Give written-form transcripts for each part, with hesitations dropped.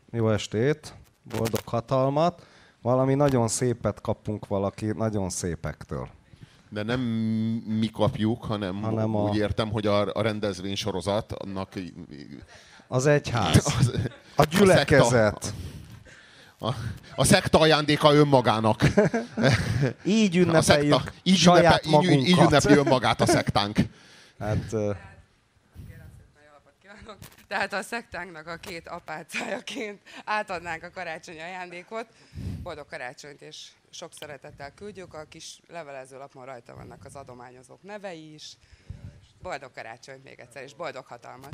Jó estét, boldog hatalmat. Valami nagyon szépet kapunk valaki nagyon szépektől. De nem mi kapjuk, hanem úgy értem, hogy a rendezvény sorozat, annak... Az egyház. A gyülekezet. A szekta ajándéka önmagának. Így ünnepeljük saját magunkat. Így ünnepli önmagát a szektánk. Hát... Tehát a szektánknak a két apácájaként átadnánk a karácsonyi ajándékot. Boldog karácsonyt és sok szeretettel küldjük. A kis levelezőlapon rajta vannak az adományozók nevei is. Boldog karácsonyt még egyszer, és boldog hatalmat!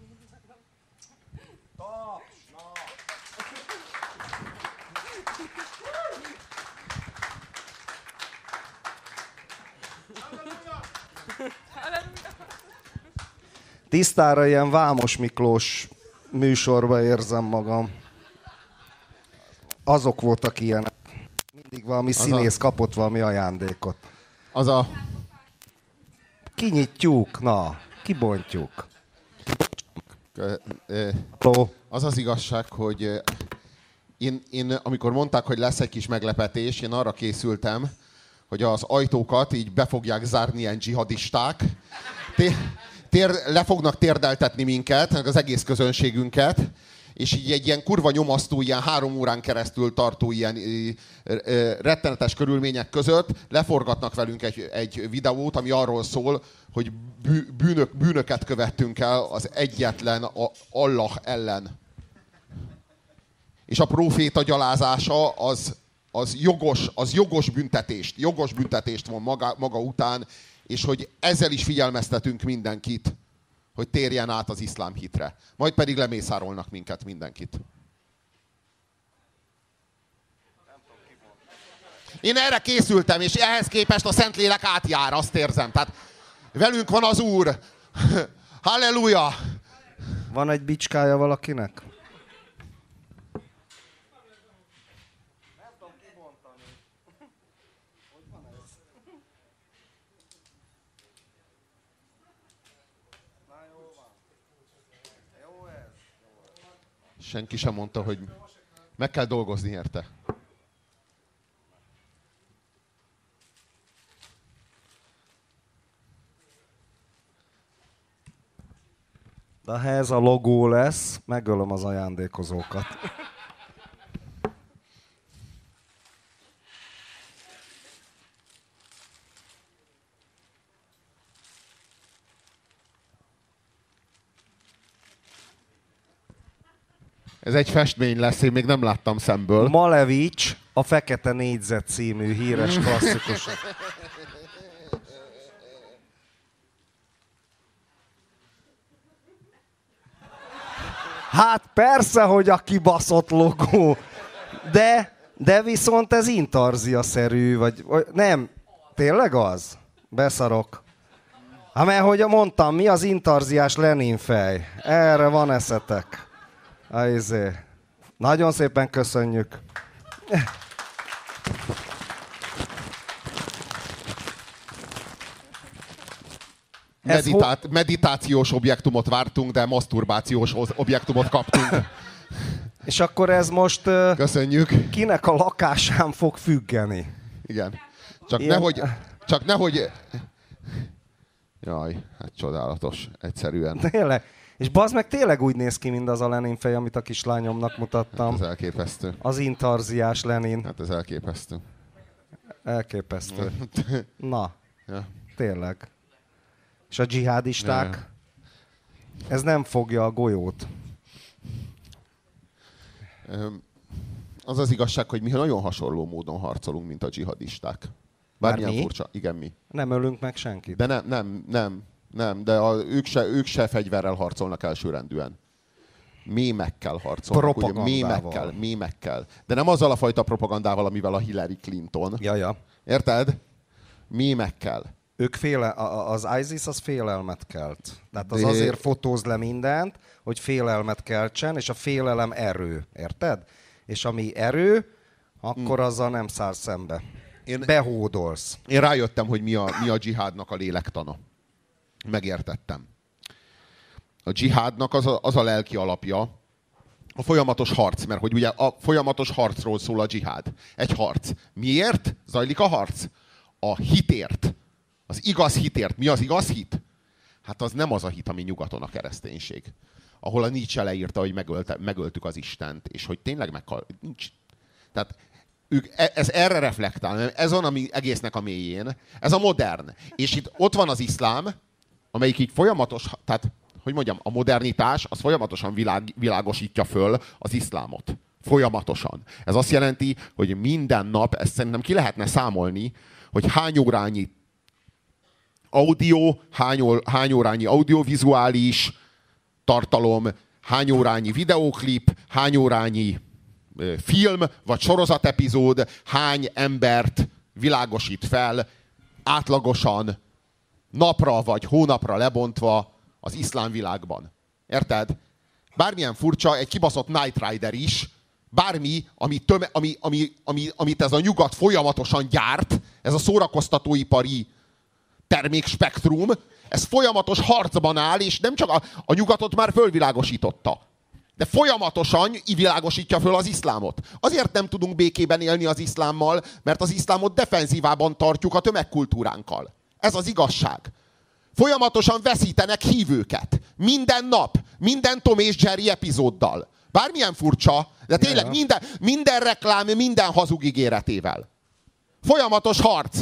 Tisztára ilyen Vámos Miklós műsorba érzem magam. Azok voltak ilyenek. Mindig valami színész kapott valami ajándékot. Kinyitjuk, kibontjuk. Az az igazság, hogy én amikor mondták, hogy lesz egy kis meglepetés, én arra készültem, hogy az ajtókat így be fogják zárni ilyen dzsihadisták. Le fognak térdeltetni minket, az egész közönségünket, és így egy ilyen kurva nyomasztó, ilyen 3 órán keresztül tartó ilyen rettenetes körülmények között leforgatnak velünk egy videót, ami arról szól, hogy bűnöket követtünk el az egyetlen Allah ellen. És a próféta gyalázása az jogos büntetést von maga után, és hogy ezzel is figyelmeztetünk mindenkit, hogy térjen át az iszlám hitre. Majd pedig lemészárolnak minket, mindenkit. Én erre készültem, és ehhez képest a Szentlélek átjár, azt érzem. Tehát velünk van az Úr. Halleluja! Van egy bicskája valakinek? Senki sem mondta, hogy meg kell dolgozni érte. De ha ez a logó lesz, megölöm az ajándékozókat. Ez egy festmény lesz, én még nem láttam szemből. Malevics, a Fekete Négyzet című híres klasszikus. Hát persze, hogy a kibaszott logó. De viszont ez intarzia-szerű, vagy nem. Tényleg az? Beszarok. Hát mert hogy mondtam, mi az intarziás Lenin fej? Erre van eszetek. Nagyon szépen köszönjük. Meditációs objektumot vártunk, de maszturbációs objektumot kaptunk. És akkor ez most köszönjük. Kinek a lakásán fog függeni? Igen. Csak nehogy... Jaj, hát csodálatos. Egyszerűen. Tényleg. És bazd meg tényleg úgy néz ki, mint az a Lenin fej, amit a kislányomnak mutattam. Hát ez elképesztő. Az intarziás Lenin. Hát ez elképesztő. Elképesztő. Na, ja. Tényleg. És a dzsihádisták? Ja. Ez nem fogja a golyót. Az az igazság, hogy mi nagyon hasonló módon harcolunk, mint a dzsihadisták. Bármilyen furcsa. Igen, mi. Nem ölünk meg senkit. De nem, de ők se fegyverrel harcolnak elsőrendűen. Mémekkel harcolnak. Propagandával. Mémekkel. De nem azzal a fajta propagandával, amivel a Hillary Clinton. Ja. Érted? Mémekkel. Ők az ISIS az félelmet kelt. Tehát az azért fotóz le mindent, hogy félelmet keltsen, és a félelem erő. Érted? És ami erő, akkor azzal nem szállsz szembe. Behódolsz. Én rájöttem, hogy mi a dzsihádnak a lélektana. Megértettem. A dzsihádnak az a lelki alapja, A folyamatos harc, mert hogy ugye a folyamatos harcról szól a dzsihád. Egy harc. Miért zajlik a harc? A hitért. Az igaz hitért. Mi az igaz hit? Hát az nem az a hit, ami nyugaton a kereszténység. Ahol a Nietzsche leírta, hogy megöltük az Istent, és hogy tényleg nincs. Tehát ez erre reflektál, ez van ami egésznek a mélyén. Ez a modern. És itt ott van az iszlám, amelyik így folyamatos, tehát, hogy mondjam, a modernitás az folyamatosan világosítja föl az iszlámot. Folyamatosan. Ez azt jelenti, hogy minden nap, ezt szerintem ki lehetne számolni, hogy hány órányi audio, hány órányi audiovizuális tartalom, hány órányi videóklip, hány órányi film vagy sorozatepizód, hány embert világosít fel átlagosan napra vagy hónapra lebontva az iszlám világban. Érted? Bármilyen furcsa, egy kibaszott Knight Rider is, bármi, amit ez a nyugat folyamatosan gyárt, ez a szórakoztatóipari termékspektrum, ez folyamatos harcban áll, és nem csak a nyugatot már fölvilágosította, de folyamatosan világosítja föl az iszlámot. Azért nem tudunk békében élni az iszlámmal, mert az iszlámot defenzívában tartjuk a tömegkultúránkkal. Ez az igazság. Folyamatosan veszítenek hívőket. Minden nap, minden Tom és Jerry epizóddal. Bármilyen furcsa, de tényleg minden reklám, minden hazug ígéretével. Folyamatos harc.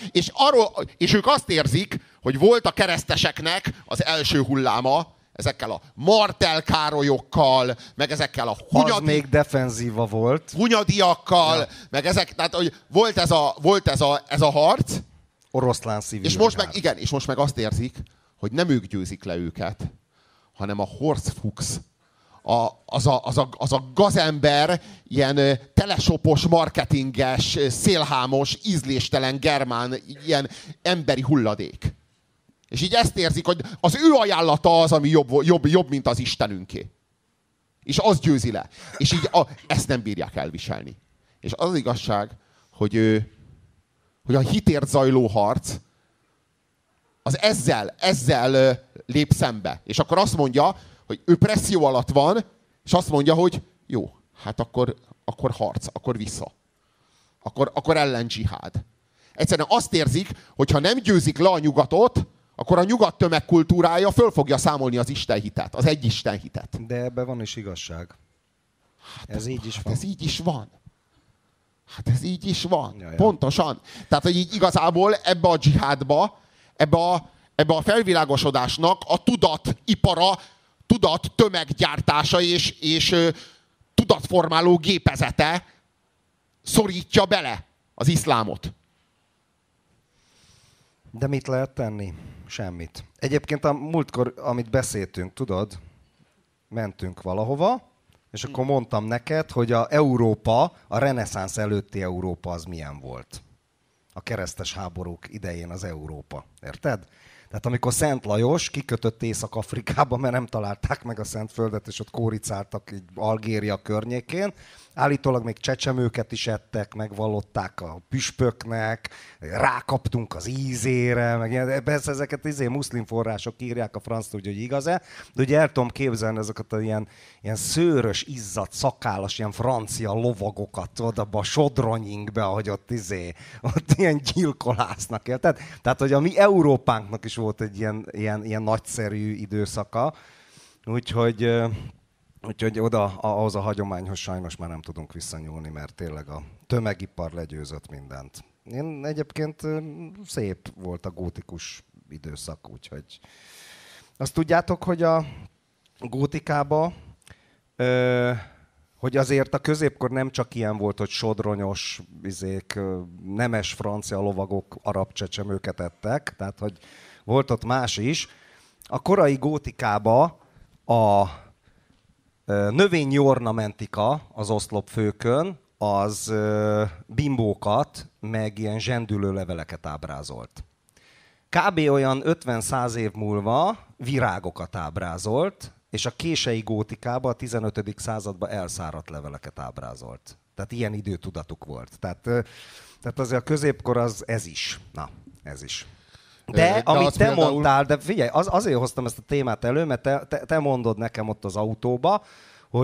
És ők azt érzik, hogy volt a kereszteseknek az első hulláma, ezekkel a Martel Károlyokkal, meg ezekkel a az még defenzíva volt. Hunyadiakkal, ja. Meg ezek, tehát hogy volt ez a harc. Oroszlán civil. És most meg azt érzik, hogy nem ők győzik le őket, hanem a Horstfuchs, az a gazember, ilyen telesopos, marketinges, szélhámos, ízléstelen germán, ilyen emberi hulladék. És így ezt érzik, hogy az ő ajánlata az, ami jobb mint az Istenünké. És az győzi le. És így ezt nem bírják elviselni. És az igazság, hogy a hitért zajló harc, az ezzel lép szembe. És akkor azt mondja, hogy ő presszió alatt van, és azt mondja, hogy jó, hát akkor harc, akkor vissza. Akkor ellen dzsihád. Egyszerűen azt érzik, hogy ha nem győzik le a nyugatot, akkor a nyugat tömegkultúrája föl fogja számolni az istenhitet, az egy istenhitet. De ebben van is igazság. Ez így is van. Ez így is van. Hát ez így is van. Ja. Pontosan. Tehát, hogy így igazából ebbe a dzsihádba, ebbe a felvilágosodásnak a tudatipara, tudat tömeggyártása és tudatformáló gépezete szorítja bele az iszlámot. De mit lehet tenni? Semmit. Egyébként a múltkor, amit beszéltünk, tudod, mentünk valahova, és akkor mondtam neked, hogy a Európa, a reneszánsz előtti Európa az milyen volt. A keresztes háborúk idején az Európa. Érted? Tehát amikor Szent Lajos kikötött Észak-Afrikába, mert nem találták meg a Szentföldet, és ott kóricáltak így Algéria környékén, állítólag még csecsemőket is ettek, megvallották a püspöknek, rákaptunk az ízére, meg persze ezeket muszlim források írják, a franc tudja, hogy igaz-e, de ugye el tudom képzelni ezeket a ilyen szőrös, izzadt, szakállas, ilyen francia lovagokat oda a Sodronyingbe, ahogy ott ilyen gyilkolásznak. Tehát, hogy a mi Európánknak is volt egy ilyen nagyszerű időszaka, úgyhogy oda, ahhoz a hagyományhoz sajnos már nem tudunk visszanyúlni, mert tényleg a tömegipar legyőzött mindent. Én egyébként szép volt a gótikus időszak, úgyhogy azt tudjátok, hogy a gótikában, hogy azért a középkor nem csak ilyen volt, hogy sodronyos, nemes francia lovagok arab csecsemőket ettek, tehát hogy volt ott más is. A korai gótikában a növényi ornamentika az oszlopfőkön, az bimbókat, meg ilyen zsendülő leveleket ábrázolt. Kb. Olyan 50-100 év múlva virágokat ábrázolt, és a kései gótikában, a 15. században elszáradt leveleket ábrázolt. Tehát ilyen időtudatuk volt. Tehát azért a középkor ez is. Na, ez is. De amit te mondtál, de figyelj, azért hoztam ezt a témát elő, mert te mondod nekem ott az autóba, hogy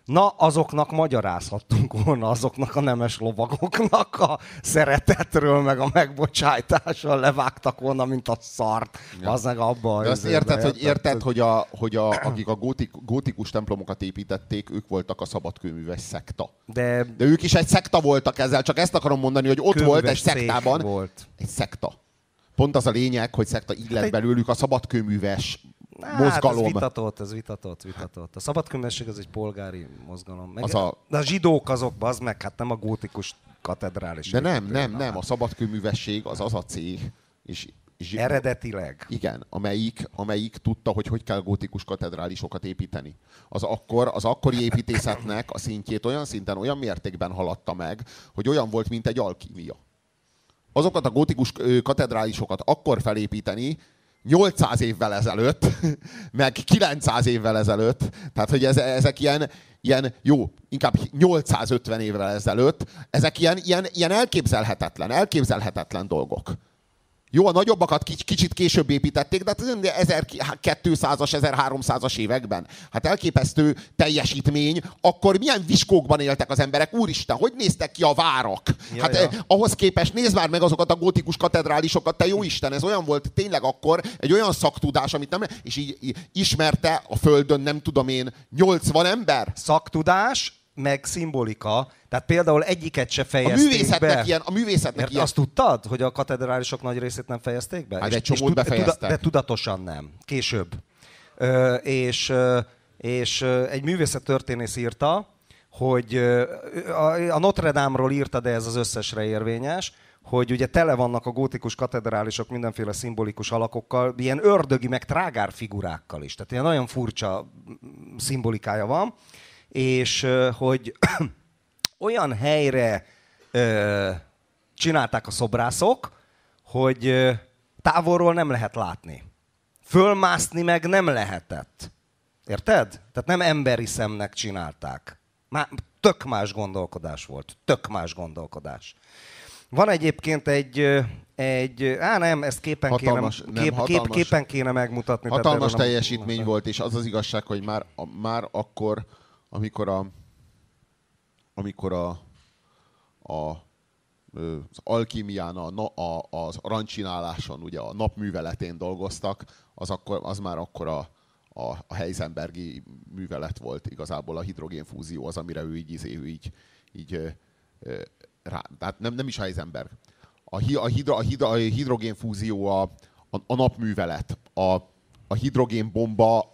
Na, azoknak magyarázhattunk volna, azoknak a nemes lovagoknak a szeretetről, meg a megbocsájtással levágtak volna, mint a szart. Ja. Az meg abban. De azt érted, hogy akik a gótikus templomokat építették, ők voltak a szabadkőműves szekta. De ők is egy szekta voltak ezzel, csak ezt akarom mondani, hogy ott volt egy szektában. Volt. Egy szekta. Pont az a lényeg, hogy szekta, így lett belőlük a szabadkőműves mozgalom. Ez vitatott. A szabadkőművesség az egy polgári mozgalom. De a zsidók azok, az meg, hát nem a gótikus katedrális. De nem. A szabadkőművesség az a cég. És eredetileg. Igen, amelyik tudta, hogy kell gótikus katedrálisokat építeni. Az akkori építészetnek a szintjét olyan szinten, olyan mértékben haladta meg, hogy olyan volt, mint egy alkímia. Azokat a gótikus katedrálisokat akkor felépíteni, 800 évvel ezelőtt, meg 900 évvel ezelőtt, tehát hogy ezek ilyen, jó, inkább 850 évvel ezelőtt, ezek ilyen elképzelhetetlen dolgok. Jó, a nagyobbakat kicsit később építették, de 1200-as, 1300-as években. Hát elképesztő teljesítmény. Akkor milyen viskókban éltek az emberek? Úristen, hogy néztek ki a várak? Ahhoz képest nézd már meg azokat a gótikus katedrálisokat, te jó Isten, ez olyan volt tényleg akkor, egy olyan szaktudás, amit nem... És így ismerte a Földön, nem tudom én, 80 ember? Szaktudás, meg szimbolika. Tehát például egyiket se fejezték be. A művészetnek ilyen. Azt tudtad, hogy a katedrálisok nagy részét nem fejezték be? Hát egy csomót befejeztek. De tudatosan nem. Később. És egy művészettörténész írta, hogy a Notre Dame-ról írta, de ez az összesre érvényes, hogy ugye tele vannak a gótikus katedrálisok mindenféle szimbolikus alakokkal, ilyen ördögi, meg trágár figurákkal is. Tehát ilyen nagyon furcsa szimbolikája van. És hogy olyan helyre csinálták a szobrászok, hogy távolról nem lehet látni. Fölmászni meg nem lehetett. Érted? Tehát nem emberi szemnek csinálták. Tök más gondolkodás volt. Tök más gondolkodás. Van egyébként ezt képen kéne megmutatni. Hatalmas teljesítmény volt, és az az igazság, hogy már akkor, amikor az alkímián, az aranycsináláson, ugye a napműveletén dolgoztak, az már akkor a Heisenbergi művelet volt igazából, a hidrogénfúzió az, amire ő így tehát nem is Heisenberg. A hidrogénfúzió a napművelet, a hidrogénbomba,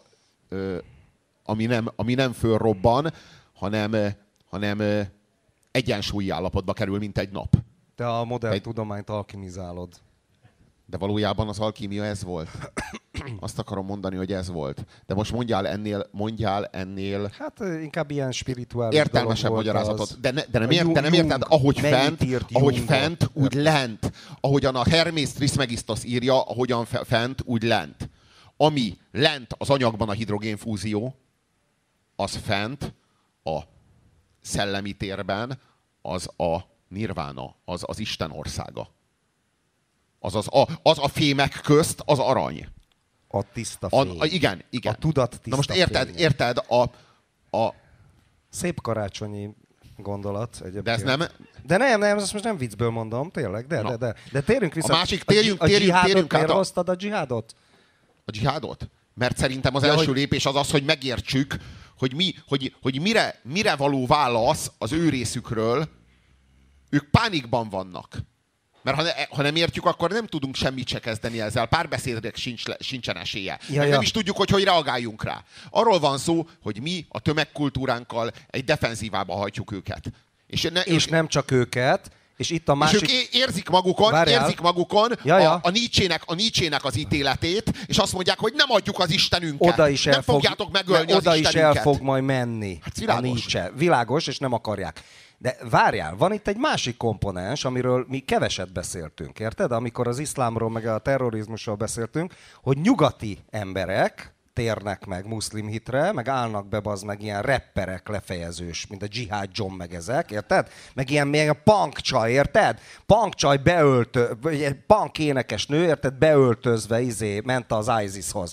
ami nem fölrobban, hanem egyensúlyi állapotba kerül, mint egy nap. Te a modern tudományt alkimizálod. De valójában az alkímia ez volt. Azt akarom mondani, hogy ez volt. De most mondjál ennél... Hát inkább ilyen spirituális értelmesebb magyarázatot. De nem érted, ahogy fent, úgy lent. Ahogyan a Hermes Trismegistos írja, ahogyan fent, úgy lent. Ami lent az anyagban a hidrogénfúzió, az fent a szellemi térben, az a nirvána, az Isten országa. Az a fémek közt az arany. A tiszta fény. Igen. A tudat tiszta. Na most érted a... Szép karácsonyi gondolat egyébként. De ez nem... De nem, ezt most nem viccből mondom, tényleg, de térjünk vissza. A másik, térjünk át. Miért hoztad a dzsihádot? A dzsihádot? Mert szerintem az első lépés az, hogy megértsük, hogy mire való válasz az ő részükről, ők pánikban vannak. Mert ha nem értjük, akkor nem tudunk semmit se kezdeni ezzel. Párbeszédnek sincsen esélye. Nem is tudjuk, hogy reagáljunk rá. Arról van szó, hogy mi a tömegkultúránkkal egy defenzívába hajtjuk őket. És nem csak őket, és itt a másik... És ők érzik magukon a Nietzsének az ítéletét, és azt mondják, hogy nem adjuk az Istenünket. Nem fogjátok megölni az Istenünket. Oda is el fog majd menni. Hát világos. Világos, és nem akarják. De várjál, van itt egy másik komponens, amiről mi keveset beszéltünk, érted? Amikor az iszlámról, meg a terrorizmusról beszéltünk, hogy nyugati emberek térnek meg muszlim hitre, meg állnak be bazd meg ilyen rapperek lefejezős, mint a Jihad John, meg ezek, érted? Meg ilyen még a punk csaj, érted? Punk csaj vagy egy punk énekes nő, érted? Beöltözve ment az ISIS-hoz.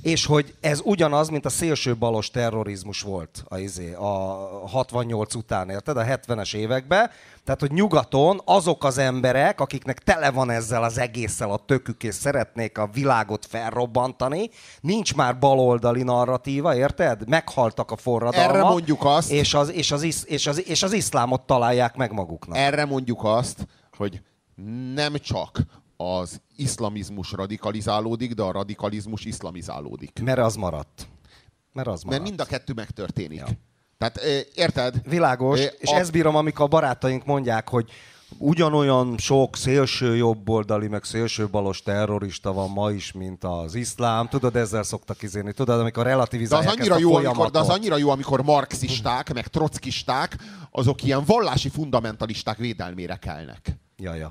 És hogy ez ugyanaz, mint a szélsőbalos terrorizmus volt a 68 után, érted? A 70-es években. Tehát, hogy nyugaton azok az emberek, akiknek tele van ezzel az egésszel a tökük, és szeretnék a világot felrobbantani, nincs már baloldali narratíva, érted? Meghaltak a forradalmak. Erre mondjuk azt, és az iszlámot találják meg maguknak. Erre mondjuk azt, hogy nem csak az iszlamizmus radikalizálódik, de a radikalizmus iszlamizálódik. Mert az maradt. Mert mind a kettő megtörténik. Ja. Tehát érted? Világos, és ezt bírom, amikor a barátaink mondják, hogy ugyanolyan sok szélső jobboldali, meg szélső balos terrorista van ma is, mint az iszlám. Tudod, ezzel szoktak izélni. Tudod, amikor relativizálják ezt a folyamatot. De az annyira jó, amikor marxisták, meg trockisták, azok ilyen vallási fundamentalisták védelmére kelnek. Ja.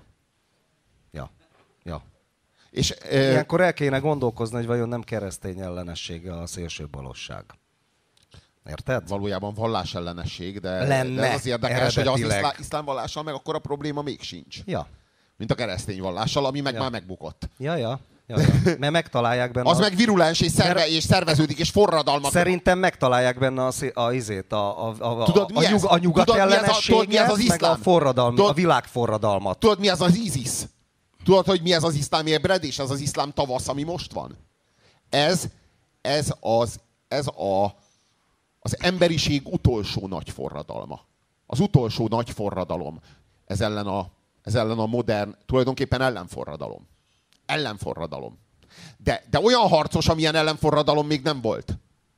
És, ilyenkor el kéne gondolkozni, hogy vajon nem keresztény ellenessége a szélső balosság. Érted? Valójában vallásellenesség, de lenne, az érdekes, hogy az iszlám vallással meg akkor a probléma még sincs. Ja. Mint a keresztény vallással, ami meg már megbukott. Ja. Mert megtalálják benne... Az meg virulens, és szerveződik, és forradalmak. Szerintem megtalálják benne a nyugat ellenességet, meg a világforradalmat. Tudod, mi ez az ISIS? Tudod, hogy mi ez az iszlám ébredés? Ez az iszlám tavasz, ami most van? Ez az emberiség utolsó nagy forradalma. Az utolsó nagy forradalom. Ez ellen a modern, tulajdonképpen ellenforradalom. Ellenforradalom. De olyan harcos, amilyen ellenforradalom még nem volt.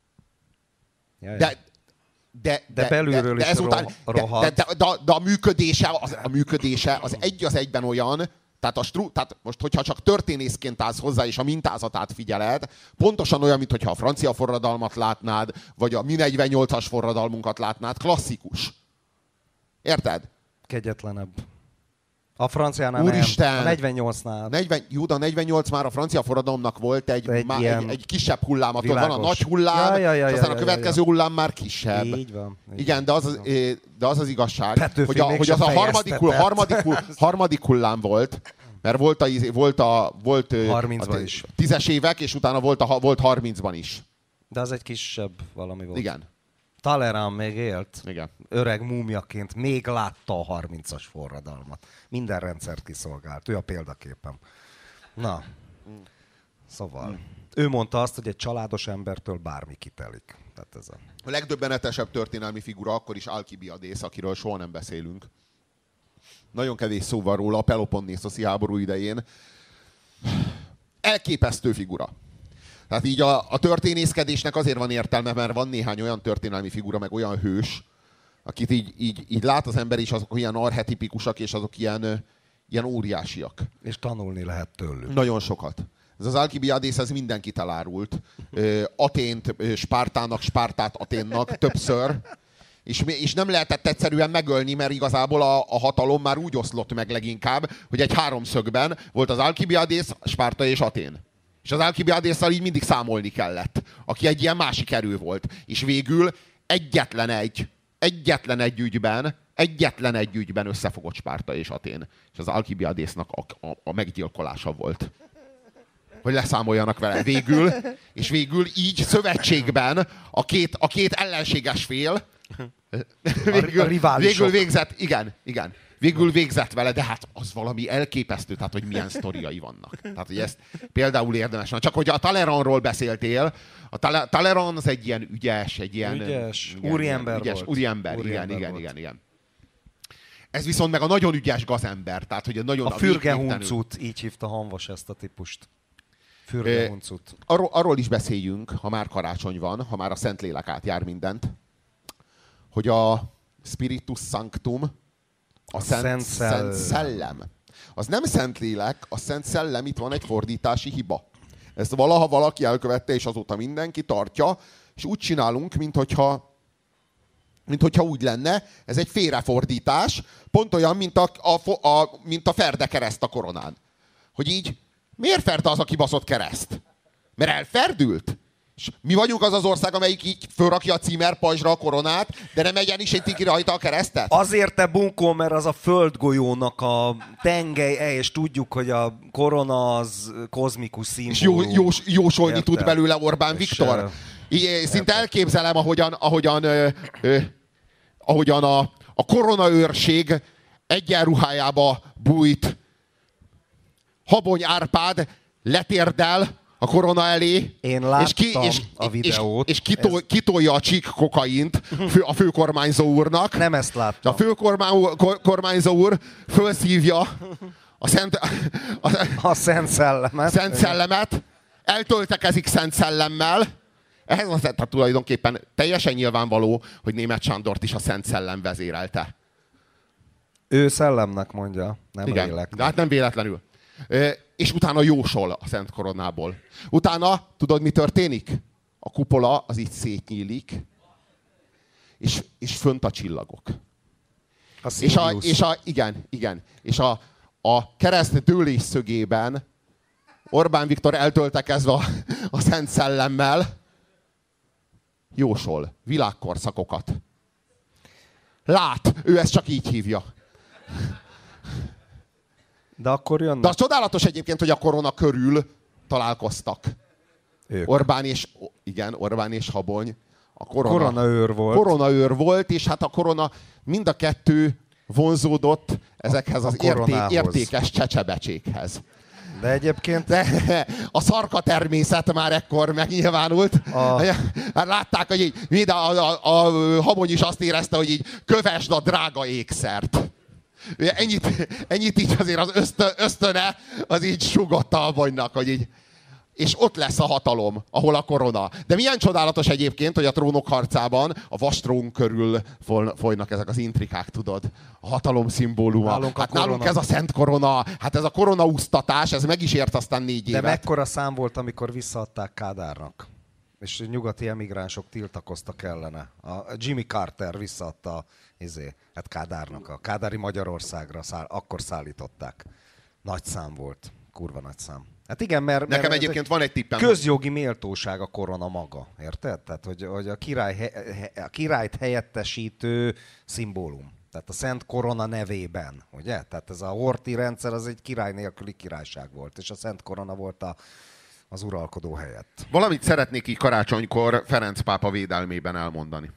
De belülről is rohad. De a működése az egy az egyben olyan, tehát most, hogyha csak történészként állsz hozzá, és a mintázatát figyeled, pontosan olyan, mintha a francia forradalmat látnád, vagy a mi 48-as forradalmunkat látnád, klasszikus. Érted? Kegyetlenebb. A franciánál Úristen, nem, a 48-nál. Jó, de a 48 már a francia forradalomnak volt egy kisebb hulláma. Van a nagy hullám, és aztán a következő hullám már kisebb. Így van. Igen, de az az igazság, hogy az a harmadik hullám volt, mert volt 30-ban is. 10-es évek, és utána volt 30-ban is. De az egy kisebb valami volt. Igen. Talleyrand még élt. Igen. Öreg múmiaként még látta a 30-as forradalmat. Minden rendszert kiszolgált. Ő a példaképem. Na. Szóval. Ő mondta azt, hogy egy családos embertől bármi kitelik. Tehát ez a legdöbbenetesebb történelmi figura akkor is Alkibiadész, akiről soha nem beszélünk. Nagyon kevés szó van róla a Peloponnészoszi háború idején. Elképesztő figura. Tehát így a történészkedésnek azért van értelme, mert van néhány olyan történelmi figura, meg olyan hős, akit így lát az ember, és azok ilyen archetipikusak, és azok ilyen óriásiak. És tanulni lehet tőlük. Nagyon sokat. Ez az Alkibiadész, ez mindenkit elárult. Atént Spártának, Spártát Aténnak többször. És nem lehetett egyszerűen megölni, mert igazából a hatalom már úgy oszlott meg leginkább, hogy egy háromszögben volt az Alkibiadész, Spárta és Atén. És az Alkibiadésszal így mindig számolni kellett, aki egy ilyen másik erő volt. És végül egyetlen egy ügyben összefogott Spárta és Atén. És az Alkibiadésznak a meggyilkolása volt. Hogy leszámoljanak vele. Végül így szövetségben a két ellenséges fél végül végzett, igen. Végül végzett vele, de hát az valami elképesztő, tehát hogy milyen sztoriai vannak. Tehát, hogy ezt például érdemes. Csak hogy a Talleyrandról beszéltél, a Talleyrand az egy ilyen ügyes, úriember volt. Úriember, igen. Ez viszont meg a nagyon ügyes gazember, tehát hogy nagyon... A Fürgehuncut, így hívta Hanvas ezt a típust. Fürgehuncut. Arról is beszéljünk, ha már karácsony van, ha már a Szentlélek átjár mindent, hogy a Spiritus Sanctum, a Szent Szellem. Az nem Szentlélek, a Szent Szellem, itt van egy fordítási hiba. Ezt valaha valaki elkövette, és azóta mindenki tartja, és úgy csinálunk, minthogyha úgy lenne. Ez egy félrefordítás, pont olyan, mint a ferde kereszt a koronán. Hogy így, miért ferde az a kibaszott kereszt? Mert elferdült? Mi vagyunk az az ország, amelyik így fölrakja a címerpajzsra a koronát, de nem egyeníti ki rajta a keresztet? Azért te bunkó, mert az a földgolyónak a tengelye, és tudjuk, hogy a korona az kozmikus szimbólum. És jósolni tud belőle Orbán Viktor. Szinte elképzelem, ahogyan a koronaőrség egyenruhájába bújt Habony Árpád letérdel a korona elé, Én láttam a videót. És kitolja a csík kokaint a főkormányzó úrnak. Nem ezt láttam. A főkormányzó úr fölszívja a Szent Szellemet. Szent Szellemet, eltöltekezik Szent Szellemmel. Ehhez az, tehát tulajdonképpen teljesen nyilvánvaló, hogy Németh Sándort is a Szent Szellem vezérelte. Ő szellemnek mondja, nem igen, léleknek. de hát nem véletlenül. És utána jósol a Szent Koronából. Utána, tudod, mi történik? A kupola az így szétnyílik, és fönt a csillagok. Igen. És a kereszt dőlés szögében Orbán Viktor eltöltekezve a Szent Szellemmel jósol világkorszakokat. Lát, ő ezt csak így hívja. De akkor jönnek. De az csodálatos egyébként, hogy a korona körül találkoztak. Ők. Orbán és Habony. A koronaőr volt. Koronaőr volt, és hát a korona mind a kettő vonzódott ezekhez az értékes csecsebecsékhez. De egyébként... De a szarka természet már ekkor megnyilvánult. Hát látták, hogy így, a Habony is azt érezte, hogy így kövesd a drága ékszert. Ennyit így azért az ösztöne, az így sugott a Habonynak, hogy így... És ott lesz a hatalom, ahol a korona. De milyen csodálatos egyébként, hogy a Trónok harcában a vastrón körül folynak ezek az intrikák, tudod? A hatalom szimbóluma. Nálunk ez a szent korona, hát ez a koronaúsztatás, ez meg is ért aztán 4 évet. De mekkora szám volt, amikor visszaadták Kádárnak? És nyugati emigránsok tiltakoztak ellene. A Jimmy Carter visszaadta hát Kádárnak, a kádári Magyarországra akkor szállították. Nagy szám volt, kurva nagy szám. Hát igen, mert nekem egyébként van egy tippem. Közjogi méltóság a korona maga, érted? Tehát, hogy a királyt helyettesítő szimbólum. Tehát a Szent Korona nevében, ugye? Tehát ez a horthy rendszer az egy király nélküli királyság volt, és a Szent Korona volt az uralkodó helyett. Valamit szeretnék így karácsonykor Ferenc pápa védelmében elmondani.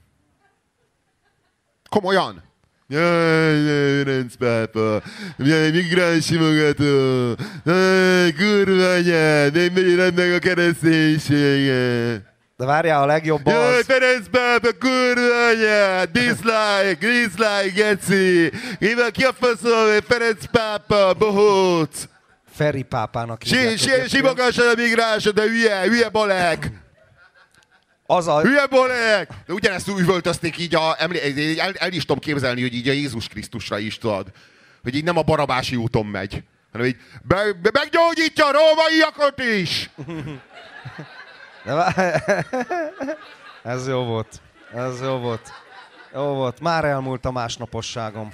Komolyan? Jaj, Ferenc pápa, migráns simogató, kurva anyád, nem mérem meg a kereszténységet. De várjál, a legjobb az... Jaj, Ferenc pápa, kurva anyád, dislike, geci. Ki a faszom, Ferenc pápa, bohóc. Feri pápának Simogassad a migránsod, de hülye balek. Hülye balek! De ugyanezt üvöltözték így el is tudom képzelni, hogy így a Jézus Krisztusra is tudod. Hogy így nem a Barabási úton megy, hanem így meggyógyítja a rómaiakat is! Ez jó volt. Jó volt. Már elmúlt a másnaposságom.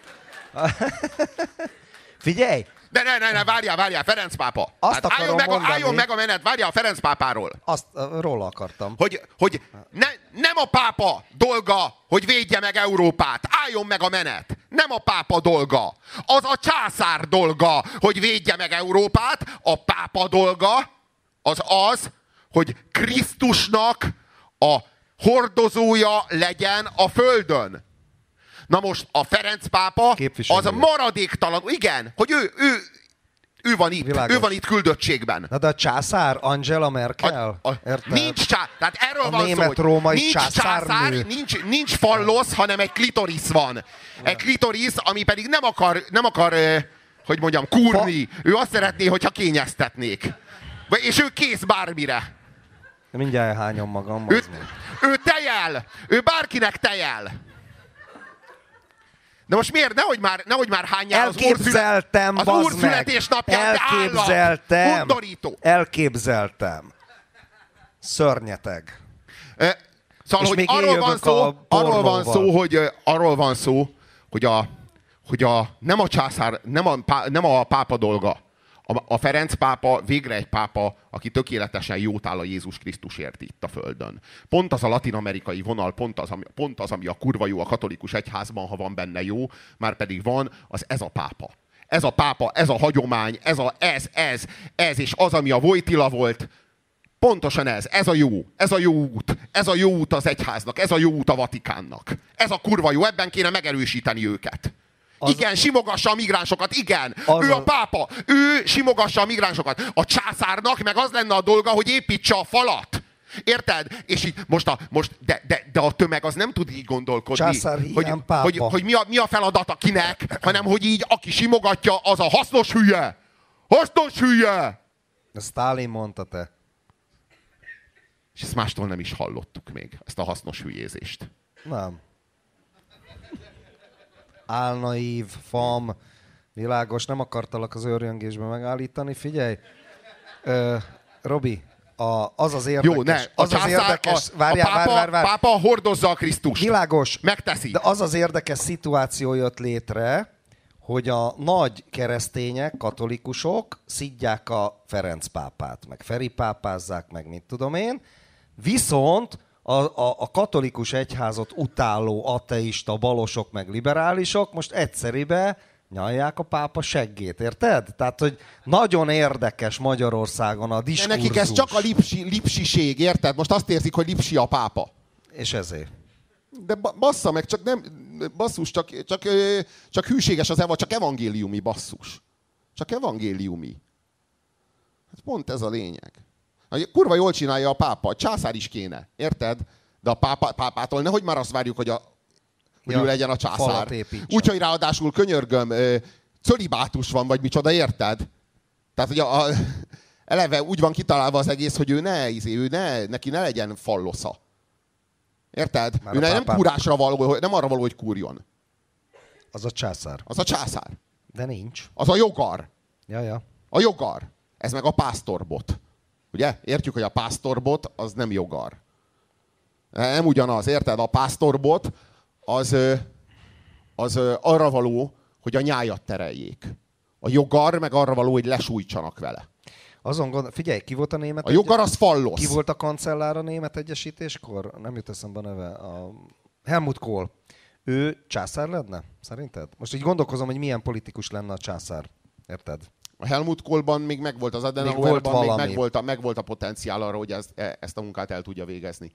Figyelj! Ne, várjál, Ferenc pápa. Azt álljon meg a menet, várjál a Ferenc pápáról. Róla akartam. Hogy nem a pápa dolga, hogy védje meg Európát. Álljon meg a menet. Nem a pápa dolga. Az a császár dolga, hogy védje meg Európát. A pápa dolga az, hogy Krisztusnak a hordozója legyen a földön. Na most a Ferenc pápa az maradéktalan, igen, hogy ő van itt, világos. Ő van itt küldöttségben. Na de a császár, Angela Merkel? Nincs császár, tehát erről van német szó, római nincs császár, nincs fallosz, hanem egy klitorisz van. Egy klitorisz, ami pedig nem akar hogy mondjam, kúrni. Ő azt szeretné, hogyha kényeztetnék. És ő kész bármire. Mindjárt elhányom magam. Ő tejel, ő bárkinek tejel. De most miért? Nehogy már hányjál az úr születésnapján, Elképzeltem. Szörnyeteg. Szóval, hogy arról van szó, hogy nem a császár, nem a pápa dolga A Ferenc pápa végre egy pápa, aki tökéletesen jót áll a Jézus Krisztusért itt a földön. Pont az a latin-amerikai vonal, pont az, ami a kurva jó a katolikus egyházban, ha van benne jó, már pedig van, ez a pápa. Ez a pápa, ez a hagyomány, ez, és az, ami a Wojtyla volt, pontosan ez a jó út. Ez a jó út az egyháznak, ez a jó út a Vatikánnak. Ez a kurva jó, ebben kéne megerősíteni őket. Igen, simogassa a migránsokat, igen. Ő a pápa, ő simogassa a migránsokat. A császárnak meg az lenne a dolga, hogy építse a falat. Érted? És így de a tömeg az nem tud így gondolkodni. Császár hiány pápa. Hogy mi a feladata kinek, hanem hogy így aki simogatja, az a hasznos hülye. Hasznos hülye! Ezt Sztálin mondta, te. És ezt mástól nem is hallottuk még, ezt a hasznos hülyézést. Nem. Álnaív, fam, világos, nem akartalak az őrjöngésbe megállítani. Figyelj, Robi, az az érdekes. Jó, ne, az császár, érdekes, várj. Pápa hordozza a Krisztust. Világos. Megteszi. De az érdekes szituáció jött létre, hogy a nagy keresztények, katolikusok szidják a Ferenc pápát, meg Feri pápázzák, meg mit tudom én, viszont a katolikus egyházat utáló ateista balosok, meg liberálisok most egyszeribe nyalják a pápa seggét, érted? Tehát, hogy nagyon érdekes Magyarországon a diskurzus. De nekik ez csak a lipsiség, érted? Most azt érzik, hogy lipsi a pápa. És ezért. De bassza meg, csak nem, basszus, csak hűséges az csak evangéliumi basszus. Csak evangéliumi. Hát pont ez a lényeg. Kurva jól csinálja a pápa, a császár is kéne, érted? De a pápától nehogy már azt várjuk, hogy ő legyen a császár. Úgyhogy ráadásul könyörgöm, cölibátus van, vagy micsoda, érted? Tehát, hogy eleve úgy van kitalálva az egész, hogy neki ne legyen fallosza. Érted? Ő nem kúrásra való, nem arra való, hogy kúrjon. Az a császár. Az a császár. De nincs. Az a jogar. Ja. A jogar. Ez meg a pásztorbot. Ugye? Értjük, hogy a pásztorbot az nem jogar. Nem ugyanaz, érted? A pásztorbot az arra való, hogy a nyájat tereljék. A jogar meg arra való, hogy lesújtsanak vele. Figyelj, ki volt a német? A jogar az fallosz. Ki volt a kancellár a német egyesítéskor? Nem jut eszembe a neve. Helmut Kohl. Ő császár lenne? Szerinted? Most így gondolkozom, hogy milyen politikus lenne a császár. Érted? A Helmut Kohlban még megvolt az Adenauerban, még megvolt a potenciál arra, hogy ezt a munkát el tudja végezni.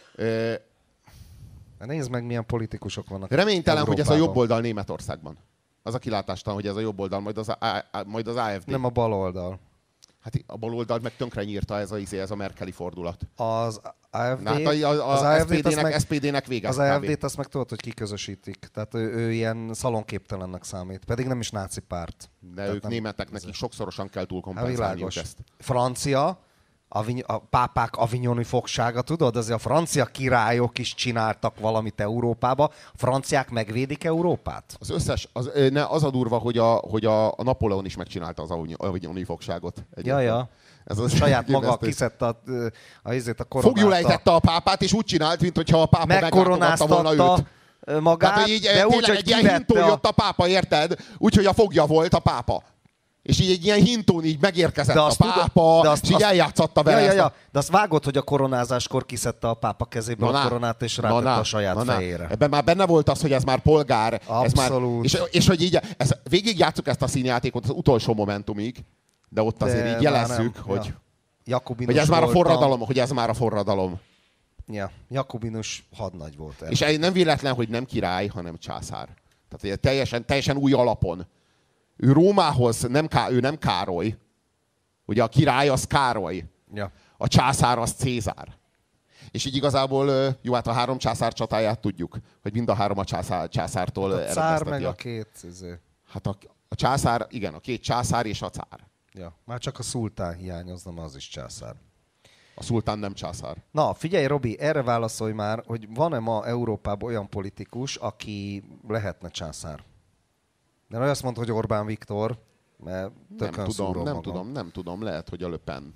Nézd meg, milyen politikusok vannak. Reménytelen, Európában. hogy ez a jobb oldal Németországban. Az a kilátástalan, hogy ez a jobb oldal, majd az AfD. Nem a bal oldal. Hát a bal oldalt meg tönkre nyírta ez a merkeli fordulat. Az AfD... Az SPD-nek vége. Az AfD-t azt meg tudod, hogy kiközösítik. Tehát ő ilyen szalonképtelennek számít. Pedig nem is náci párt. De ők németek, nekik sokszorosan kell túlkompenzálniuk ezt. Francia, a pápák avignoni fogsága, tudod? Azért a francia királyok is csináltak valamit Európába. A franciák megvédik Európát? Az összes, az a durva, hogy a Napóleon is megcsinálta az avignoni fogságot. Ja. Ez az saját maga kiszedte a koronát. Fogjulejtette a pápát, és úgy csinált, mintha a pápa meglátogatta volna őt. Magát, tehát, hogy de úgy, hogy egy ilyen hintó jött a pápa, érted? Úgyhogy a fogja volt a pápa. És így egy ilyen hintón így megérkezett a pápa, és így eljátszatta vele. Ja. De azt vágod, hogy a koronázáskor kiszedte a pápa kezéből a koronát, és rátette a saját fejére. Ebben már benne volt az, hogy ez már polgár. Abszolút. Ez már, és hogy így, végigjátszuk ezt a színjátékot az utolsó momentumig, de ott azért így jelezzük, hogy ez már a forradalom. Ja, jakobinus hadnagy volt. És nem véletlen, hogy nem király, hanem császár. Tehát teljesen új alapon. Ő Rómához ő nem Károly. Ugye a király az Károly. Ja. A császár az Cézár. És így igazából, jó, hát a 3 császár csatáját tudjuk, hogy mind a 3 a császártól eredezteti. A cár meg a 2... Hát a császár, igen, a 2 császár és a cár. Ja, már csak a szultán hiányozna, az is császár. A szultán nem császár. Na, figyelj, Robi, erre válaszolj már, hogy van-e ma Európában olyan politikus, aki lehetne császár? De azt mondta, hogy Orbán Viktor, mert nem tudom, lehet, hogy a Le Pen.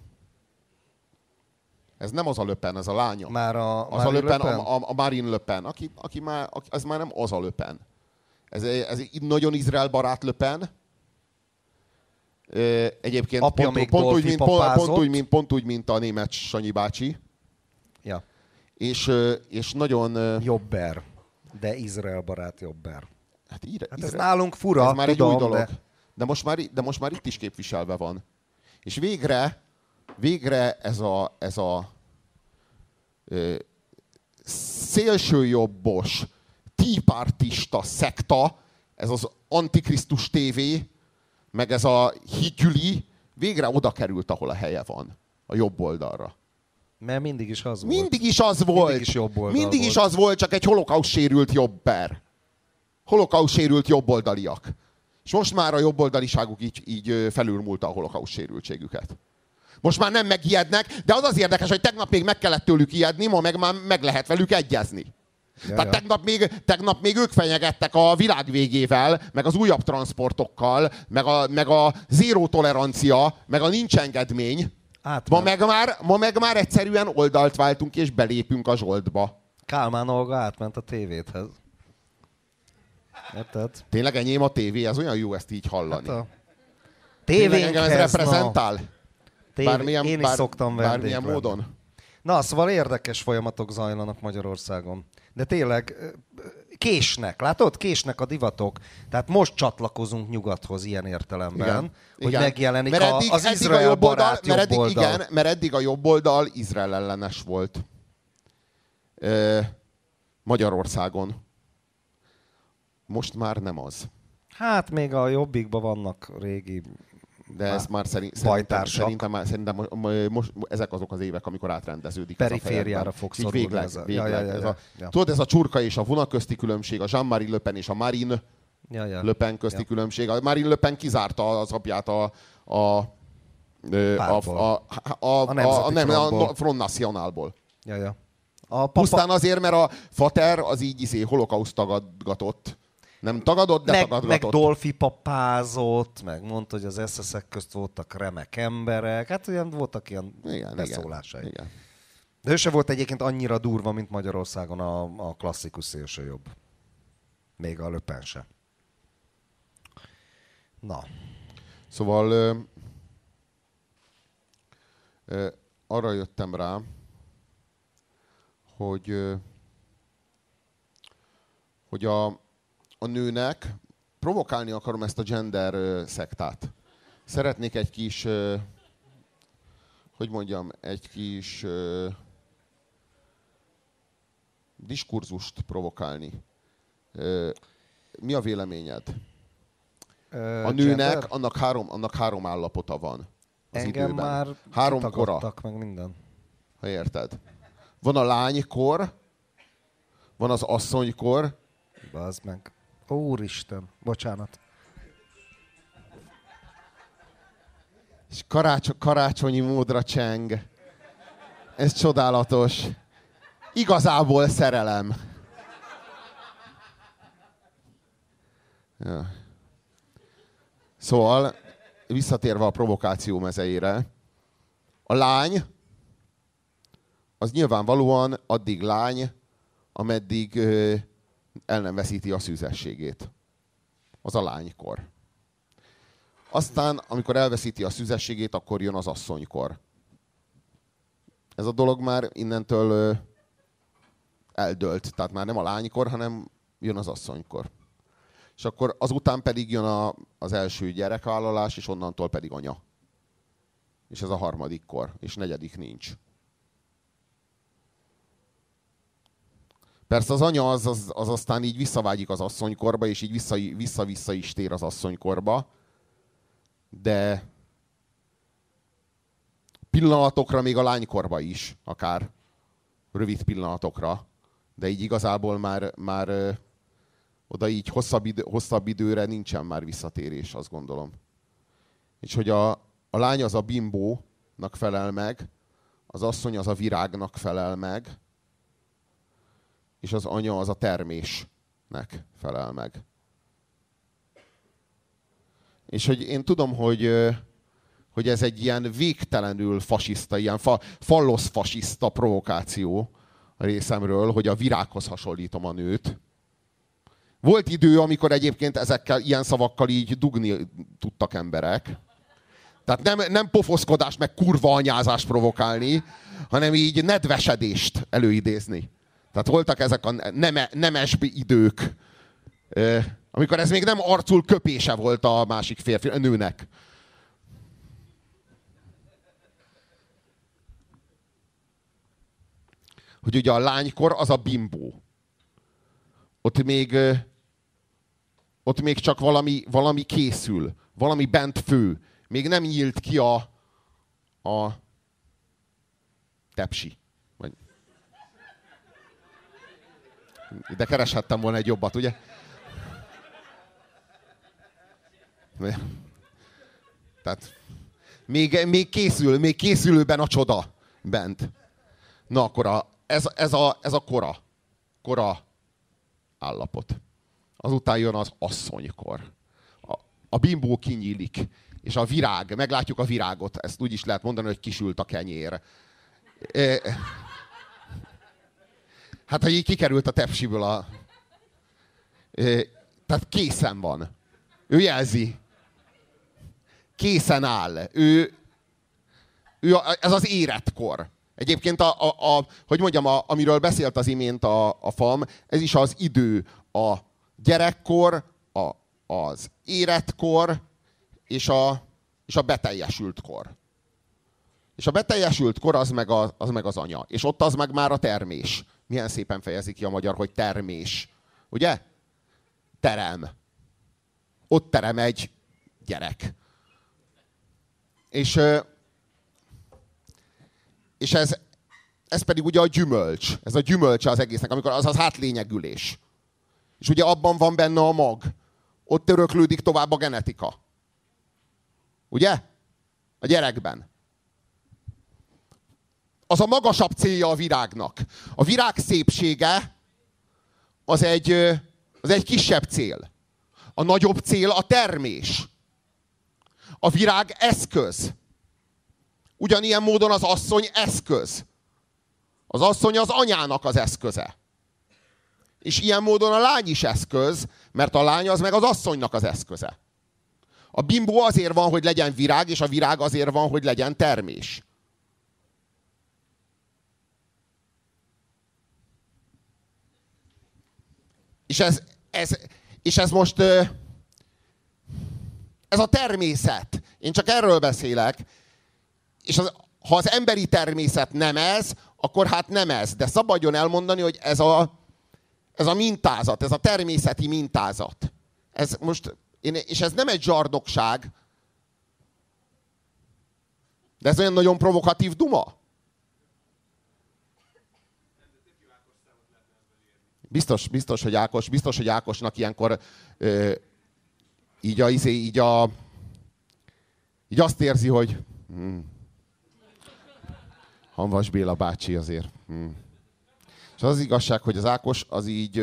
Ez nem az a Le Pen, ez a lánya. Az a Le Pen? A Marine Le Pen, ez már nem az a Le Pen. Ez egy nagyon Izrael barát Le Pen, Egyébként Apja még Dolfi papázott. pont úgy, mint a német Sanyi bácsi. Ja. És nagyon... Jobber. De Izrael barát Jobber. Hát ez nálunk fura, ez már tudom, egy új dolog. De most már itt is képviselve van. És végre ez a szélsőjobbos, típartista szekta, ez az Antikrisztus TV, meg ez a hitgyüli, végre oda került, ahol a helye van. A jobb oldalra. Mert mindig is az volt. Mindig is az volt. Mindig is jobb oldal mindig volt. is az volt, csak egy holokauszt sérült jobber. Holokauszt sérült jobboldaliak. És most már a jobboldaliságuk így felülmúlta a holokauszt sérültségüket. Most már nem megijednek, de az érdekes, hogy tegnap még meg kellett tőlük ijedni, ma meg már meg lehet velük egyezni. Ja, tehát tegnap még ők fenyegettek a világ végével, meg az újabb transportokkal, meg a zéró tolerancia, meg a nincs engedmény. Ma meg már egyszerűen oldalt váltunk, és belépünk a zsoltba. Kálmán Olga átment a tévéthez. Érted? Tényleg enyém a tévé, ez olyan jó ezt így hallani. Hát tévénkhez, ez reprezentál? Én is szoktam bármilyen módon? Na, szóval érdekes folyamatok zajlanak Magyarországon. De tényleg késnek, látod? Késnek a divatok. Tehát most csatlakozunk nyugathoz ilyen értelemben, igen, hogy igen. Megjelenik az Izrael barát jobb oldal. Igen, mert eddig a jobb oldal Izrael ellenes volt. Magyarországon. Most már nem az. Hát még a Jobbikban vannak régi de ez már szerintem most ezek azok az évek, amikor átrendeződik. Perifériára fog szorulni végleg. Tudod, ez a csurka és a vuna közti különbség, a Jean-Marie Le Pen és a Marine Le Pen közti különbség. A Marine Le Pen kizárta az apját a Front Nationalból. Pusztán azért, mert a fater az így holokauszt tagadgatott. Nem tagadott, de tagadgatott. Meg Dolfi papázott, meg mondta, hogy az SS-ek közt voltak remek emberek. Hát olyan voltak ilyen beszólásai. Igen. De ő se volt egyébként annyira durva, mint Magyarországon a klasszikus szélsőjobb. Még a Le Pen se. Na. Szóval arra jöttem rá, hogy a nőnek, provokálni akarom ezt a gender szektát. Szeretnék egy kis, egy kis diskurzust provokálni. Mi a véleményed? A nőnek annak három állapota van az engem időben. Már három kora. Meg minden. Ha érted. Van a lánykor, van az asszonykor. Bazd meg. Úristen, bocsánat. És karácsonyi módra cseng. Ez csodálatos. Igazából szerelem. Ja. Szóval, visszatérve a provokáció mezeire, a lány az nyilvánvalóan addig lány, ameddig el nem veszíti a szűzességét. Az a lánykor. Aztán, amikor elveszíti a szűzességét, akkor jön az asszonykor. Ez a dolog már innentől eldőlt. Tehát már nem a lánykor, hanem jön az asszonykor. És akkor azután pedig jön az első gyerekvállalás, és onnantól pedig anya. És ez a harmadik kor, és negyedik nincs. Persze az anya az aztán így visszavágyik az asszonykorba, és így vissza-vissza is tér az asszonykorba. De pillanatokra még a lánykorba is, akár rövid pillanatokra. De így igazából már oda így hosszabb időre nincsen már visszatérés, azt gondolom. És hogy a lány az a bimbónak felel meg, az asszony az a virágnak felel meg, és az anya az a termésnek felel meg. És hogy én tudom, hogy ez egy ilyen végtelenül fasiszta, ilyen falloszfasiszta provokáció a részemről, hogy a virághoz hasonlítom a nőt. Volt idő, amikor egyébként ezekkel, ilyen szavakkal így dugni tudtak emberek. Tehát nem pofoszkodást, meg kurva anyázást provokálni, hanem így nedvesedést előidézni. Tehát voltak ezek a nemes idők, amikor ez még nem arcul köpése volt a másik férfi, a nőnek. Hogy ugye a lánykor az a bimbó. Ott még csak valami készül, valami bent fő. Még nem nyílt ki a tepsi. De kereshettem volna egy jobbat, ugye? Tehát még készülőben a csoda bent. Na akkor ez a kora állapot. Azután jön az asszonykor. A bimbó kinyílik, és a virág, meglátjuk a virágot, ezt úgy is lehet mondani, hogy kisült a kenyér. Hát, ha így kikerült a tepsiből tehát készen van. Ő jelzi. Készen áll. Ez az érettkor. Egyébként, hogy mondjam, amiről beszélt az imént a FAM, ez is az idő. A gyerekkor, az érettkor és a beteljesült kor. És a beteljesült kor az meg az anya. És ott az meg már a termés. Milyen szépen fejezi ki a magyar, hogy termés. Ugye? Terem. Ott terem egy gyerek. És ez pedig ugye a gyümölcs. Ez a gyümölcse az egésznek, amikor az hátlényegülés. És ugye abban van benne a mag. Ott öröklődik tovább a genetika. Ugye? A gyerekben. Az a magasabb célja a virágnak. A virág szépsége az egy kisebb cél. A nagyobb cél a termés. A virág eszköz. Ugyanilyen módon az asszony eszköz. Az asszony az anyának az eszköze. És ilyen módon a lány is eszköz, mert a lány az meg az asszonynak az eszköze. A bimbó azért van, hogy legyen virág, és a virág azért van, hogy legyen termés. És ez most... Ez a természet. Én csak erről beszélek. És ha az emberi természet nem ez, akkor hát nem ez. De szabadjon elmondani, hogy ez a mintázat, ez a természeti mintázat. És ez nem egy zsarnokság, de ez olyan nagyon provokatív duma. Biztos, hogy Ákosnak ilyenkor így azt érzi, hogy Hamvas Béla bácsi azért. És az igazság, hogy az Ákos az így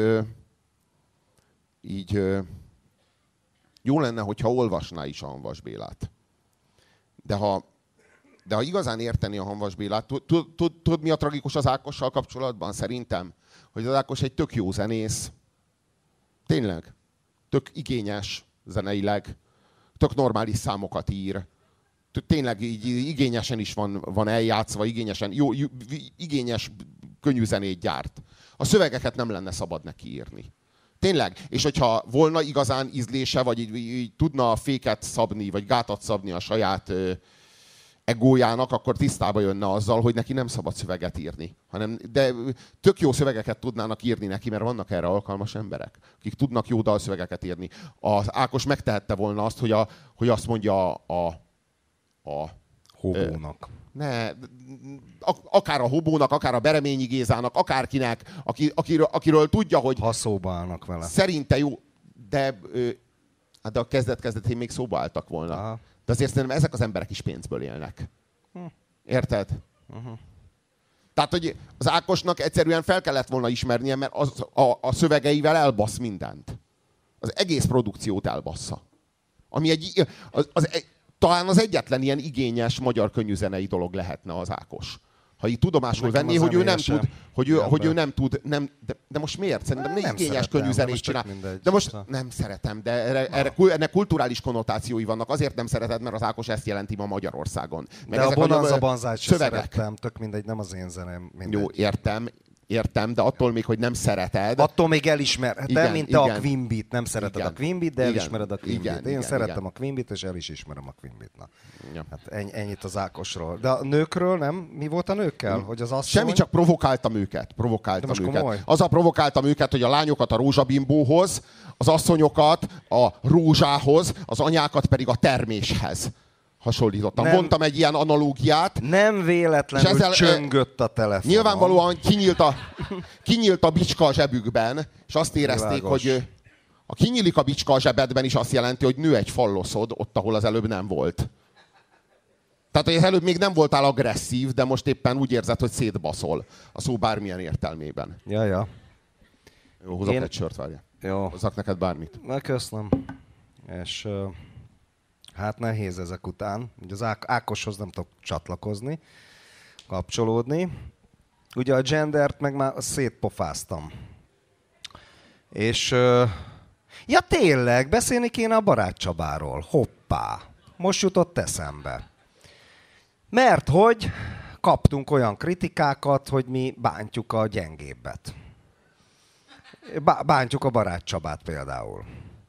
jó lenne, hogyha olvasná is a Hamvas Bélát. De ha igazán érteni a Hamvas Bélát, tudod mi a tragikus az Ákossal kapcsolatban? Szerintem, hogy az Ákos egy tök jó zenész. Tényleg. Tök igényes zeneileg. Tök normális számokat ír. Tényleg így igényesen is van eljátszva, igényes könnyű zenét gyárt. A szövegeket nem lenne szabad neki írni. Tényleg. És hogyha volna igazán ízlése, vagy így tudna féket szabni, vagy gátat szabni a saját egójának, akkor tisztába jönne azzal, hogy neki nem szabad szöveget írni. De tök jó szövegeket tudnának írni neki, mert vannak erre alkalmas emberek, akik tudnak jó dalszövegeket írni. Az Ákos megtehette volna azt, hogy azt mondja a Hobónak. Akár a Hobónak, akár a Bereményi Gézának, akárkinek, akiről tudja, hogy... Ha szóba állnak vele. Szerinte jó, de a kezdet-kezdetén még szóba álltak volna. Aha. De azért szerintem ezek az emberek is pénzből élnek. Érted? Tehát, hogy az Ákosnak egyszerűen fel kellett volna ismernie, mert a szövegeivel elbasz mindent. Az egész produkciót elbassza. Ami talán az egyetlen ilyen igényes magyar könnyűzenei dolog lehetne az Ákos. Ha így tudomásul Nekem venni, a hogy ő nem zenéje tud, hogy ő nem tud, de most miért? Szerintem Nem igényes szeretem, könnyű de zenét most csinál. tök mindegy. De most nem szeretem, de ennek kulturális konnotációi vannak. Azért nem szereted, mert az Ákos ezt jelenti ma Magyarországon. Meg De a ezek Bonanza Banzát sem szövegek. szerettem, tök mindegy, nem az én zeném, mindegy. Jó, értem, de attól még, hogy nem szereted. Attól még elismerhetem, Igen, mint te a igen. Queen Beat. Nem szereted Igen. a Queen Beat, de Igen. elismered a Queen Igen, Beat. Én igen, szerettem igen. a Queen Beat, és el is ismerem a Queen Beat. Na. Ja. Hát ennyit az Ákosról. De a nőkről nem? Mi volt a nőkkel? Hogy az asszony... Semmi, csak provokáltam őket. De most komoly? Azzal provokáltam őket, hogy a lányokat a rózsabimbóhoz, az asszonyokat a rózsához, az anyákat pedig a terméshez hasonlítottam. Nem. Mondtam egy ilyen analógiát. Nem véletlenül És ezzel, csöngött a telefon. Nyilvánvalóan kinyílt a bicska a zsebükben, és azt érezték, Világos. hogy ha kinyílik a bicska a zsebedben, is azt jelenti, hogy nő egy falloszod ott, ahol az előbb nem volt. Tehát, hogy az előbb még nem voltál agresszív, de most éppen úgy érzed, hogy szétbaszol a szó bármilyen értelmében. Ja. Jó, hozok egy sört, várjál. Jó. Hozzak neked bármit. Na, köszönöm. És hát nehéz ezek után. Ugye az Ákoshoz nem tudok csatlakozni, kapcsolódni. Ugye a gendert meg már szétpofáztam. És ja tényleg, beszélni kéne a Barát Csabáról. Hoppá! Most jutott eszembe. Mert hogy kaptunk olyan kritikákat, hogy mi bántjuk a gyengébbet. Bántjuk a Barát Csabát például.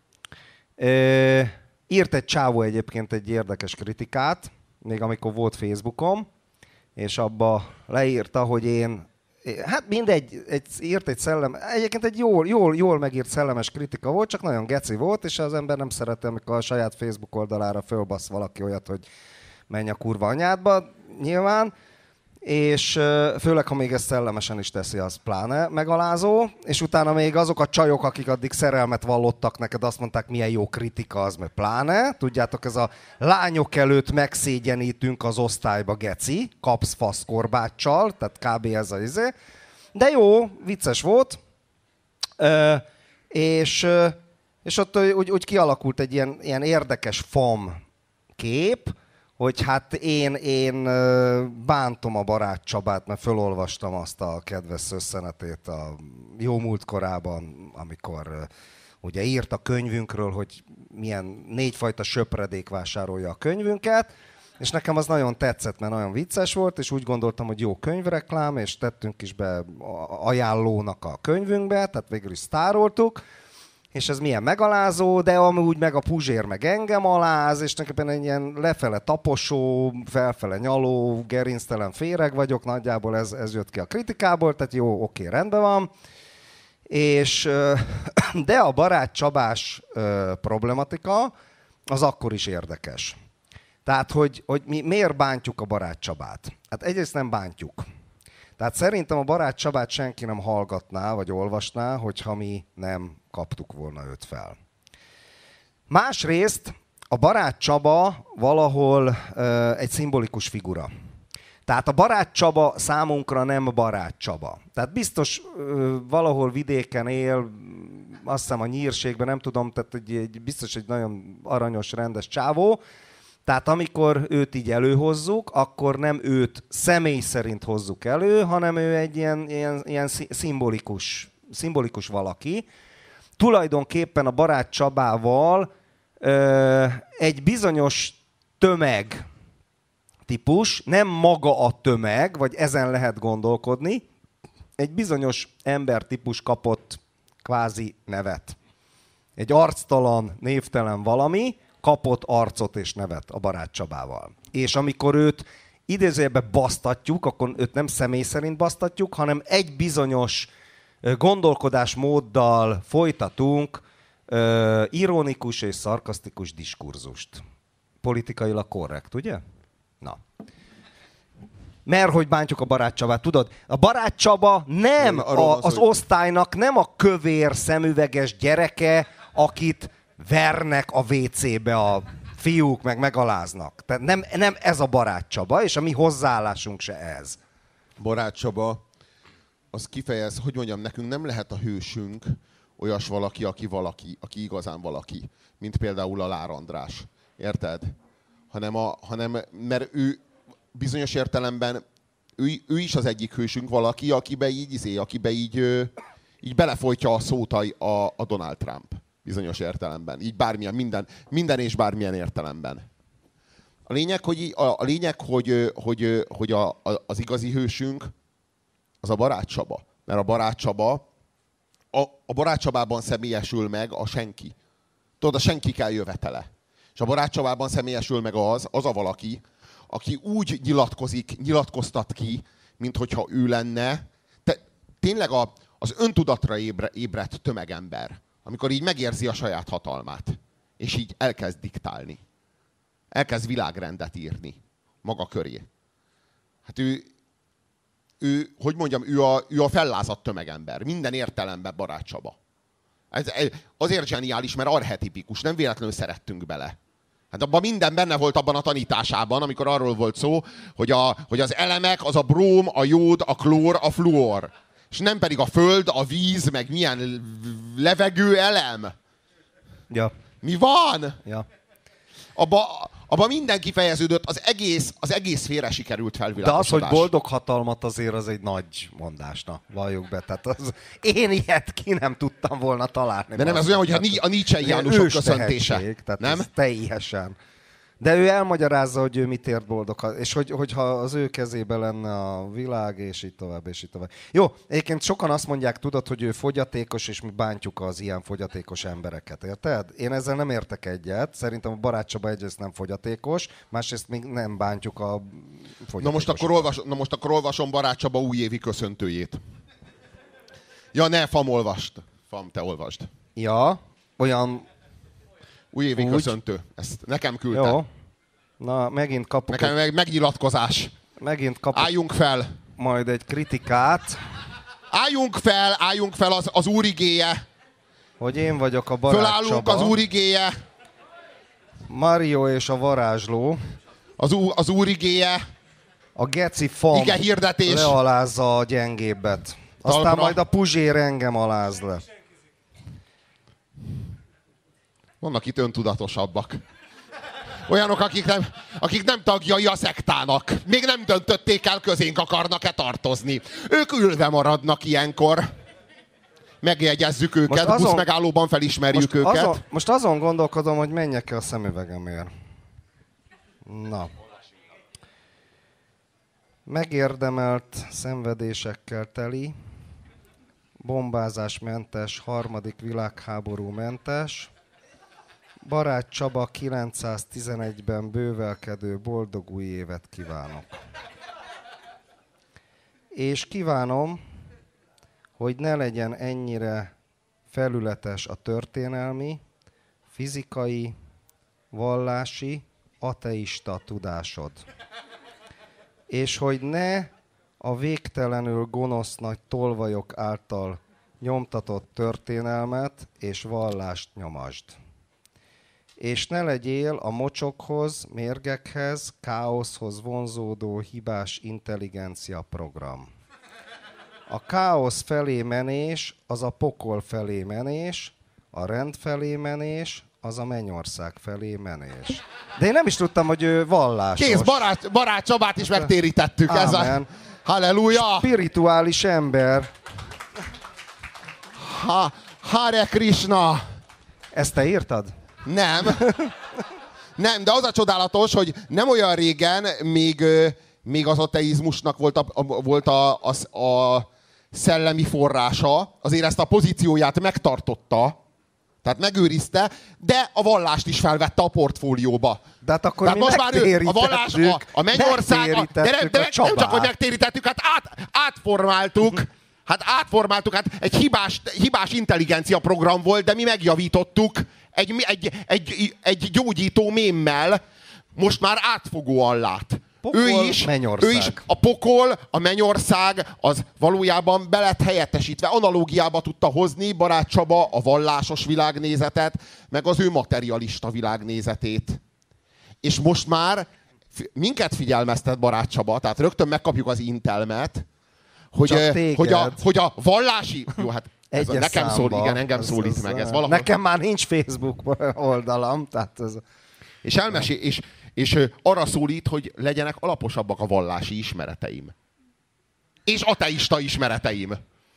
Írt egy csávó egyébként egy érdekes kritikát, még amikor volt Facebookom, és abba leírta, hogy hát mindegy, írt egy egyébként egy jól megírt szellemes kritika volt, csak nagyon geci volt, és az ember nem szereti, amikor a saját Facebook oldalára fölbasz valaki olyat, hogy menj a kurva anyádba, nyilván, és főleg, ha még ezt szellemesen is teszi, az pláne megalázó, és utána még azok a csajok, akik addig szerelmet vallottak neked, azt mondták, milyen jó kritika az, meg pláne. Tudjátok, ez a lányok előtt megszégyenítünk az osztályba, geci, kapsz fasz korbáccsal, tehát kb. Ez a izé. De jó, vicces volt, és ott úgy kialakult egy ilyen érdekes fam kép, hogy hát én bántom a Barát Csabát, mert fölolvastam azt a kedves szösszenetét a jó múlt korában, amikor ugye írt a könyvünkről, hogy milyen 4 fajta söpredék vásárolja a könyvünket, és nekem az nagyon tetszett, mert nagyon vicces volt, és úgy gondoltam, hogy jó könyvreklám, és tettünk is be ajánlónak a könyvünkbe, tehát végül is sztároltuk, és ez milyen megalázó, de amúgy meg a Puzsér meg engem aláz, és nekem egy ilyen lefele taposó, felfele nyaló, gerinctelen féreg vagyok, nagyjából ez jött ki a kritikából, tehát jó, oké, rendben van. És, de a Barát Csabás problematika az akkor is érdekes. Tehát, hogy mi miért bántjuk a Barát Csabát? Hát egyrészt nem bántjuk. Tehát szerintem a Barát Csabát senki nem hallgatná, vagy olvasná, hogyha mi nem kaptuk volna őt fel. Másrészt a Barát Csaba valahol egy szimbolikus figura. Tehát a Barát Csaba számunkra nem Barát Csaba. Tehát biztos valahol vidéken él, azt hiszem a Nyírségben, nem tudom, tehát biztos egy nagyon aranyos, rendes csávó. Tehát amikor őt így előhozzuk, akkor nem őt személy szerint hozzuk elő, hanem ő egy ilyen szimbolikus valaki. Tulajdonképpen a Barát Csabával egy bizonyos tömeg típus, nem maga a tömeg, vagy ezen lehet gondolkodni, egy bizonyos embertípus kapott kvázi nevet. Egy arctalan, névtelen valami kapott arcot és nevet a Barát Csabával. És amikor őt idézőjelben basztatjuk, akkor őt nem személy szerint basztatjuk, hanem egy bizonyos gondolkodásmóddal folytatunk ironikus és szarkasztikus diskurzust. Politikailag korrekt, ugye? Na. Mert hogy bántjuk a Barát Csabát, tudod? A Barát Csaba nem az osztálynak nem a kövér, szemüveges gyereke, akit vernek a WC-be a fiúk, meg megaláznak. Tehát nem ez a Barát Csaba, és a mi hozzáállásunk se ez. Barát Csaba, az kifejez, hogy mondjam, nekünk nem lehet a hősünk olyas valaki, aki igazán valaki, mint például a Lár András. Érted? Hanem mert ő bizonyos értelemben ő is az egyik hősünk valaki, akibe így belefolytja a szót a Donald Trump. Bizonyos értelemben. Így bármilyen, minden és bármilyen értelemben. A lényeg, hogy az igazi hősünk az a Barát Csaba. Mert a Barát Csabában személyesül meg a senki. Tudod, a senki kell jövetele. És a Barát Csabában személyesül meg az a valaki, aki úgy nyilatkoztat ki, minthogyha ő lenne. Tényleg az öntudatra ébredt tömegember, amikor így megérzi a saját hatalmát, és így elkezd diktálni. Elkezd világrendet írni maga köré. Hát ő a fellázadt tömegember. Minden értelemben Barát Csaba. Ez azért zseniális, mert archetipikus. Nem véletlenül szerettünk bele. Hát abban minden benne volt abban a tanításában, amikor arról volt szó, hogy az elemek az a bróm, a jód, a klór, a fluor. És nem pedig a föld, a víz, meg milyen levegő elem. Ja. Mi van? Ja. Abba minden kifejeződött, az egész félre sikerült felvilágosodás. De az, hogy boldog hatalmat azért az egy nagy mondás, na, valljuk be. Tehát én ilyet ki nem tudtam volna találni. De nem ez olyan, hogy a Nietzsche-iánusok köszöntése. Tehát nem? Ez teljesen. De ő elmagyarázza, hogy ő mit ért boldog, és hogyha az ő kezében lenne a világ, és így tovább, és így tovább. Jó, egyébként sokan azt mondják, tudod, hogy ő fogyatékos, és mi bántjuk az ilyen fogyatékos embereket, érted? Én ezzel nem értek egyet. Szerintem a Barát Csaba egyrészt nem fogyatékos, másrészt még nem bántjuk a fogyatékosokat. Na most akkor olvasom Barát Csaba újévi köszöntőjét. Ja, ne, Fam olvast. Fam, te olvasd. Ja, olyan... Újévi köszöntő. Ezt nekem küldte. Jó. Na, megint kapok... Nekem megnyilatkozás. Megint kapok... Álljunk fel. Majd egy kritikát. Álljunk fel az Úr igéje. Hogy én vagyok a Barát Csaba. Fölállunk az Úr igéje. Mario és a varázsló. Az Úr igéje. A geci fam ige hirdetés. Lealázza a gyengébbet. Aztán Talpra. majd a Puzsér engem aláz le. Vannak itt öntudatosabbak. Olyanok, akik nem tagjai a szektának. Még nem döntötték el, közénk akarnak-e tartozni. Ők ülve maradnak ilyenkor. Megjegyezzük őket, buszmegállóban felismerjük őket. Most azon gondolkodom, hogy menjek-e a szemüvegemért. Na. Megérdemelt szenvedésekkel teli, bombázásmentes, harmadik világháború mentes, Barát Csaba 911-ben bővelkedő boldog új évet kívánok. És kívánom, hogy ne legyen ennyire felületes a történelmi, fizikai, vallási, ateista tudásod. És hogy ne a végtelenül gonosz nagy tolvajok által nyomtatott történelmet és vallást nyomasd. És ne legyél a mocsokhoz, mérgekhez, káoszhoz vonzódó hibás intelligencia program. A káosz felé menés az a pokol felé menés, a rend felé menés az a mennyország felé menés. De én nem is tudtam, hogy ő vallásos. Kész, Barát Csabát is megtérítettük. Amen. Halleluja! Spirituális ember. Hare Krishna! Ezt te írtad? Nem. Nem, de az a csodálatos, hogy nem olyan régen még az ateizmusnak volt a szellemi forrása, azért ezt a pozícióját megtartotta, tehát megőrizte, de a vallást is felvette a portfólióba. De hát akkor tehát mi megtérítettük. a vallás, a mennyország, de nem csak, hogy megtérítettük, hát átformáltuk. Hát egy hibás intelligencia program volt, de mi megjavítottuk egy gyógyító mémmel, most már átfogóan lát. Pokol, ő is, a pokol, a mennyország, az valójában be lett helyettesítve. Analógiába tudta hozni Barát Csaba a vallásos világnézetet, meg az ő materialista világnézetét. És most már minket figyelmeztet Barát Csaba, tehát rögtön megkapjuk az intelmet, hogy a vallási... Jó, hát ez nekem szól, igen, engem szólít meg. Ez valahol... Nekem már nincs Facebook oldalam, tehát ez... És arra szólít, hogy legyenek alaposabbak a vallási ismereteim. És ateista ismereteim.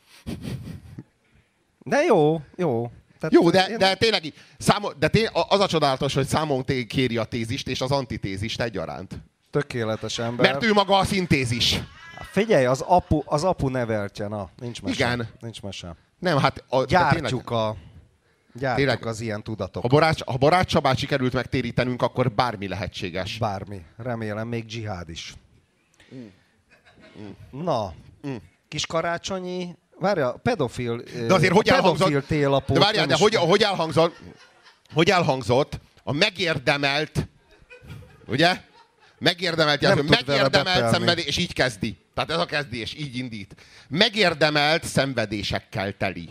De jó. Tehát Jó, de tényleg, az a csodálatos, hogy számon kéri a tézist és az antitézist egyaránt. Tökéletes ember. Mert ő maga a szintézis. Figyelj, az apu neveltje, na, nincs mese. Igen. Nincs mese. Nem, hát... Gyártjuk az ilyen tudatokat. Ha Barát Csabát sikerült megtérítenünk, akkor bármi lehetséges. Bármi. Remélem, még dzsihád is. Na, kis karácsonyi... Várja, pedofil... De azért hogy elhangzott... télapó... De várjál, de hogy elhangzott a megérdemelt... Ugye? Megérdemelt szenvedés... És így kezdi. Tehát ez a kezdés, így indít. Megérdemelt szenvedésekkel teli.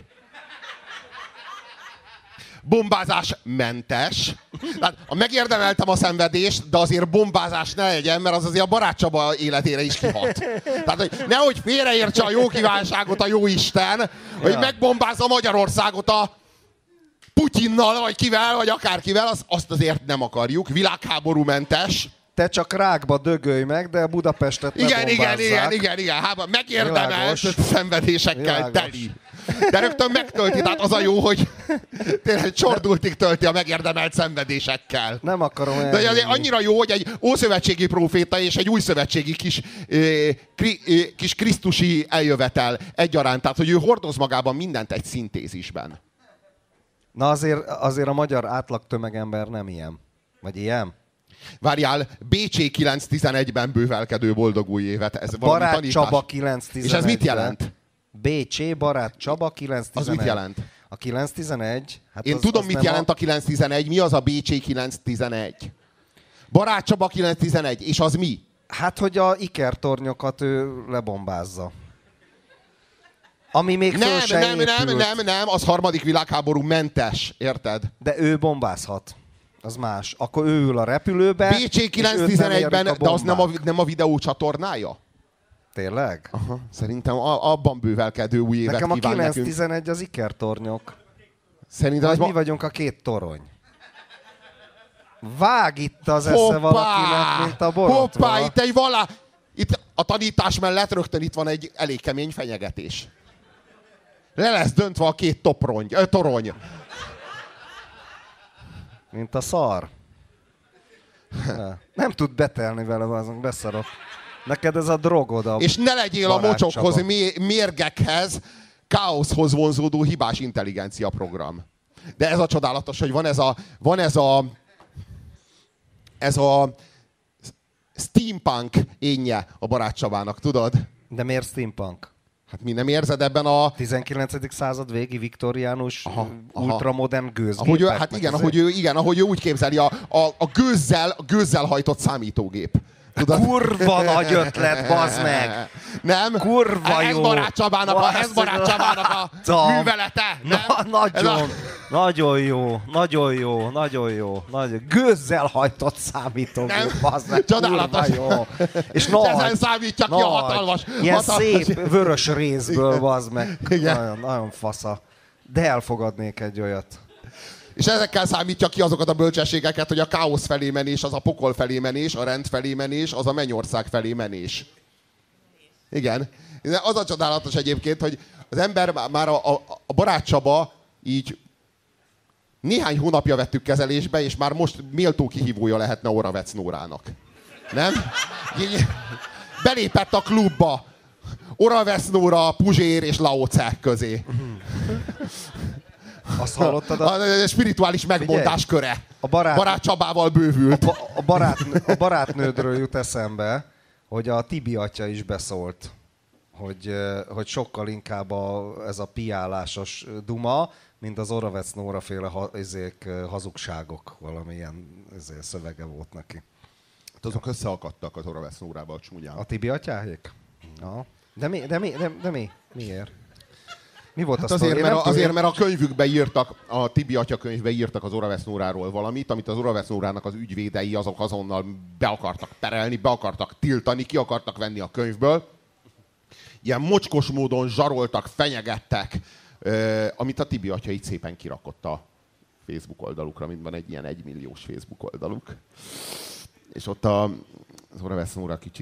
Bombázásmentes. Tehát megérdemeltem a szenvedést, de azért bombázás ne legyen, mert az azért a Barát Csaba életére is kihat. Tehát, hogy nehogy félreértse a jó kívánságot a jó Isten, hogy megbombázza Magyarországot a Putyinnal, vagy kivel, vagy akárkivel, azt azért nem akarjuk. Világháborúmentes. Te csak rákba dögölj meg, de Budapestet ne bomvázzák. Igen. Megérdemelt szenvedésekkel teli. De rögtön megtölti, tehát az a jó, hogy tényleg csordultig tölti a megérdemelt szenvedésekkel. Nem akarom elhinni. De azért annyira jó, hogy egy ószövetségi próféta és egy újszövetségi kis krisztusi eljövetel egyaránt. Tehát, hogy ő hordoz magában mindent egy szintézisben. Na azért a magyar átlag tömegember nem ilyen. Vagy ilyen? Várjál, Bécsé 911-ben bővelkedő boldog új évet. Ez Barát tanítás. Csaba 911. És ez mit jelent? Bécsé, Barát Csaba 911. Az mit jelent? A 911? Hát én tudom, mit jelent a 911. Mi az a Bécsé 911? Barát Csaba 911. És az mi? Hát, hogy a ikertornyokat ő lebombázza. Ami még föl se épült. Nem, az harmadik világháború mentes, érted? De ő bombázhat. Az más. Akkor ő ül a repülőbe. Bécsé 911-ben, de az nem a videó csatornája? Tényleg? Aha, szerintem abban bővelkedő új évet nekem kíván nekünk. Nekem a 911 az ikertornyok. Szerintem mi vagyunk a két torony. Vág itt az esze valakinek, mint a borotva. Hoppá, itt a tanítás mellett rögtön itt van egy elég kemény fenyegetés. Le lesz döntve a két torony. Mint a szar. Nem tud betelni vele, azon beszarok. Neked ez a drogod. És ne legyél a mocsokhoz, mérgekhez, káoszhoz vonzódó hibás intelligencia program. De ez a csodálatos, hogy van ez a steampunk énje a Barát Csabának, tudod? De miért steampunk? Hát mi nem érzed ebben a... 19. század végi viktoriánus ultramodern gőzgépek? Hát igen, ahogy ő úgy képzeli a gőzzel hajtott számítógép. Tudod? Kurva nagy ötlet, bazd meg! Nem? Kurva jó! Ez Barát Csabának a művelete, nem? Nagyon jó. Gőzzel hajtott számítógép, bazd meg! Csodálatos! Jó. És nagy, ezen számítja ki a hatalmas... Ilyen szép vörös részből, bazd meg. Nagyon fasza. De elfogadnék egy olyat. És ezekkel számítja ki azokat a bölcsességeket, hogy a káosz felé menés, az a pokol felé menés, a rend felé menés, az a mennyország felé menés. Igen. Az a csodálatos egyébként, hogy az ember már a Barát Csaba így néhány hónapja vettük kezelésbe, és már most méltó kihívója lehetne Oravec Nórának. Nem? Így belépett a klubba. Oravec Nóra, Puzsér és Lao Tse közé. Azt hallottad? A spirituális megmondás köre. Barát Csabával bővült. A barátnődről jut eszembe, hogy a Tibi atya is beszólt, hogy sokkal inkább ez a piálásos duma, mint az Oravec Nóra féle hazugságok. Valamilyen szövege volt neki. Hát azok összeakadtak az Oravec Nórába a csúnyán. A Tibi atyáhék? Ja. De mi? Miért? Mi volt hát az azért, mert a könyvükbe írtak, a Tibi atya könyvbe írtak az Oravec Nóráról valamit, amit az Oravec Nórának az ügyvédei azok azonnal be akartak perelni, be akartak tiltani, ki akartak venni a könyvből. Ilyen mocskos módon zsaroltak, fenyegettek, amit a Tibi atya így szépen kirakott a Facebook oldalukra, mint van egy ilyen 1 milliós Facebook oldaluk. És ott az Oravec Nóra kicsit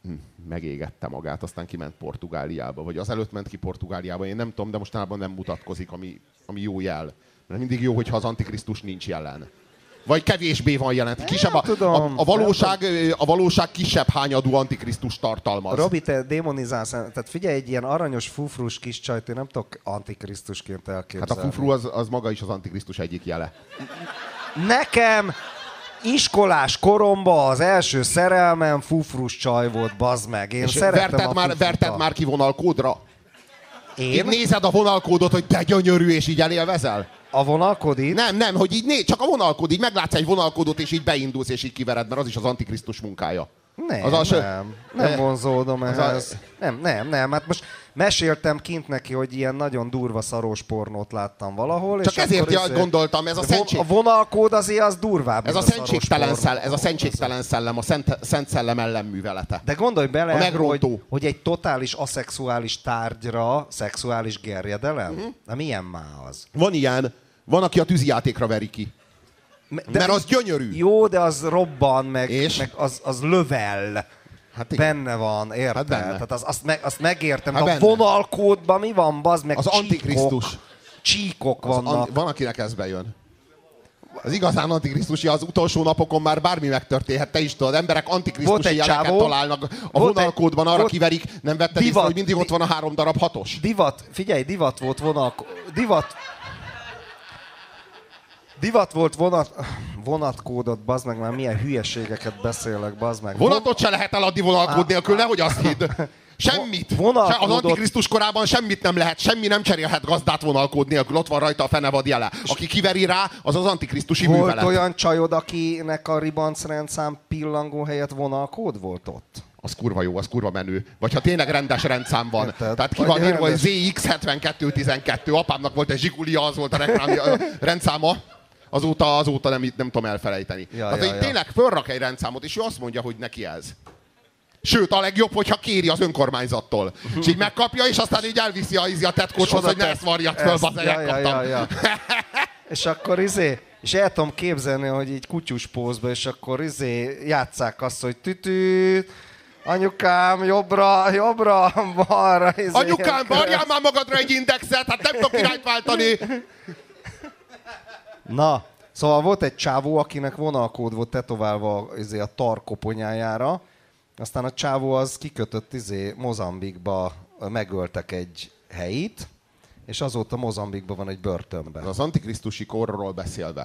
megégette magát, aztán kiment Portugáliába, vagy azelőtt ment ki Portugáliába, én nem tudom, de mostanában nem mutatkozik, ami jó jel. Mert mindig jó, hogyha az Antikrisztus nincs jelen. Vagy kevésbé van jelen. Kisebb a valóság kisebb hányadú Antikrisztus tartalmaz. Robi, te démonizálsz. Tehát figyelj, egy ilyen aranyos fufrus kis csajt, én nem tudok Antikrisztusként elképzelni. Hát a fufru az maga is az Antikrisztus egyik jele. Nekem iskolás koromban az első szerelmem fufrus csaj volt, bazd meg. Én szerettem verted már ki vonalkódra? Én? Így nézed a vonalkódot, hogy te gyönyörű, és így elélvezel? A vonalkód itt? Nem, hogy így csak a vonalkód, így meglátsz egy vonalkódot, és így beindulsz, és így kivered, mert az is az Antikrisztus munkája. Nem vonzódom ehhez. Nem, hát most meséltem kint neki, hogy ilyen nagyon durva szarós pornót láttam valahol. Csak és ezért gondoltam, ez a szentség. A vonalkód azért az durvább, ez a szentségtelen szellem, a szent szellem ellenművelete. De gondolj bele, hogy egy totális aszexuális tárgyra szexuális gerjedelem? Na milyen már az? Van ilyen, van, aki a tűzijátékra veri ki. Mert az gyönyörű. Jó, de az robban, meg az lövel. Hát benne van, érted? Hát benne. Tehát azt megértem. Hát a vonalkódban mi van, bazd meg? Az Antikrisztus. Csíkok vannak. Van, akinek ez bejön. Az igazán antikrisztusi, az utolsó napokon már bármi megtörténhet. Te is tudod, emberek antikrisztusi jeleket találnak a vonalkódban, arra kiverik. Nem vetted észre, hogy mindig ott van a 3 darab 6-os? Divat volt Divat volt vonatkódot, bazd meg, már milyen hülyeségeket beszélek, bazd meg. Vonatot se lehet eladni vonalkód nélkül, nehogy azt hidd. Semmit. Az Antikrisztus korában semmit nem lehet, semmi nem cserélhet gazdát vonalkód nélkül, ott van rajta a fenevad jele. Aki kiveri rá, az az antikrisztusi művelet. Volt olyan csajod, akinek a ribanc rendszám pillangó helyett vonalkód volt ott? Az kurva jó, az kurva menő. Vagy ha tényleg rendes rendszám van. Érted? Tehát ki van írva, hogy ZX7212. Apámnak volt egy Zsigulia, az volt a rendszáma. Azóta nem tudom elfelejteni. Tehát tényleg fölrak egy rendszámot, és ő azt mondja, hogy neki ez. Sőt, a legjobb, hogyha kéri az önkormányzattól. És így megkapja, és aztán így elviszi a tetkóshoz, hogy ne ezt varjad föl, És akkor és el tudom képzelni, hogy így kutyus pózba, és akkor játsszák azt, hogy tütűt, anyukám, jobbra, balra. Anyukám, varjál már magadra egy indexet, hát nem tudok irányt váltani. Na, szóval volt egy csávó, akinek vonalkód volt tetoválva a tarkoponyájára, aztán a csávó az kikötött Mozambikba, megöltek egy helyit, és azóta Mozambikban van egy börtönben. Az antikrisztusi korról beszélve.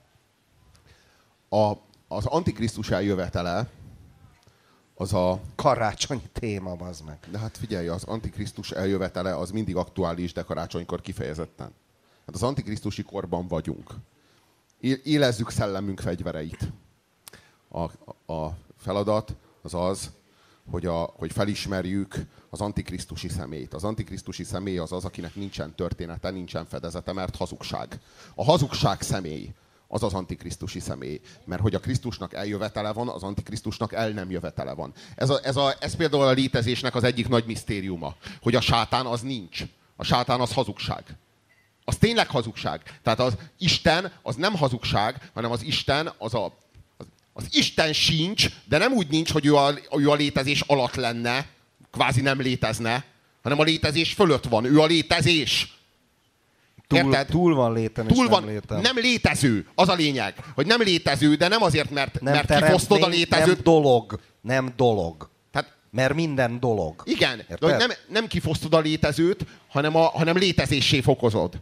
Az antikrisztus eljövetele az a... Karácsonyi téma, bazd meg. De hát figyelj, az antikrisztus eljövetele az mindig aktuális, de karácsonykor kifejezetten. Hát az antikrisztusi korban vagyunk. Élezzük szellemünk fegyvereit. A feladat az, hogy felismerjük az antikrisztusi személyt. Az antikrisztusi személy az, akinek nincsen története, nincsen fedezete, mert hazugság. A hazugság személy az az antikrisztusi személy. Mert hogy a Krisztusnak eljövetele van, az antikrisztusnak el nem jövetele van. Ez például a létezésnek az egyik nagy misztériuma. Hogy a sátán az nincs. A sátán az hazugság. Az tényleg hazugság. Tehát az Isten az nem hazugság, hanem az Isten az Isten sincs, de nem úgy nincs, hogy ő a létezés alatt lenne, kvázi nem létezne, hanem a létezés fölött van. Ő a létezés. Túl van léten, és nem létem. Nem létező. Az a lényeg, hogy nem létező, de nem azért, mert kifosztod a létezőt. Nem dolog. Mert minden dolog. Igen, de nem kifosztod a létezőt, hanem létezéssé fokozod.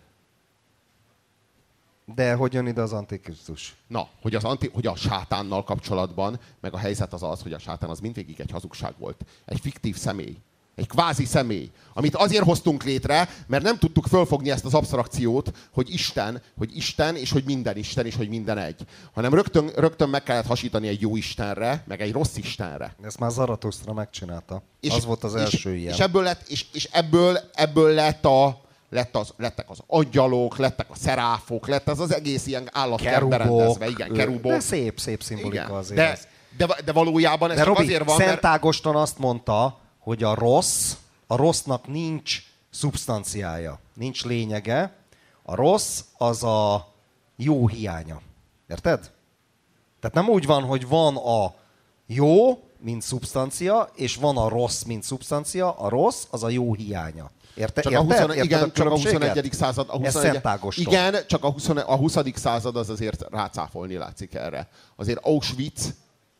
De hogy jön ide az Antikrisztus? Na, hogy a sátánnal kapcsolatban, meg a helyzet az, hogy a sátán az mindvégig egy hazugság volt. Egy fiktív személy. Egy kvázi személy. Amit azért hoztunk létre, mert nem tudtuk fölfogni ezt az absztrakciót, hogy Isten, és hogy minden Isten, és hogy minden egy. Hanem rögtön meg kellett hasítani egy jó Istenre, meg egy rossz Istenre. Ezt már Zaratusztra megcsinálta. Az volt az első ilyen. És ebből lettek az angyalok, lettek a szeráfok, lett az egész ilyen állatkert berendezve. Igen, kerubok. De szép szimbolika igen, azért. De valójában ez csak Robi, azért van, Szent Ágoston azt mondta, hogy a rossznak nincs szubstanciája, nincs lényege. A rossz az a jó hiánya. Érted? Tehát nem úgy van, hogy van a jó, mint szubstancia, és van a rossz, mint szubstancia. A rossz, az a jó hiánya. Érted? Igen, csak a 21. század. Igen, csak a 20. század az azért rácáfolni látszik erre. Azért Auschwitz,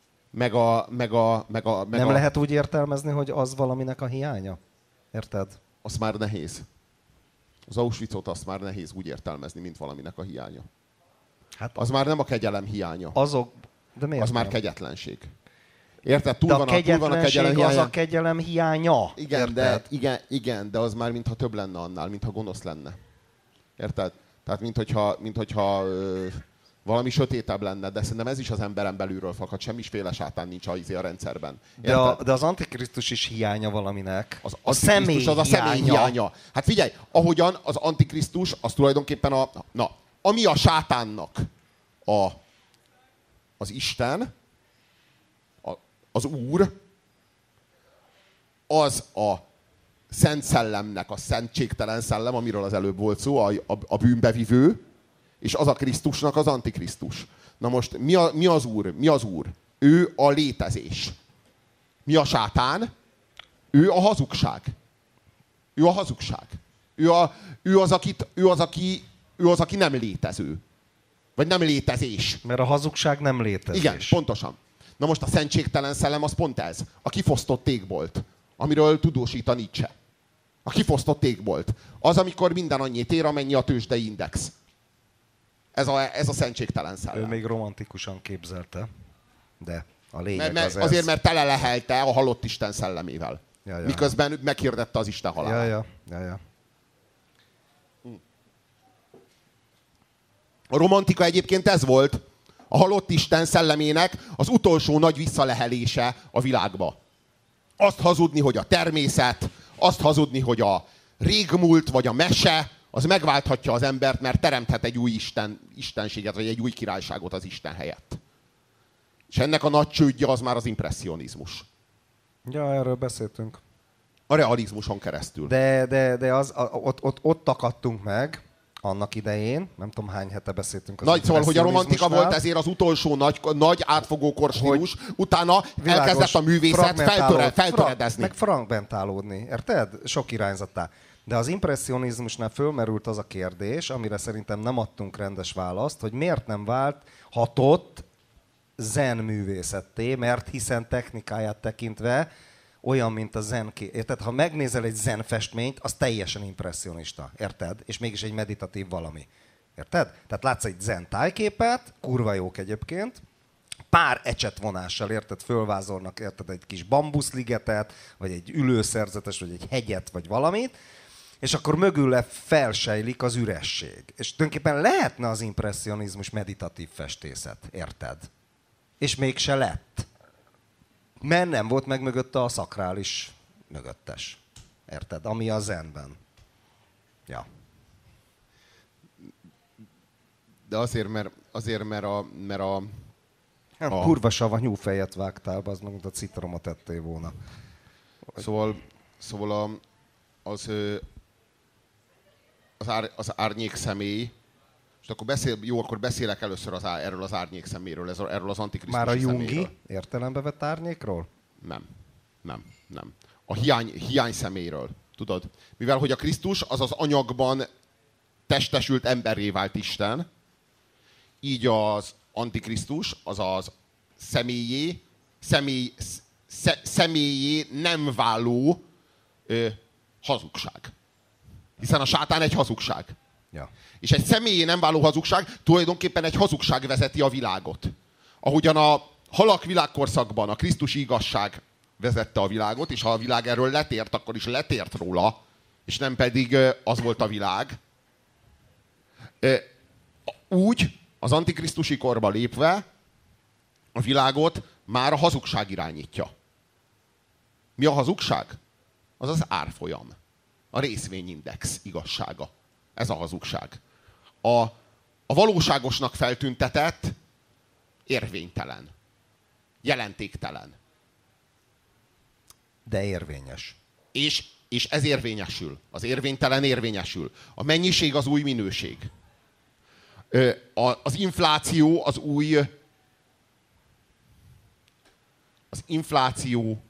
Nem lehet úgy értelmezni, hogy az valaminek a hiánya? Érted? Az már nehéz. Az Auschwitzot azt már nehéz úgy értelmezni, mint valaminek a hiánya. Hát az már nem a kegyelem hiánya. De miért az nem? már kegyetlenség. Érted? De a kegyetlenség az a kegyelem hiánya. Igen, de az már mintha több lenne annál, mintha gonosz lenne. Érted? Tehát minthogyha valami sötétebb lenne, de szerintem ez is az emberen belülről fakad, semmiféle sátán nincs a rendszerben. De az Antikrisztus is hiánya valaminek. A személy az a személy hiánya. Hát figyelj, ahogyan az Antikrisztus, az tulajdonképpen ami a sátánnak az Isten, az Úr, az a Szent Szellemnek a szentségtelen szellem, amiről az előbb volt szó, a bűnbevivő, és az a Krisztusnak az Antikrisztus. Na most mi az Úr? Mi az Úr? Ő a létezés. Mi a sátán? Ő a hazugság. Ő a hazugság. Ő az, aki nem létező. Vagy nem létezés. Mert a hazugság nem létezés. Igen, pontosan. Na most a szentségtelen szellem az pont ez. A kifosztott égbolt, amiről tudósít a Nietzsche. A kifosztott égbolt. Az, amikor minden annyit ér, amennyi a tőzsdei index. Ez a szentségtelen szellem. Ő még romantikusan képzelte, de a lényeg az ez. Azért, mert tele lehelte a halott Isten szellemével. Ja. Miközben meghirdette az Isten halálát. Ja. A romantika egyébként ez volt. A halott Isten szellemének az utolsó nagy visszalehelése a világba. Azt hazudni, hogy a természet, azt hazudni, hogy a régmúlt vagy a mese, az megválthatja az embert, mert teremthet egy új istenséget, vagy egy új királyságot az Isten helyett. És ennek a nagy csődje az már az impresszionizmus. Ja, erről beszéltünk. A realizmuson keresztül. De ott akadtunk meg annak idején, nem tudom hány hete beszéltünk az szóval, hogy a romantika volt ezért az utolsó nagy átfogó korstílus, utána elkezdett a művészet feltöredezni. Meg fragmentálódni, érted? Sok irányzattá. De az impresszionizmusnál fölmerült az a kérdés, amire szerintem nem adtunk rendes választ, hogy miért nem válthatott zen művészetté, mert hiszen technikáját tekintve olyan, mint a zen. Érted? Ha megnézel egy zen festményt, az teljesen impresszionista. Érted? És mégis egy meditatív valami. Érted? Tehát látsz egy zen tájképet, kurva jók egyébként, pár ecsetvonással, érted, fölvázolnak, érted, egy kis bambuszligetet, vagy egy ülőszerzetes, vagy egy hegyet, vagy valamit, és akkor mögüle felsejlik az üresség. És tulajdonképpen lehetne az impresszionizmus meditatív festészet, érted? És mégse lett. Mert nem volt meg mögötte a szakrális mögöttes. Érted? Ami a zenben. Ja. De azért, mert a kurva savanyú fejet vágtál, az meg, mint a citromot ettél volna. Szóval az árnyék személy, és akkor beszélek először erről az árnyék szeméről, erről az antikrisztusi szeméről. Már a szeméről. jungi értelembe vett árnyékról? Nem. A hiány személyről, tudod? Mivel hogy a Krisztus az az anyagban testesült emberré vált Isten, így az antikrisztus az az személyé nem váló hazugság. Hiszen a sátán egy hazugság. Ja. És egy személyé nem váló hazugság tulajdonképpen egy hazugság vezeti a világot. Ahogyan a halak világkorszakban a krisztusi igazság vezette a világot, és ha a világ erről letért, akkor is letért róla, és nem pedig az volt a világ. Úgy az antikrisztusi korba lépve a világot már a hazugság irányítja. Mi a hazugság? Az az árfolyam. A részvényindex igazsága. Ez a hazugság. A valóságosnak feltüntetett érvénytelen. Jelentéktelen. De érvényes. És ez érvényesül. Az érvénytelen érvényesül. A mennyiség az új minőség. Az infláció az új az infláció.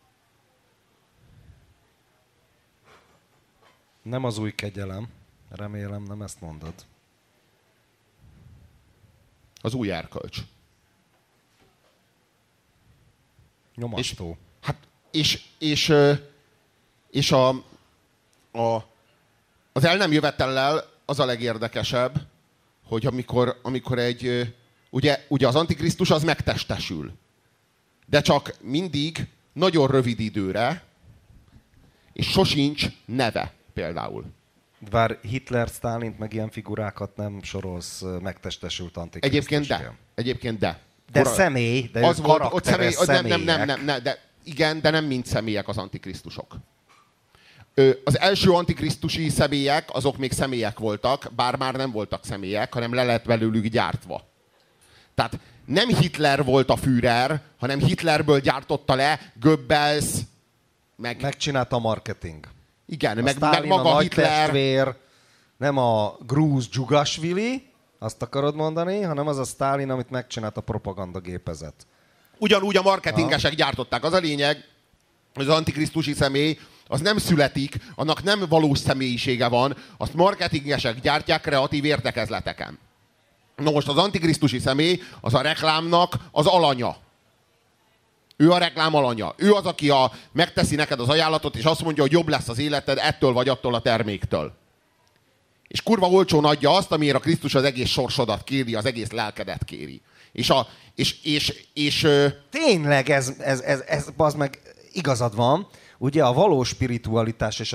Nem az új kegyelem. Remélem, nem ezt mondod. Az új erkölcs. Nyomasztó. És az el nem jövetellel az a legérdekesebb, hogy amikor egy... Ugye az Antikrisztus az megtestesül. De csak mindig nagyon rövid időre, és sosincs neve például. Bár Hitler, Sztálint, meg ilyen figurákat nem sorolsz megtestesült antikrisztusként. Egyébként de. De személy, de az volt, ott személyek. Nem, de igen, de nem mind személyek az antikrisztusok. Az első antikrisztusi személyek, azok még személyek voltak, bár már nem voltak személyek, hanem le lett belőlük gyártva. Tehát nem Hitler volt a Führer, hanem Hitlerből gyártotta le Goebbels, megcsinálta a marketing. Igen, a meg maga a Hitler. Testvér, nem a grúz Dzsugasvili, azt akarod mondani, hanem az a Sztálin, amit megcsinált a propagandagépezet. Ugyanúgy a marketingesek gyártották. Az a lényeg, hogy az antikrisztusi személy az nem születik, annak nem valós személyisége van, azt marketingesek gyártják kreatív értekezleteken. Na most az antikrisztusi személy az a reklámnak az alanya. Ő a reklám alanya. Ő az, aki megteszi neked az ajánlatot, és azt mondja, hogy jobb lesz az életed ettől vagy attól a terméktől. És kurva olcsón adja azt, amiért a Krisztus az egész sorsodat kéri, az egész lelkedet kéri. Tényleg, ez bazd meg, igazad van. Ugye a valós spiritualitás, és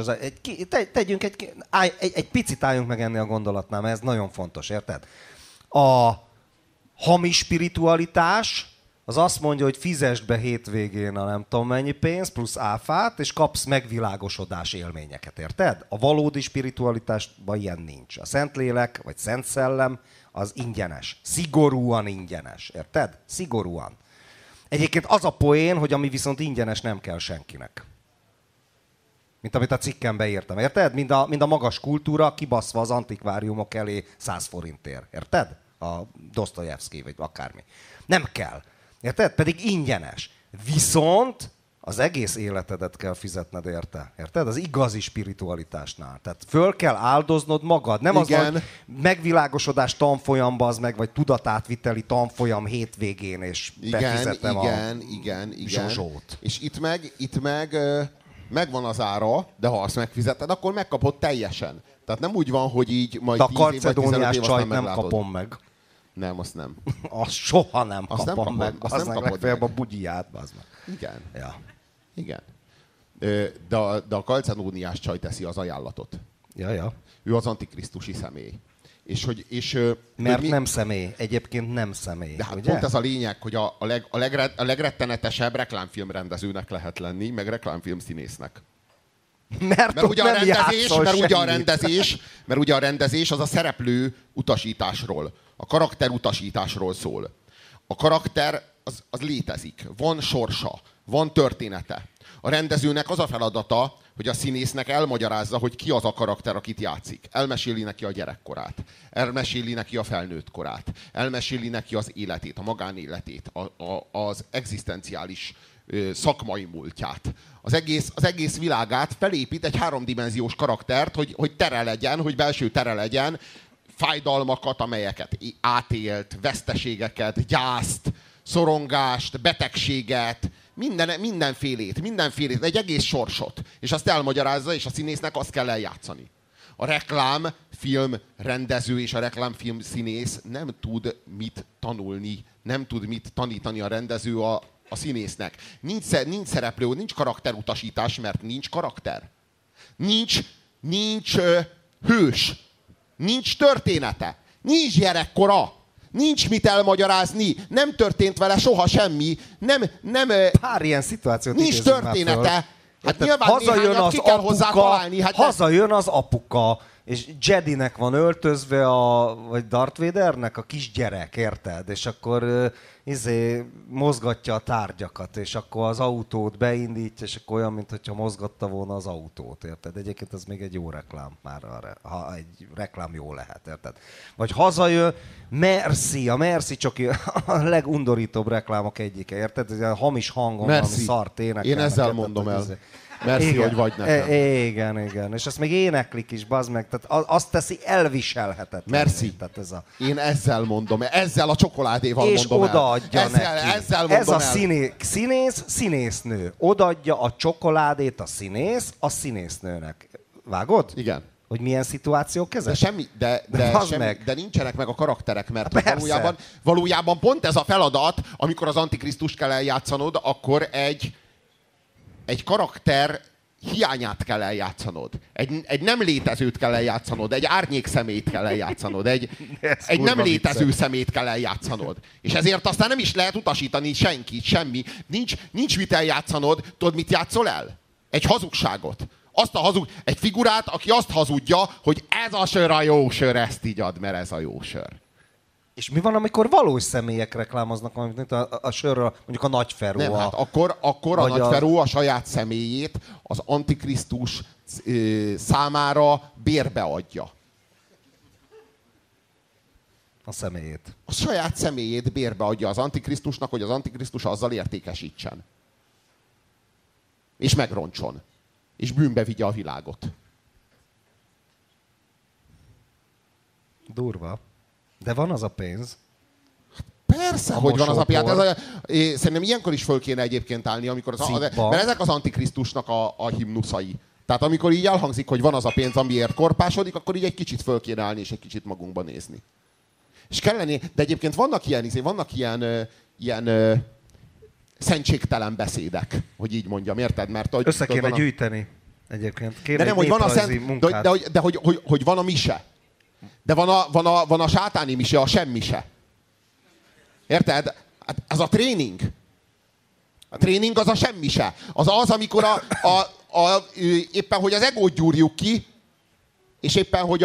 egy picit álljunk meg ennél a gondolatnál, mert ez nagyon fontos, érted? A hamis spiritualitás az azt mondja, hogy fizesd be hétvégén a nem tudom mennyi pénz, plusz áfát, és kapsz megvilágosodás élményeket, érted? A valódi spiritualitásban ilyen nincs. A Szentlélek, vagy Szent Szellem, az ingyenes. Szigorúan ingyenes, érted? Szigorúan. Egyébként az a poén, hogy ami viszont ingyenes, nem kell senkinek. Mint amit a cikkembe írtam, érted? Mind a magas kultúra kibaszva az antikváriumok elé 100 forintért, érted? A Dosztojevszkij, vagy akármi. Nem kell. Érted? Pedig ingyenes. Viszont az egész életedet kell fizetned érte. Érted? Az igazi spiritualitásnál. Tehát föl kell áldoznod magad. Nem az, hogy megvilágosodás tanfolyamba az meg, vagy tudatátviteli tanfolyam hétvégén, és befizetem a zsozsót. És itt meg megvan az ára, de ha azt megfizeted, akkor megkapod teljesen. Tehát nem úgy van, hogy így majd 10 év vagy 15 év karcedóniás csajt nem meglátod. kapom meg. Nem, azt nem. Azt soha nem Azt kapom nem meg. kapod, azt Az nem meg kapod legfeljebb meg. a bugyját, bazd meg. Igen. Ja. Igen. De a kalcedóniás csaj teszi az ajánlatot. Ja. Ő az antikrisztusi személy. Mert nem személy. Egyébként nem személy. De hát ugye? pont ez a lényeg, hogy a legrettenetesebb reklámfilmrendezőnek lehet lenni, meg reklámfilmszínésznek. Mert ugye a rendezés az a szereplő utasításról, a karakter utasításról szól. A karakter az létezik, van sorsa, van története. A rendezőnek az a feladata, hogy a színésznek elmagyarázza, hogy ki az a karakter, akit játszik. Elmeséli neki a gyerekkorát, elmeséli neki a felnőtt korát, elmeséli neki az életét, a magánéletét, az egzisztenciális szakmai múltját. Az egész világát felépít egy háromdimenziós karaktert, hogy tere legyen, hogy belső tere legyen, fájdalmakat, amelyeket átélt, veszteségeket, gyászt, szorongást, betegséget, mindenfélét, egy egész sorsot. És azt elmagyarázza, és a színésznek azt kell eljátszani. A reklámfilm rendező és a reklámfilm színész nem tud mit tanulni, nem tud mit tanítani a rendező a színésznek. Nincs szereplő, nincs karakterutasítás, mert nincs karakter. Nincs hős. Nincs története. Nincs gyerekkora. Nincs mit elmagyarázni. Nem történt vele soha semmi. Nem, pár ilyen szituációt nincs története. Hát nyilván hazajön néhányat ki kell hozzá találni. Hát hazajön az apuka, és Jedinek van öltözve, vagy Darth Vadernek a kisgyerek, érted? És akkor mozgatja a tárgyakat, és akkor az autót beindítja, és akkor olyan, mintha mozgatta volna az autót, érted? Egyébként ez még egy jó reklám már arra, ha egy reklám jó lehet, érted? Vagy hazajön, Merci, a Merci csak a legundorítóbb reklámok egyike, érted? Ez a hamis hangon, valami szart énekelnek. Én ezzel mondom el. Merci, igen, hogy vagy nekem. Igen. És ezt még éneklik is, bazd meg. Tehát azt teszi elviselhetetlen. Merci. Tehát én ezzel mondom el. Ezzel a csokoládéval és mondom el. És odaadja neki. Ezzel mondom ez a színésznő. Odaadja a csokoládét a színésznőnek. Vágod? Igen. Hogy milyen szituációk ezek? De nincsenek meg a karakterek, mert valójában pont ez a feladat, amikor az Antikrisztust kell eljátszanod, akkor egy karakter hiányát kell eljátszanod. Egy nem létezőt kell eljátszanod, egy árnyék szemét kell eljátszanod, egy nem létező szemét kell eljátszanod. És ezért aztán nem is lehet utasítani senkit, semmi. Nincs mit eljátszanod, tudod mit játszol el? Egy hazugságot. Egy figurát, aki azt hazudja, hogy ez a sör a jó sör, ezt így ad, mert ez a jó sör. És mi van, amikor valós személyek reklámoznak, mint a sörről, mondjuk a Nagy Feró? Nem, hát akkor a Nagy Feró a saját személyét az Antikrisztus számára bérbe adja. A személyét. A saját személyét bérbe adja az Antikrisztusnak, hogy az Antikrisztus azzal értékesítsen. És megroncson. És bűnbe vigye a világot. Durva. De van az a pénz. Persze, hogy van az a pénz. Szerintem ilyenkor is föl kéne egyébként állni, mert ezek az Antikrisztusnak a himnuszai. Tehát amikor így elhangzik, hogy van az a pénz, amiért korpásodik, akkor így egy kicsit föl kéne állni, és egy kicsit magunkba nézni. És kellene, de egyébként vannak ilyen szentségtelen beszédek, hogy így mondjam, érted? Mert össze kéne gyűjteni egyébként. De nem, hogy van a de hogy van a mise. De van a sátáni mise, a semmise. Érted? Hát ez a tréning. A tréning az a semmise. Az, amikor éppen, hogy az egót gyúrjuk ki, és éppen, hogy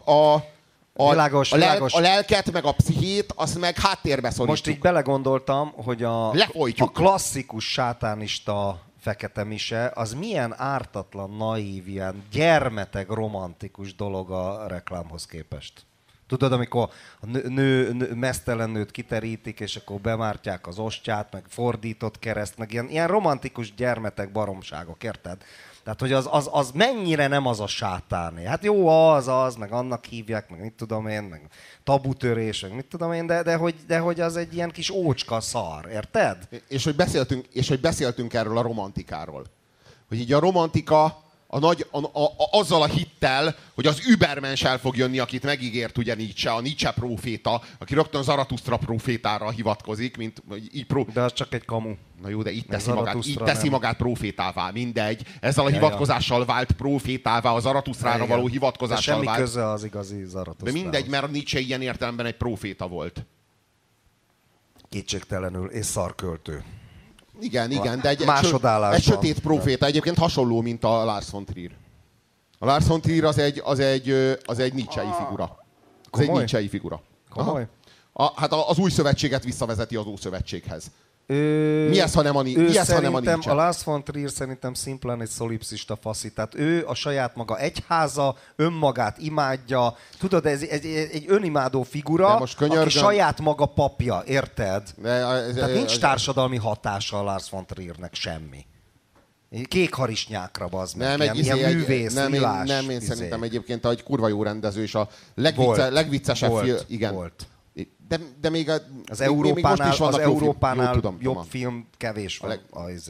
világos. A lelket, meg a pszichét, azt meg háttérbe szorítjuk. Most így belegondoltam, hogy a klasszikus sátánista fekete mise, az milyen ártatlan, naív, ilyen gyermeteg, romantikus dolog a reklámhoz képest. Tudod, amikor a meztelen nőt kiterítik, és akkor bemártják az ostját, meg fordított kereszt, meg ilyen romantikus gyermeteg baromságok, érted? Tehát, hogy az mennyire nem az a sátáné. Hát jó, az, meg annak hívják, meg mit tudom én, meg tabutörés, meg mit tudom én, de hogy az egy ilyen kis ócska szar, érted? És hogy beszéltünk erről a romantikáról. Hogy így a romantika azzal a hittel, hogy az Übermensch el fog jönni, akit megígért ugye Nietzsche, a Nietzsche próféta, aki rögtön Zaratusztra prófétára hivatkozik, mint így de az csak egy kamu. Na jó, de itt teszi magát prófétává, mindegy. Ezzel a hivatkozással vált prófétává, a Zaratusztrára való hivatkozással vált. De semmi köze az igazi Zaratusztrához. De mindegy, mert Nietzsche ilyen értelemben egy próféta volt. Kétségtelenül, és szarköltő. Igen, de egy sötét próféta. Egyébként hasonló, mint a Lars von Trier. A Lars von Trier az egy Nietzsche-i figura. Az egy Nietzsche-i figura. Hát az új szövetséget visszavezeti az Ószövetséghez. Mi ez, ha nem a Nietzsche? A Lars von Trier szerintem szimplán egy szolipszista faszi. Tehát ő a saját maga egyháza, önmagát imádja. Tudod, ez egy önimádó figura, aki saját maga papja, érted? Tehát nincs társadalmi hatása a Lars von Triernek semmi. Kék harisnyákra, bazd meg. Ilyen művész, nem, én szerintem egyébként egy kurva jó rendező, és a legviccesebb film. Igen. Volt. De még az Európánál jobb film kevés van.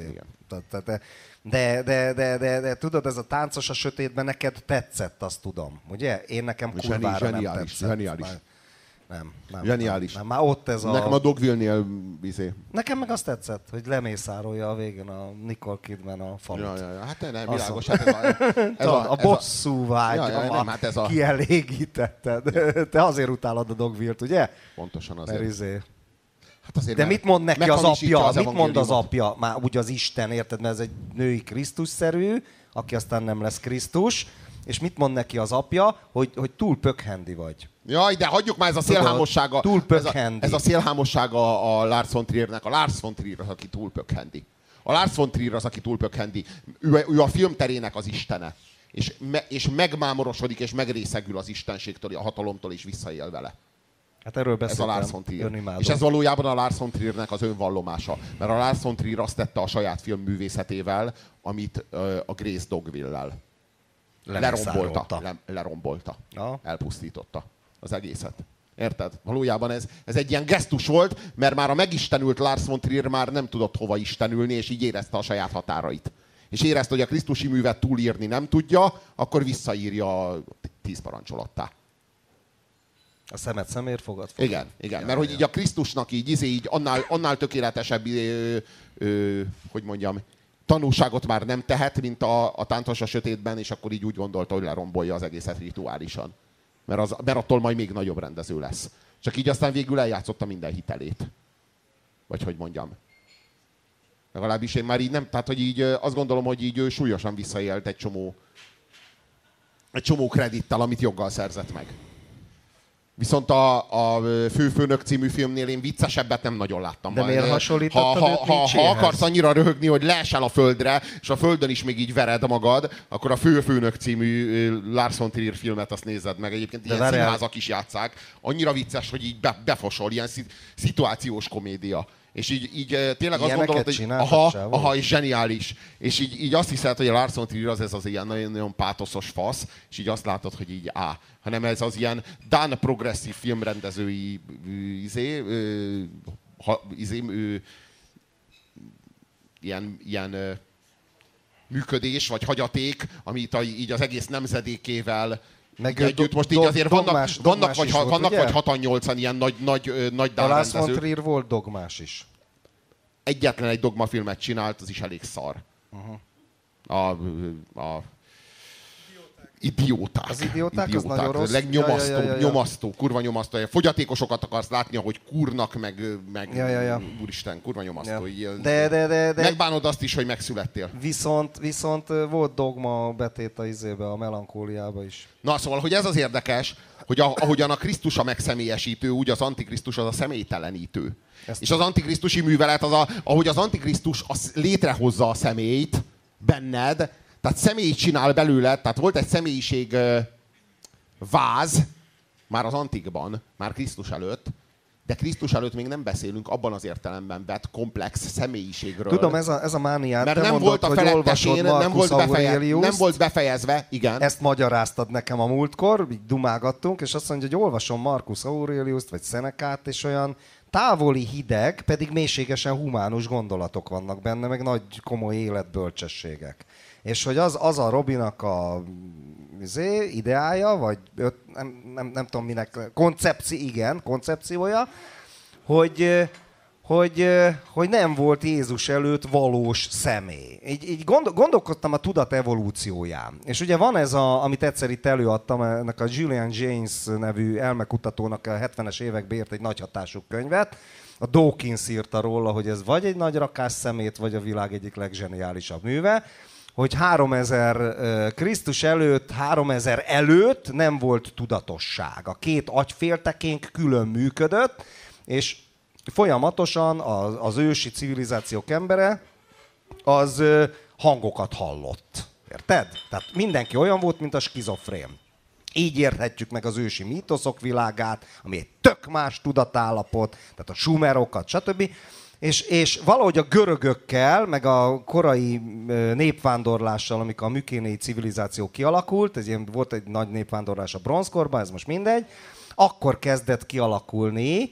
De tudod, ez a Táncos a sötétben neked tetszett, azt tudom. Ugye? Én nekem kurvára nem tetszett. Zseniális. Nem. Zseniális. Nem, már ott ez nekem a Dogville-nél Nekem meg azt tetszett, hogy lemészárolja a végén a Nicole Kidman a falut. Ja. Hát nem, világos. A bosszú vágy, kielégítetted. Te azért utálod a Dogville-t, ugye? Pontosan azért. Hát azért de mit mond neki az apja? Mit mond az apja? Már úgy az Isten, érted? Mert ez egy női Krisztusszerű, aki aztán nem lesz Krisztus. és mit mond neki az apja, hogy túl pökhendi vagy. Jaj, de hagyjuk már, ez a szélhámossága. Túl pökhendi. Ez a szélhámossága a Lars von Triernek. A Lars von Trier az, aki túl pökhendi. A Lars von Trier az, aki túl pökhendi. Ő a filmterének az istene. És megmámorosodik, és megrészegül az istenségtől, a hatalomtól, és visszaél vele. Hát erről beszéltem. Ez a Lars von Trier. És ez valójában a Lars von Triernek az önvallomása. Mert a Lars von Trier azt tette a saját filmművészetével, amit a Grace Dogville-lel. Lerombolta. Elpusztította az egészet. Érted? Valójában ez egy ilyen gesztus volt, mert már a megistenült Lars von Trier már nem tudott hova istenülni, és így érezte a saját határait. És érezte, hogy a krisztusi művet túlírni nem tudja, akkor visszaírja a 10 parancsolattá. A szemet szemért fogad. Igen. Mert hogy így a Krisztusnak így annál tökéletesebb, hogy mondjam, tanúságot már nem tehet, mint a Táncos a sötétben, és akkor így úgy gondolta, hogy lerombolja az egészet rituálisan. Mert attól majd még nagyobb rendező lesz. Csak így aztán végül eljátszotta minden hitelét. Vagy hogy mondjam. Legalábbis én már így nem, tehát hogy így azt gondolom, hogy így ő súlyosan visszaélt egy csomó kredittel, amit joggal szerzett meg. Viszont a Főfőnök című filmnél én viccesebbet nem nagyon láttam. De miért hasonlítottad őt ha akarsz annyira röhögni, hogy leesel a földre, és a földön is még így vered magad, akkor a Főfőnök című Lars von Trier filmet azt nézed meg. Egyébként ilyen színházak is játsszák. Annyira vicces, hogy így befosol, ilyen szituációs komédia. És így tényleg azt gondolod, hogy és zseniális. És így azt hiszed, hogy a Lars von Trier az ez az ilyen nagyon pátoszos fasz, és így azt látod, hogy így hanem ez az ilyen dán progresszív filmrendezői ilyen működés, vagy hagyaték, amit így az egész nemzedékével meg együtt. Most így azért vannak vagy 6-8-an ilyen nagy dán rendezők. A Lars von Trier volt dogmás is. Egyetlen egy dogmafilmet csinált, az is elég szar. A Idióták. Az idióták az nagyon rossz. Nyomasztó, kurva nyomasztó. Fogyatékosokat akarsz látni, ahogy kurnak, meg úristen, kurva nyomasztó. De megbánod azt is, hogy megszülettél. Viszont volt dogma betét a melankóliába is. Na, szóval, hogy ez az érdekes, hogy ahogyan a Krisztus a megszemélyesítő, úgy az Antikrisztus az a személytelenítő. És az antikrisztusi művelet, ahogy az Antikrisztus létrehozza a személyt benned, tehát személyt csinál belőle, tehát volt egy személyiség váz, már az antikban, már Krisztus előtt, de Krisztus előtt még nem beszélünk abban az értelemben vett komplex személyiségről. Tudom, ez a mániát. Mert nem volt a felettesén, nem volt befejezve, igen. Ezt magyaráztad nekem a múltkor, így dumálgattunk, és azt mondja, hogy olvasom Marcus Aureliust, vagy Senecát, és olyan távoli hideg, pedig mélységesen humánus gondolatok vannak benne, meg nagy komoly életbölcsességek. És hogy az a Robinak a ideája, vagy nem tudom minek, koncepciója, hogy nem volt Jézus előtt valós személy. Így gondolkodtam a tudat evolúcióján. És ugye van ez, amit egyszer itt előadtam, ennek a Julian Jaynes nevű elmekutatónak a 70-es években írt egy nagy hatású könyvet. A Dawkins írta róla, hogy ez vagy egy nagy rakás szemét, vagy a világ egyik legzseniálisabb műve, hogy 3000 Krisztus előtt, 3000 előtt nem volt tudatosság. A két agyféltekénk külön működött, és folyamatosan az ősi civilizációk embere az hangokat hallott. Érted? Tehát mindenki olyan volt, mint a skizofrén. Így érthetjük meg az ősi mítoszok világát, ami egy tök más tudatállapot, tehát a sumerokat, stb. És valahogy a görögökkel, meg a korai népvándorlással, amikor a mükénéi civilizáció kialakult, volt egy nagy népvándorlás a bronzkorban, ez most mindegy, akkor kezdett kialakulni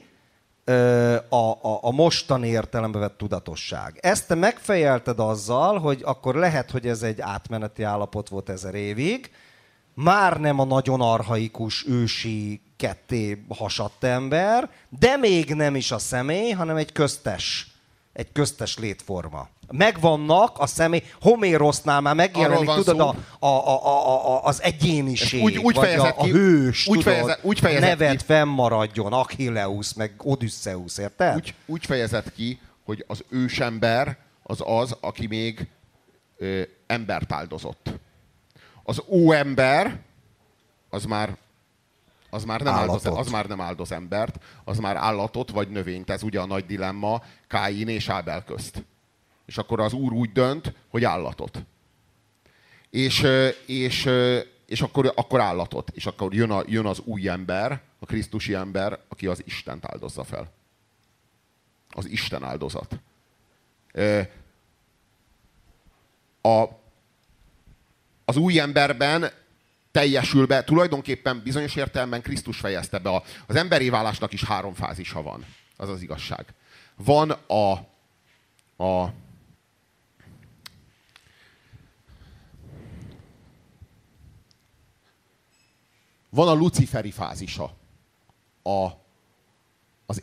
a mostani értelembe vett tudatosság. Ezt te megfejelted azzal, hogy akkor lehet, hogy ez egy átmeneti állapot volt 1000 évig, már nem a nagyon archaikus, ősi, ketté hasadt ember, de még nem is a személy, hanem egy köztes létforma. Megvannak a személy, Homérosznál már megjelenik, tudod, az egyéniség, vagy a hős, úgy fejezett neved fennmaradjon, Achilleus, meg Odysseus, érted? Úgy fejezett ki, hogy az ősember az, aki még embert áldozott. Az óember, az már nem áldoz embert, az már állatot vagy növényt. Ez ugye a nagy dilemma Káin és Ábel közt. És akkor az Úr úgy dönt, hogy állatot. És akkor állatot. És akkor jön az új ember, a krisztusi ember, aki az Istent áldozza fel. Az Isten áldozat. Az új emberben teljesül be, tulajdonképpen bizonyos értelemben Krisztus fejezte be. Az emberi válásnak is 3 fázisa van. Az az igazság. Van van a luciferi fázisa. Az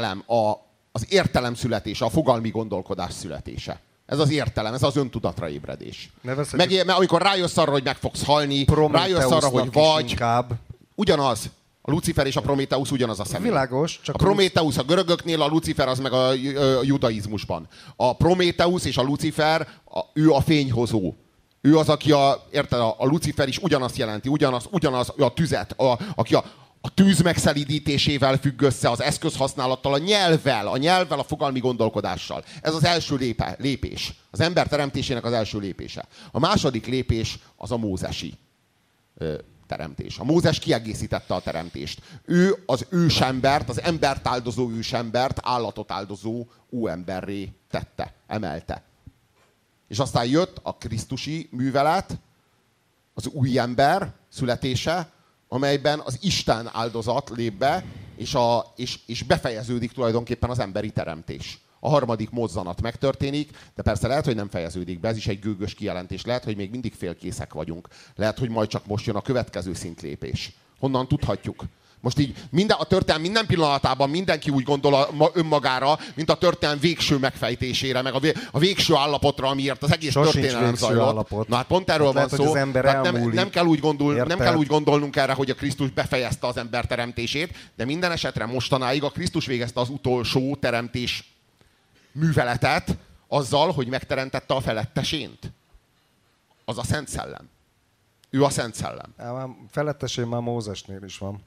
értelem születése, a fogalmi gondolkodás születése. Ez az értelem, ez az öntudatra ébredés. Mert amikor rájössz arra, hogy meg fogsz halni, rájössz arra, hogy vagy... Ugyanaz. A Lucifer és a Prométeusz ugyanaz a személy. Világos. Csak a Prométeusz a görögöknél, a Lucifer az meg a judaizmusban. A Prométeusz és a Lucifer, ő a fényhozó. Ő az, aki érted, a Lucifer is ugyanazt jelenti, ugyanaz a tüzet, aki a tűz megszelídítésével függ össze, az eszközhasználattal, a nyelvvel, a fogalmi gondolkodással. Ez az első lépés. Az ember teremtésének az első lépése. A második lépés az a mózesi teremtés. A Mózes kiegészítette a teremtést. Ő az ősembert, az embert áldozó ősembert állatot áldozó óemberré tette, emelte. És aztán jött a krisztusi művelet, az új ember születése, amelyben az Isten áldozat lép be, és befejeződik tulajdonképpen az emberi teremtés. A harmadik mozzanat megtörténik, de persze lehet, hogy nem fejeződik be, ez is egy gőgös kijelentés. Lehet, hogy még mindig félkészek vagyunk. Lehet, hogy majd csak most jön a következő szintlépés. Honnan tudhatjuk? Most így a történelem minden pillanatában mindenki úgy gondol önmagára, mint a történelem végső megfejtésére, meg a végső állapotra, amiért az egész történelem zajlott. Na hát pont erről van szó. Nem kell úgy gondolnunk erre, hogy a Krisztus befejezte az ember teremtését, de minden esetre mostanáig a Krisztus végezte az utolsó teremtés műveletet azzal, hogy megteremtette a felettesént. Az a Szent Szellem. Ő a Szent Szellem. A felettesén már Mózesnél is van.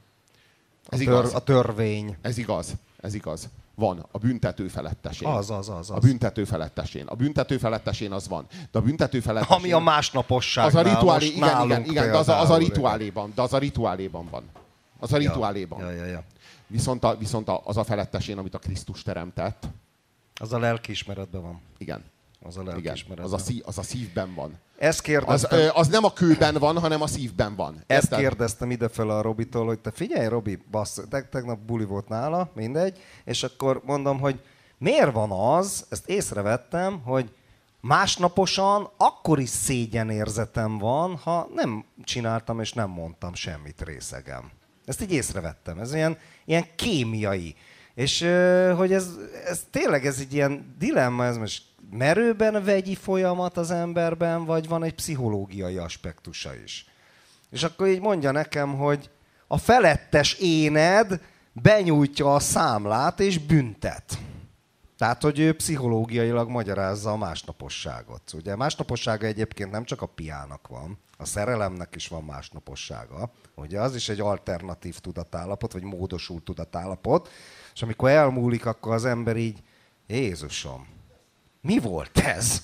A törvény. Ez igaz. Van a büntető felettesén. Az. A büntető felettesén. A büntető felettesén az van. De a büntető felettesén... Ami a másnaposság. Az a rituálé, igen, de az a rituáléban. De az a rituáléban van. Az a rituáléban. Ja. Viszont az a felettesén, amit a Krisztus teremtett. Az a lelkiismeretben van. Igen. Az a lelkiismeretben. Az a szívben van. Ezt kérdeztem. Az nem a kőben van, hanem a szívben van. Ezt kérdeztem idefele a Robitól, hogy te figyelj, Robi, tegnap buli volt nála, mindegy, és akkor mondom, hogy miért van az, ezt észrevettem, hogy másnaposan akkor is szégyenérzetem van, ha nem csináltam és nem mondtam semmit részegem. Ezt így észrevettem, ez ilyen kémiai. És hogy ez tényleg ez egy ilyen dilemma, ez most merőben vegyi folyamat az emberben, vagy van egy pszichológiai aspektusa is. És akkor így mondja nekem, hogy a felettes éned benyújtja a számlát és büntet. Tehát, hogy ő pszichológiailag magyarázza a másnaposságot. Ugye másnapossága egyébként nem csak a piának van, a szerelemnek is van másnapossága. Ugye az is egy alternatív tudatállapot, vagy módosult tudatállapot. És amikor elmúlik, akkor az ember így, Jézusom, mi volt ez?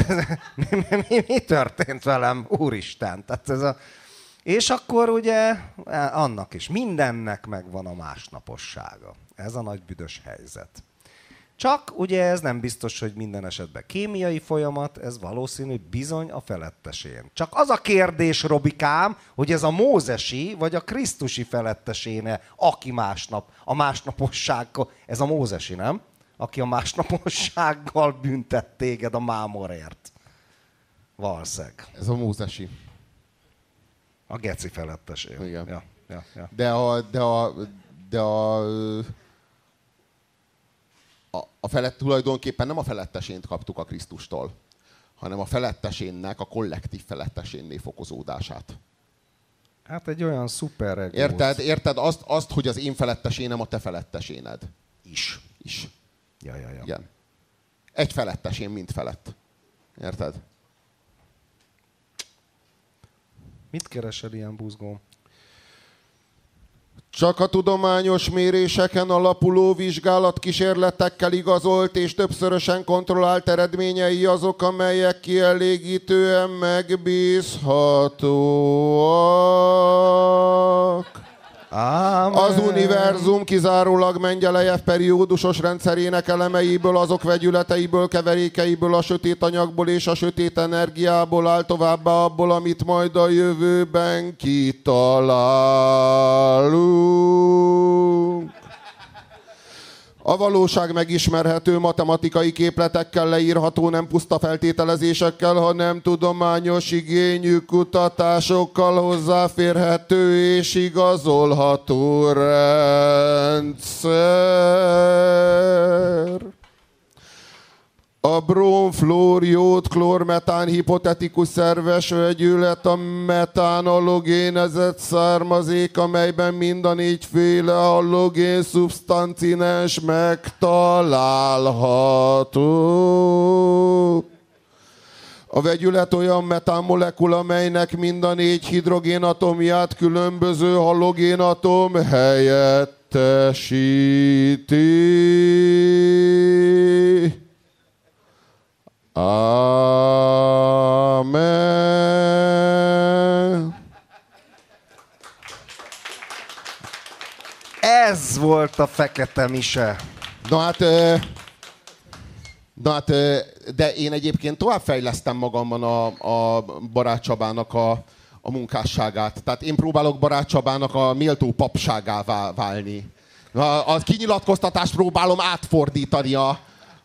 mi történt velem, Úristen? Tehát és akkor ugye annak is, mindennek megvan a másnapossága. Ez a nagy büdös helyzet. Csak ugye ez nem biztos, hogy minden esetben kémiai folyamat, ez valószínű bizony a felettesén. Csak az a kérdés, Robikám, hogy ez a mózesi vagy a krisztusi feletteséne, aki a másnapossággal, ez a mózesi, nem? Aki a másnapossággal büntet téged a mámorért. Valószínűleg. Ez a mózesi. A geci felettesé. Igen. Ja. De a felett tulajdonképpen nem a felettesént kaptuk a Krisztustól, hanem a felettesénnek, a kollektív felettesénné fokozódását. Hát egy olyan szuperegót. Érted azt, hogy az én felettesénem a te feletteséned. Is. Ja. Igen. Egy felettesén, mint felett. Érted? Mit keresel ilyen buzgón? Csak a tudományos méréseken alapuló vizsgálatkísérletekkel igazolt és többszörösen kontrollált eredményei azok, amelyek kielégítően megbízhatóak. Amen. Az univerzum kizárólag Mendelejev periódusos rendszerének elemeiből, azok vegyületeiből, keverékeiből, a sötét anyagból és a sötét energiából áll, továbbá abból, amit majd a jövőben kitalálunk. A valóság megismerhető matematikai képletekkel leírható, nem puszta feltételezésekkel, hanem tudományos igényű kutatásokkal hozzáférhető és igazolható rendszer. A brom, fluor, jód, klór, metán hipotetikus szerves vegyület a metán halogénezett származék, amelyben mind a négyféle halogén szubstancinens megtalálható. A vegyület olyan metán molekula, amelynek mind a 4 hidrogénatomját különböző halogénatom helyettesíti. Amen. Ez volt a Fekete Mise. Na hát, de én egyébként továbbfejlesztem magamban a Barát Csabának a munkásságát. Tehát én próbálok Barát Csabának a méltó papságává válni. A kinyilatkoztatást próbálom átfordítani a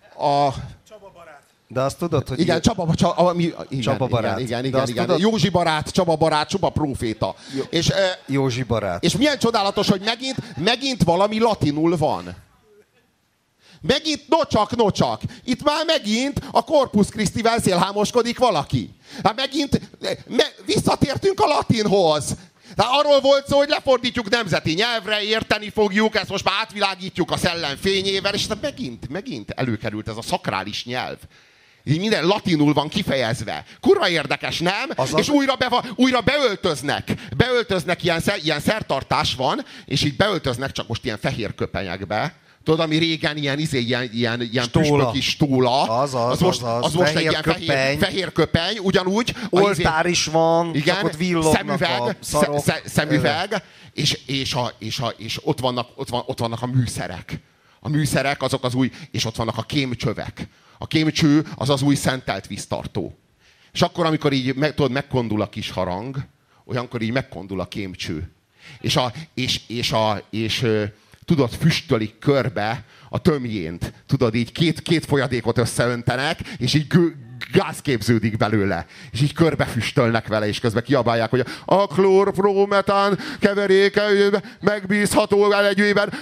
De azt tudod, hogy... Igen, Csaba barát. Igen. Tudod... Józsi barát, Csaba barát, Csuba próféta. Józsi barát. És milyen csodálatos, hogy megint valami latinul van. Megint nocsak. Itt már megint a Corpus Christi-vel szélhámoskodik valaki. Hát megint visszatértünk a latinhoz. Tehát arról volt szó, hogy lefordítjuk nemzeti nyelvre, érteni fogjuk, ezt most már átvilágítjuk a szellem fényével, és megint előkerült ez a szakrális nyelv. Így minden latinul van kifejezve. Kurva érdekes, nem? És újra beöltöznek. Beöltöznek, ilyen szertartás van, és így beöltöznek csak most ilyen fehér köpenyekbe. Tudod, ami régen ilyen püspöki stóla. Az most egy ilyen fehér köpeny, ugyanúgy. Oltár is van, igen, csak ott villognak a szarok. Szemüveg, és ott vannak a műszerek. A műszerek azok az új, és ott vannak a kémcsövek. A kémcső az új szentelt víztartó. És akkor, amikor így megkondul a kis harang, olyankor így megkondul a kémcső. És tudod, füstölik körbe a tömjént. Tudod, így két folyadékot összeöntenek, és így gáz képződik belőle. És így körbe füstölnek vele, és közben kiabálják, hogy a klórprometán keveréke megbízható elegyében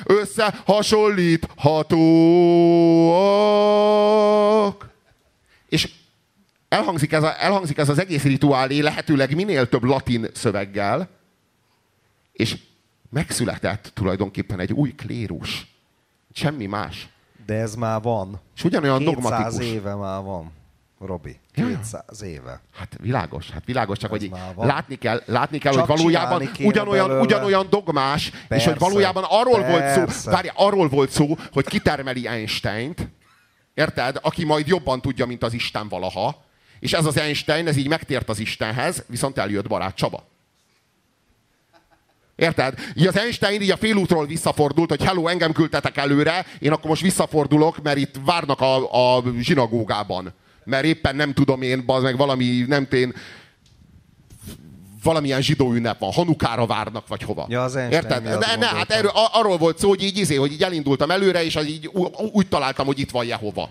összehasonlíthatóak. És elhangzik ez az egész rituálé, lehetőleg minél több latin szöveggel, és megszületett tulajdonképpen egy új klérus. Semmi más. De ez már van. És ugyanolyan 200 dogmatikus. éve már van, Robi. 200 éve. Hát világos, csak ez hogy látni kell, csak hogy valójában ugyanolyan dogmás, persze, és hogy valójában arról volt szó, hogy kitermeli Einsteint, érted? Aki majd jobban tudja, mint az Isten valaha, és ez az Einstein, ez így megtért az Istenhez, viszont eljött Barát Csaba. Érted? Így az Einstein így a félútról visszafordult, hogy hello, engem küldtetek előre, én akkor most visszafordulok, mert itt várnak a zsinagógában. Mert éppen nem tudom én, meg valami, nem én, valamilyen zsidó ünnep van, Hanukára várnak, vagy hova. Ja, az Einstein. Érted? Hát arról volt szó, hogy így elindultam előre, és így úgy találtam, hogy itt van Jehova.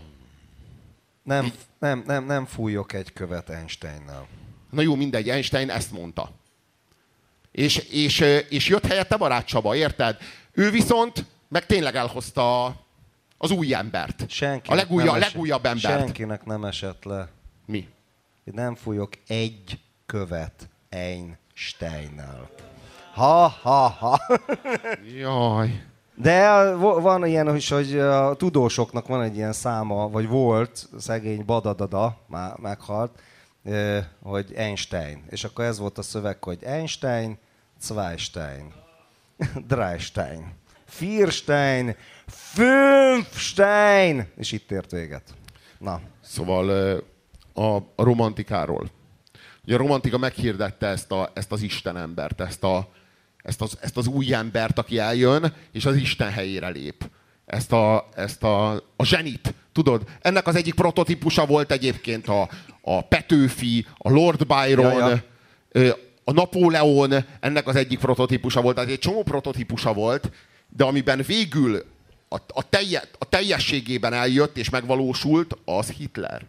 Nem fújok egy követ Einsteinnel. Na jó, mindegy, Einstein ezt mondta. És jött helyette Barát Csaba, érted? Ő viszont meg tényleg elhozta az új embert. A legújabb embert. Senkinek nem esett le. Mi? Én nem fújok egy követ Einsteinnel. Ha. Jaj. De van ilyen is, hogy a tudósoknak van egy ilyen száma, vagy volt, szegény Badadada, már meghalt, hogy Einstein. És akkor ez volt a szöveg, hogy Einstein, Zweistein, Dreistein, Vierstein, Fünfstein, és itt ért véget. Na. Szóval a romantikáról. Ugye a romantika meghirdette ezt az istenembert, ezt az új embert, aki eljön, és az Isten helyére lép. Ezt a zsenit, tudod? Ennek az egyik prototípusa volt egyébként a Petőfi, a Lord Byron, a Napóleon, ennek az egyik prototípusa volt. Tehát egy csomó prototípusa volt, de amiben végül a teljességében eljött és megvalósult, az Hitler.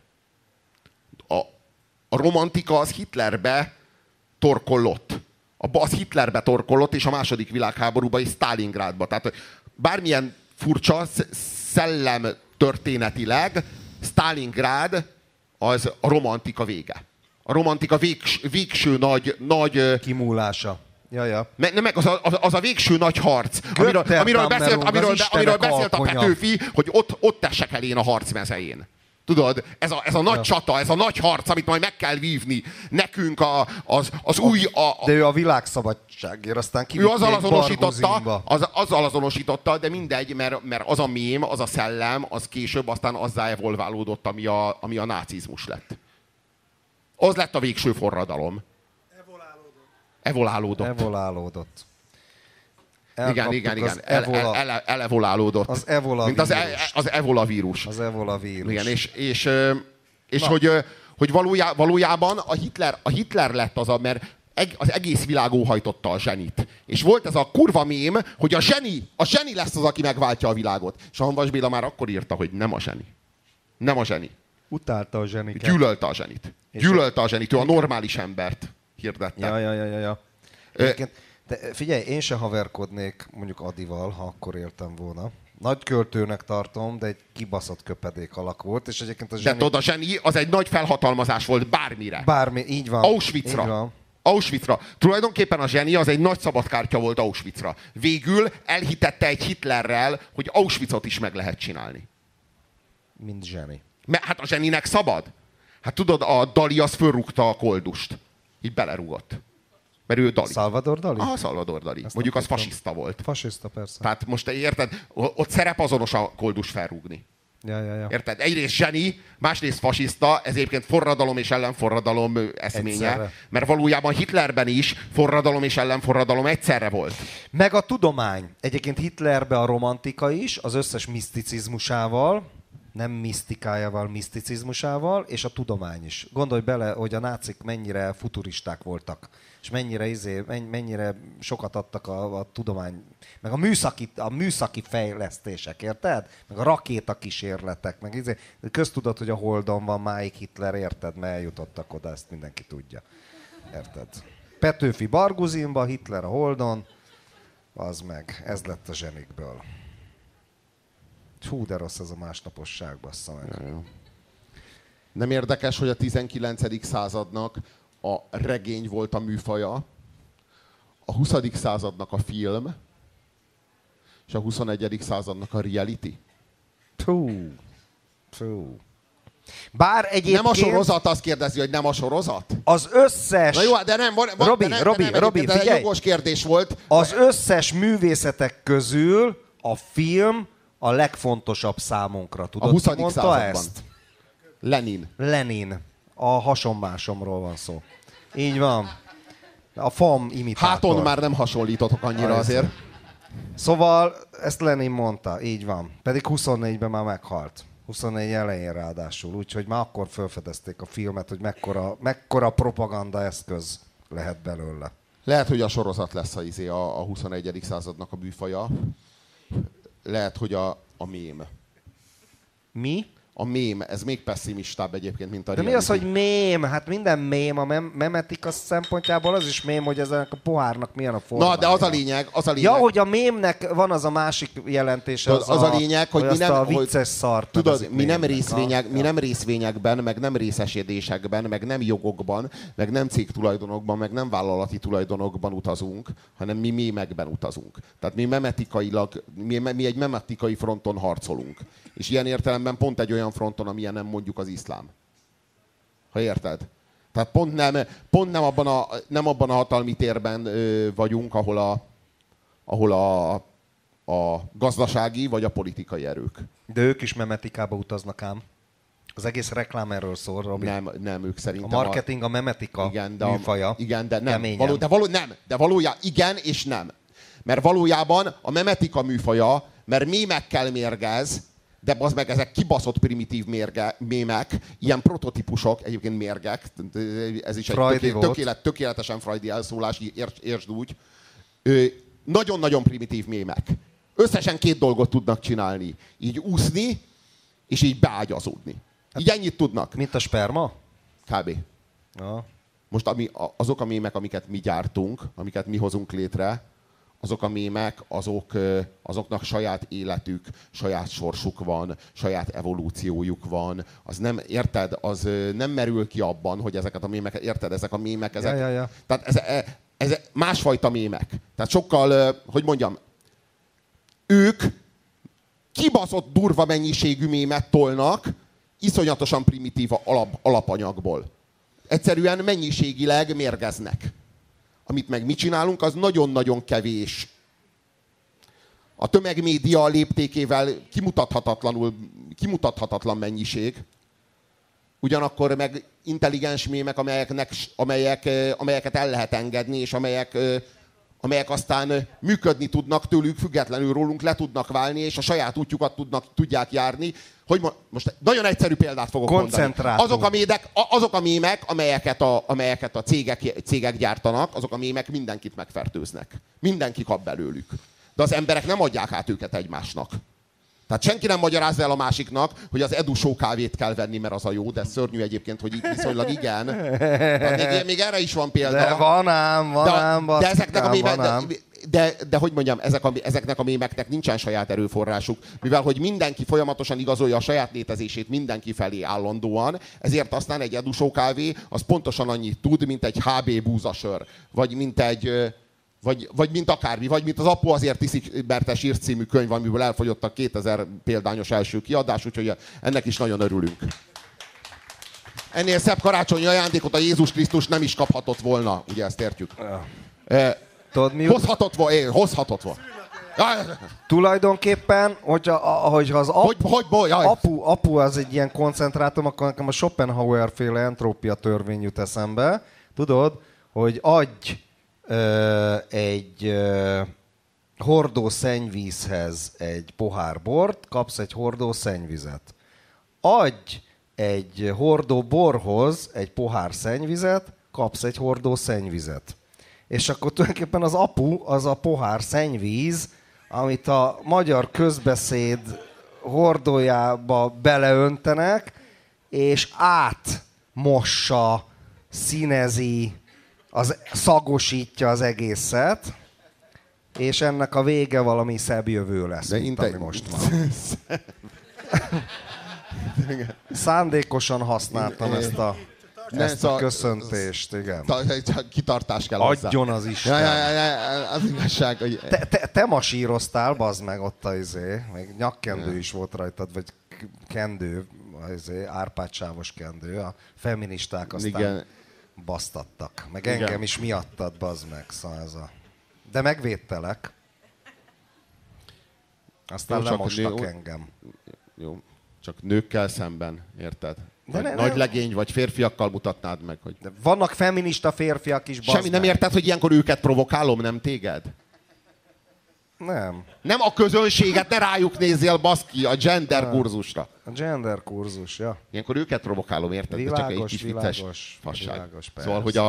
A romantika az Hitlerbe torkollott. Az Hitlerbe torkollott, és a második világháborúban is Stalingrádba. Tehát bármilyen furcsa szellem történetileg, Stalingrád az a romantika vége. A romantika végső nagy kimúlása. Jaja. Meg az a végső nagy harc, amiről beszélt a Petőfi, hogy ott tessek el én a harcmezején. Tudod, ez a nagy csata, ez a nagy harc, amit majd meg kell vívni nekünk az új... De ő a világszabadságért, aztán ő azzal azonosította, de mindegy, mert az a mém, az a szellem, az később aztán azzá evolválódott, ami a nácizmus lett. Az lett a végső forradalom. Evolálódott. Igen. Elevolálódott. Az ebola mint az ebola vírus. Az ebola vírus. Igen, és hogy valójában a Hitler lett az, mert az egész világ óhajtotta a zsenit. És volt ez a kurva mém, hogy a zseni lesz az, aki megváltja a világot. És a Hanvas Béla már akkor írta, hogy nem a zseni. Nem a zseni. Utálta a zseniket. Gyűlölte a zsenit. Gyűlölte a zsenit. Ő a normális embert hirdette. Ja. De figyelj, én se haverkodnék mondjuk Adival, ha akkor éltem volna. Nagy költőnek tartom, de egy kibaszott köpedék alak volt, és egyébként a zseni... De tudod, a zseni az egy nagy felhatalmazás volt bármire. Így van. Auschwitzra. Tulajdonképpen a zseni az egy nagy szabadkártya volt Auschwitzra. Végül elhitette egy Hitlerrel, hogy Auschwitzot is meg lehet csinálni. Mint zseni. Mert hát a zseninek szabad. Hát tudod, a Dali az fölrúgta a koldust. Így belerúgott. Mert ő Dali. Salvador Dali? Salvador Dali. Ezt mondjuk az fasiszta volt. Fasiszta, persze. Tehát most te érted, ott szerepazonos a koldus felrúgni. Ja. Érted? Egyrészt zseni, másrészt fasiszta, ez egyébként forradalom és ellenforradalom eszménye. Egyszerre. Mert valójában Hitlerben is forradalom és ellenforradalom egyszerre volt. Meg a tudomány. Egyébként Hitlerbe a romantika is, az összes miszticizmusával, nem misztikájával, miszticizmusával, és a tudomány is. Gondolj bele, hogy a nácik mennyire futuristák voltak, és mennyire sokat adtak a tudomány, meg a műszaki fejlesztések, érted? Meg a rakétakísérletek, meg köztudott, hogy a Holdon van máig Hitler, érted? Mert eljutottak oda, ezt mindenki tudja. Érted? Petőfi Barguzinba, Hitler a Holdon, az meg, ez lett a zsenikből. Hú, de rossz ez a másnaposság, bassza meg. Ja. Nem érdekes, hogy a 19. századnak a regény volt a műfaja, a 20. századnak a film, és a 21. századnak a reality? Fú. Bár egyébként... Nem a sorozat, azt kérdezi, hogy nem a sorozat? Az összes... Na jó, de nem, Robi, ez egy jogos kérdés volt. Az összes művészetek közül a film a legfontosabb számunkra. Tudod, a 20. ki mondta században. ezt? Lenin. A hasonmásomról van szó. Így van. A FAM imitátor. Háton már nem hasonlítotok annyira azért. Szóval ezt Lenin mondta, így van. Pedig 24-ben már meghalt. 24 elején ráadásul. Úgyhogy már akkor felfedezték a filmet, hogy mekkora propaganda eszköz lehet belőle. Lehet, hogy a sorozat lesz a 21. századnak a műfaja. Lehet, hogy a mém. Mi? A mém, ez még pessimistább egyébként, mint a reality. De mi az, hogy mém? Hát minden mém, a memetika szempontjából az is mém, hogy ezek a pohárnak milyen a formája. Na, de az a lényeg. Ja, hogy a mémnek van az a másik jelentése, az a lényeg, hogy mi nem, a vicces szart. Tudod, mi nem részvényekben, meg nem részesedésekben, meg nem jogokban, meg nem cégtulajdonokban, meg nem vállalati tulajdonokban utazunk, hanem mi mémekben utazunk. Tehát mi egy memetikai fronton harcolunk. És ilyen értelemben pont egy olyan fronton, amilyen nem mondjuk az iszlám. Ha érted? Tehát pont nem abban a hatalmi térben vagyunk, ahol a gazdasági vagy a politikai erők. De ők is memetikába utaznak ám. Az egész reklám erről szól, Robi. Nem, ők szerintem... A marketing a memetika műfaja. Igen, de nem. Keményen. De valójában igen és nem. Mert valójában a memetika műfaja, mert mémekkel mérgez, de az meg ezek kibaszott primitív mémek, ilyen prototípusok, egyébként mérgek, ez is egy tökéletesen freudi elszólás, értsd úgy. Nagyon-nagyon primitív mémek. Összesen 2 dolgot tudnak csinálni. Így úszni, és így beágyazódni. Így ennyit tudnak. Mint a sperma? Kb. Ja. Most azok a mémek, amiket mi gyártunk, amiket mi hozunk létre, azok a mémek, azoknak saját életük, saját sorsuk van, saját evolúciójuk van. Az nem, érted? Az nem merül ki abban, hogy ezeket a mémeket, érted? Ezek a mémek, ezek... Ja. Tehát ez másfajta mémek. Tehát sokkal, hogy mondjam, ők kibaszott durva mennyiségű mémet tolnak, iszonyatosan primitív alapanyagból. Egyszerűen mennyiségileg mérgeznek. Amit meg mi csinálunk, az nagyon-nagyon kevés. A tömegmédia léptékével kimutathatatlan mennyiség. Ugyanakkor meg intelligens mémek, amelyeket el lehet engedni, és amelyek aztán működni tudnak, tőlük függetlenül rólunk le tudnak válni, és a saját útjukat tudják járni. Hogy most nagyon egyszerű példát fogok mondani. Azok a mémek, amelyeket a cégek gyártanak, azok a mémek mindenkit megfertőznek. Mindenki kap belőlük. De az emberek nem adják át őket egymásnak. Tehát senki nem magyarázza el a másiknak, hogy az edusó kávét kell venni, mert az a jó, de szörnyű egyébként, hogy viszonylag igen. Tehát még erre is van példa. De van ám, de ezeknek a mémek, de hogy mondjam, ezeknek a mémeknek nincsen saját erőforrásuk, mivel hogy mindenki folyamatosan igazolja a saját létezését mindenki felé állandóan, ezért aztán egy edusó kávé az pontosan annyit tud, mint egy HB búzasör, vagy mint egy... Vagy mint akármi, vagy mint az Apu azért iszik, mert te sírsz című könyv, amiből elfogyott a 2000 példányos első kiadás, úgyhogy ennek is nagyon örülünk. Ennél szebb karácsonyi ajándékot a Jézus Krisztus nem is kaphatott volna, ugye ezt értjük. Tudod, mi hozhatott volna. Tulajdonképpen, hogyha az apu az egy ilyen koncentrátum, akkor nekem a Schopenhauer-féle entrópia törvény jut eszembe. Tudod, hogy adj egy hordó szennyvízhez egy pohár bort, kapsz egy hordó szennyvizet. Adj egy hordó borhoz egy pohár szennyvizet, kapsz egy hordó szennyvizet. És akkor tulajdonképpen az apu az a pohár szennyvíz, amit a magyar közbeszéd hordójába beleöntenek, és átmossa, színezi, szagosítja az egészet, és ennek a vége valami szebb jövő lesz, mint ami most van. Szándékosan használtam ezt a köszöntést, igen. Kitartás kell hozzá. Adjon az Isten. Az igazság, hogy... Te masíroztál, bazd meg ott még nyakkendő is volt rajtad, vagy kendő, árpádsávos kendő. A feministák aztán... Igen. Basztattak. Meg engem igen. Is miattad, bazd meg. Szóval de megvédtelek. Aztán lemostak engem. Jó, csak nőkkel szemben, érted? Nagy legény vagy férfiakkal mutatnád meg, hogy... De vannak feminista férfiak is, bazd semmi nem érted, hogy ilyenkor őket provokálom, nem téged? Nem. Nem a közönséget, ne rájuk nézzél, baszki, a gender kurzusra. A gender kurzus, ja. Ilyenkor őket provokálom, érted? Világos, csak egy kis vicces fasság. Világos, szóval, hogy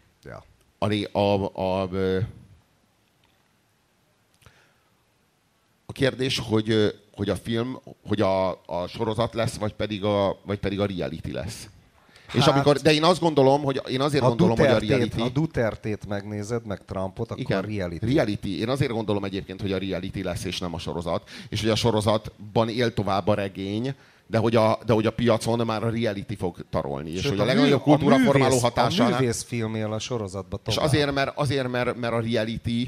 a kérdés, hogy a film, hogy a sorozat lesz, vagy pedig a reality lesz. És de én azt gondolom, hogy hogy a reality... Ha Duterte-t megnézed, meg Trumpot, akkor igen, a reality. Én azért gondolom egyébként, hogy a reality lesz, és nem a sorozat. És hogy a sorozatban él tovább a regény, de hogy a piacon már a reality fog tarolni. És hogy a legnagyobb kultúraformáló hatásának... A művészfilm él a sorozatba tovább. És azért, mert a reality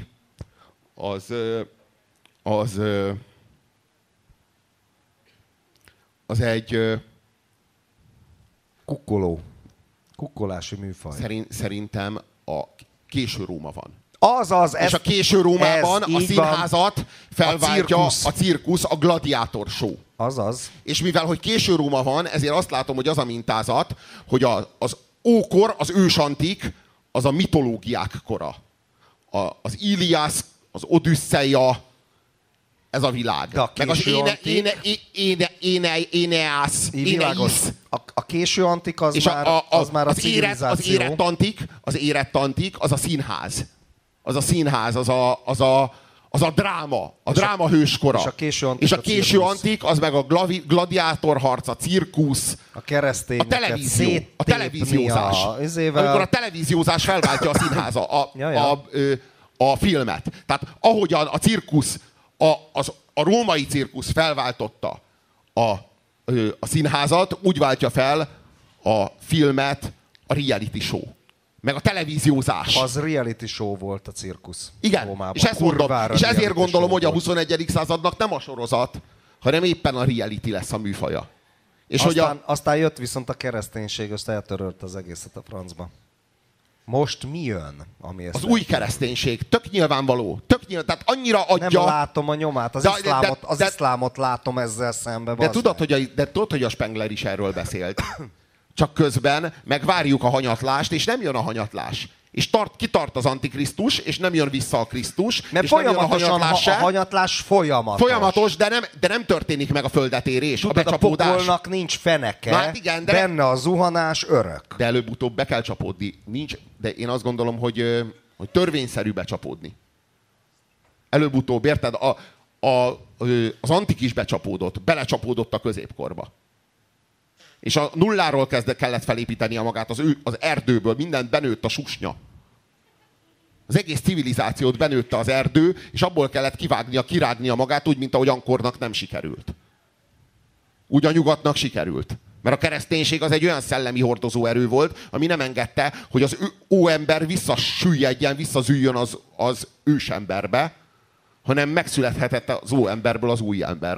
az egy... Kukkoló. Kukkolási műfaj. Szerintem a késő Róma van. Azaz, És a késő Rómában a színházat van. felváltja a cirkusz, a gladiátor show. Azaz. És mivel, hogy késő Róma van, ezért azt látom, hogy az a mintázat, hogy az ókor, az ősantik, az a mitológiák kora. Az Iliász, az Odüsszeia, ez a világ. De a meg az Éneász. Éneisz. A késő antik az, és már a civilizáció. Az érett antik, az a színház. Az a színház, az a dráma. A dráma hőskora. És a késő antik, az meg a gladiátorharc, a cirkusz. A keresztény. A televíziózás. Amikor a televíziózás felváltja a színháza, a filmet. Tehát ahogyan a cirkusz, a római cirkusz felváltotta a színházat, úgy váltja fel a filmet a reality show. Meg a televíziózás. Az reality show volt a cirkusz. Igen, Rómában. és ezért gondolom, hogy a 21. századnak nem a sorozat, hanem éppen a reality lesz a műfaja. És aztán jött viszont a kereszténység, azt eltörölt az egészet a francba. Most mi jön? Ami az új kereszténység. Tök nyilvánvaló. Tehát annyira adja... Nem látom a nyomát. Az iszlámot látom ezzel szembe. De tudod, hogy a Spengler is erről beszélt. Csak közben megvárjuk a hanyatlást, és nem jön a hanyatlás. És kitart az Antikrisztus, és nem jön vissza a Krisztus. Mert és folyamatosan a hanyatlás folyamatos. Folyamatos, de nem történik meg a földetérés. Tudod, a pokolnak nincs feneke, hát igen, benne a zuhanás örök. De előbb-utóbb be kell csapódni. De én azt gondolom, hogy törvényszerű becsapódni. Előbb-utóbb, érted? Az antik is becsapódott, belecsapódott a középkorba. És a nulláról kellett felépítenie magát, az erdőből, mindent benőtt a susnya. Az egész civilizációt benőtte az erdő, és abból kellett kirágnia magát, úgy, mint ahogy Ankornak nem sikerült. Úgy a nyugatnak sikerült. Mert a kereszténység az egy olyan szellemi hordozó erő volt, ami nem engedte, hogy az óember visszasüllyedjen, visszazüljön az ősemberbe, hanem megszülethetett az óemberből az új ember,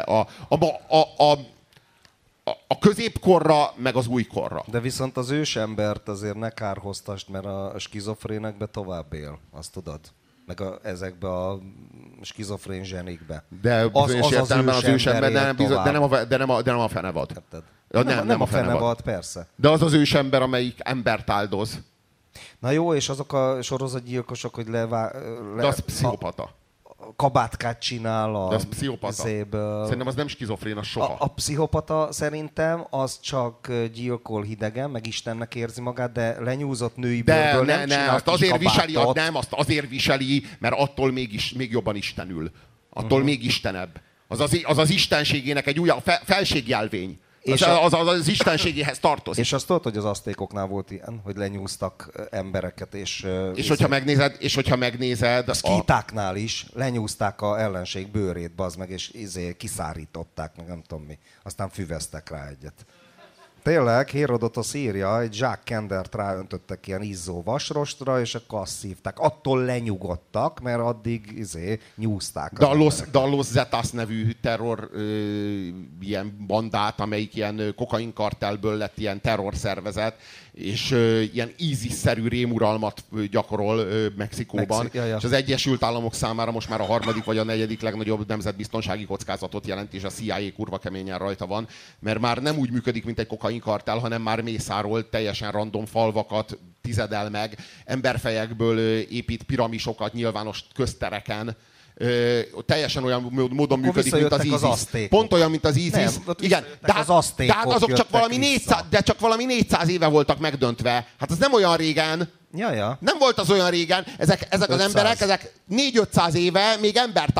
a középkorra, meg az újkorra. De viszont az ősembert azért ne kárhoztasd, mert a skizofrénekbe tovább él, azt tudod? Meg ezekbe a skizofrén zsenikbe. De bizonyos értelemben az ősember, de nem a fenevad. Nem a fenevad, persze. De az ősember, amelyik embert áldoz. Na jó, és azok a sorozatgyilkosok, hogy de az pszichopata. Kabátkát csinál de az pszichopata. Szerintem az nem skizofrén, az soha. A pszichopata szerintem az csak gyilkol hidegen, meg Istennek érzi magát, de lenyúzott női bőrből nem csinál azt azért viseli, azt azért viseli, mert attól még jobban istenül. Attól még istenebb. Az istenségének egy újabb felségjelvény. És az istenségéhez tartozik. És azt tudod, hogy az aztékoknál volt ilyen, hogy lenyúztak embereket, és hogyha megnézed... A szkítáknál is lenyúzták a ellenség bőrét, bazd meg, és kiszárították, meg nem tudom mi. Aztán füveztek rá egyet. Tényleg, Hérodotosz írja, egy zsákkendert ráöntöttek ilyen izzó vasrostra, és akkor azt szívták. Attól lenyugodtak, mert addig nyúzták. De a Los Zetas nevű terror ilyen bandát, amelyik ilyen kokainkartelből lett ilyen terrorszervezet, és ilyen ISIS-szerű rémuralmat gyakorol Mexikóban. És az Egyesült Államok számára most már a 3. vagy a 4. legnagyobb nemzetbiztonsági kockázatot jelent, és a CIA kurva keményen rajta van, mert már nem úgy működik, mint egy kokainkartel, hanem már mészárol teljesen random falvakat, tizedel meg, emberfejekből épít piramisokat nyilvános köztereken, teljesen olyan módon működik, mint az ISIS. Pont olyan, mint az ISIS. Igen, de hát azok csak valami 400 éve voltak megdöntve. Hát az nem olyan régen. Ja. Nem volt az olyan régen. Ezek az emberek, ezek 400-500 éve még embert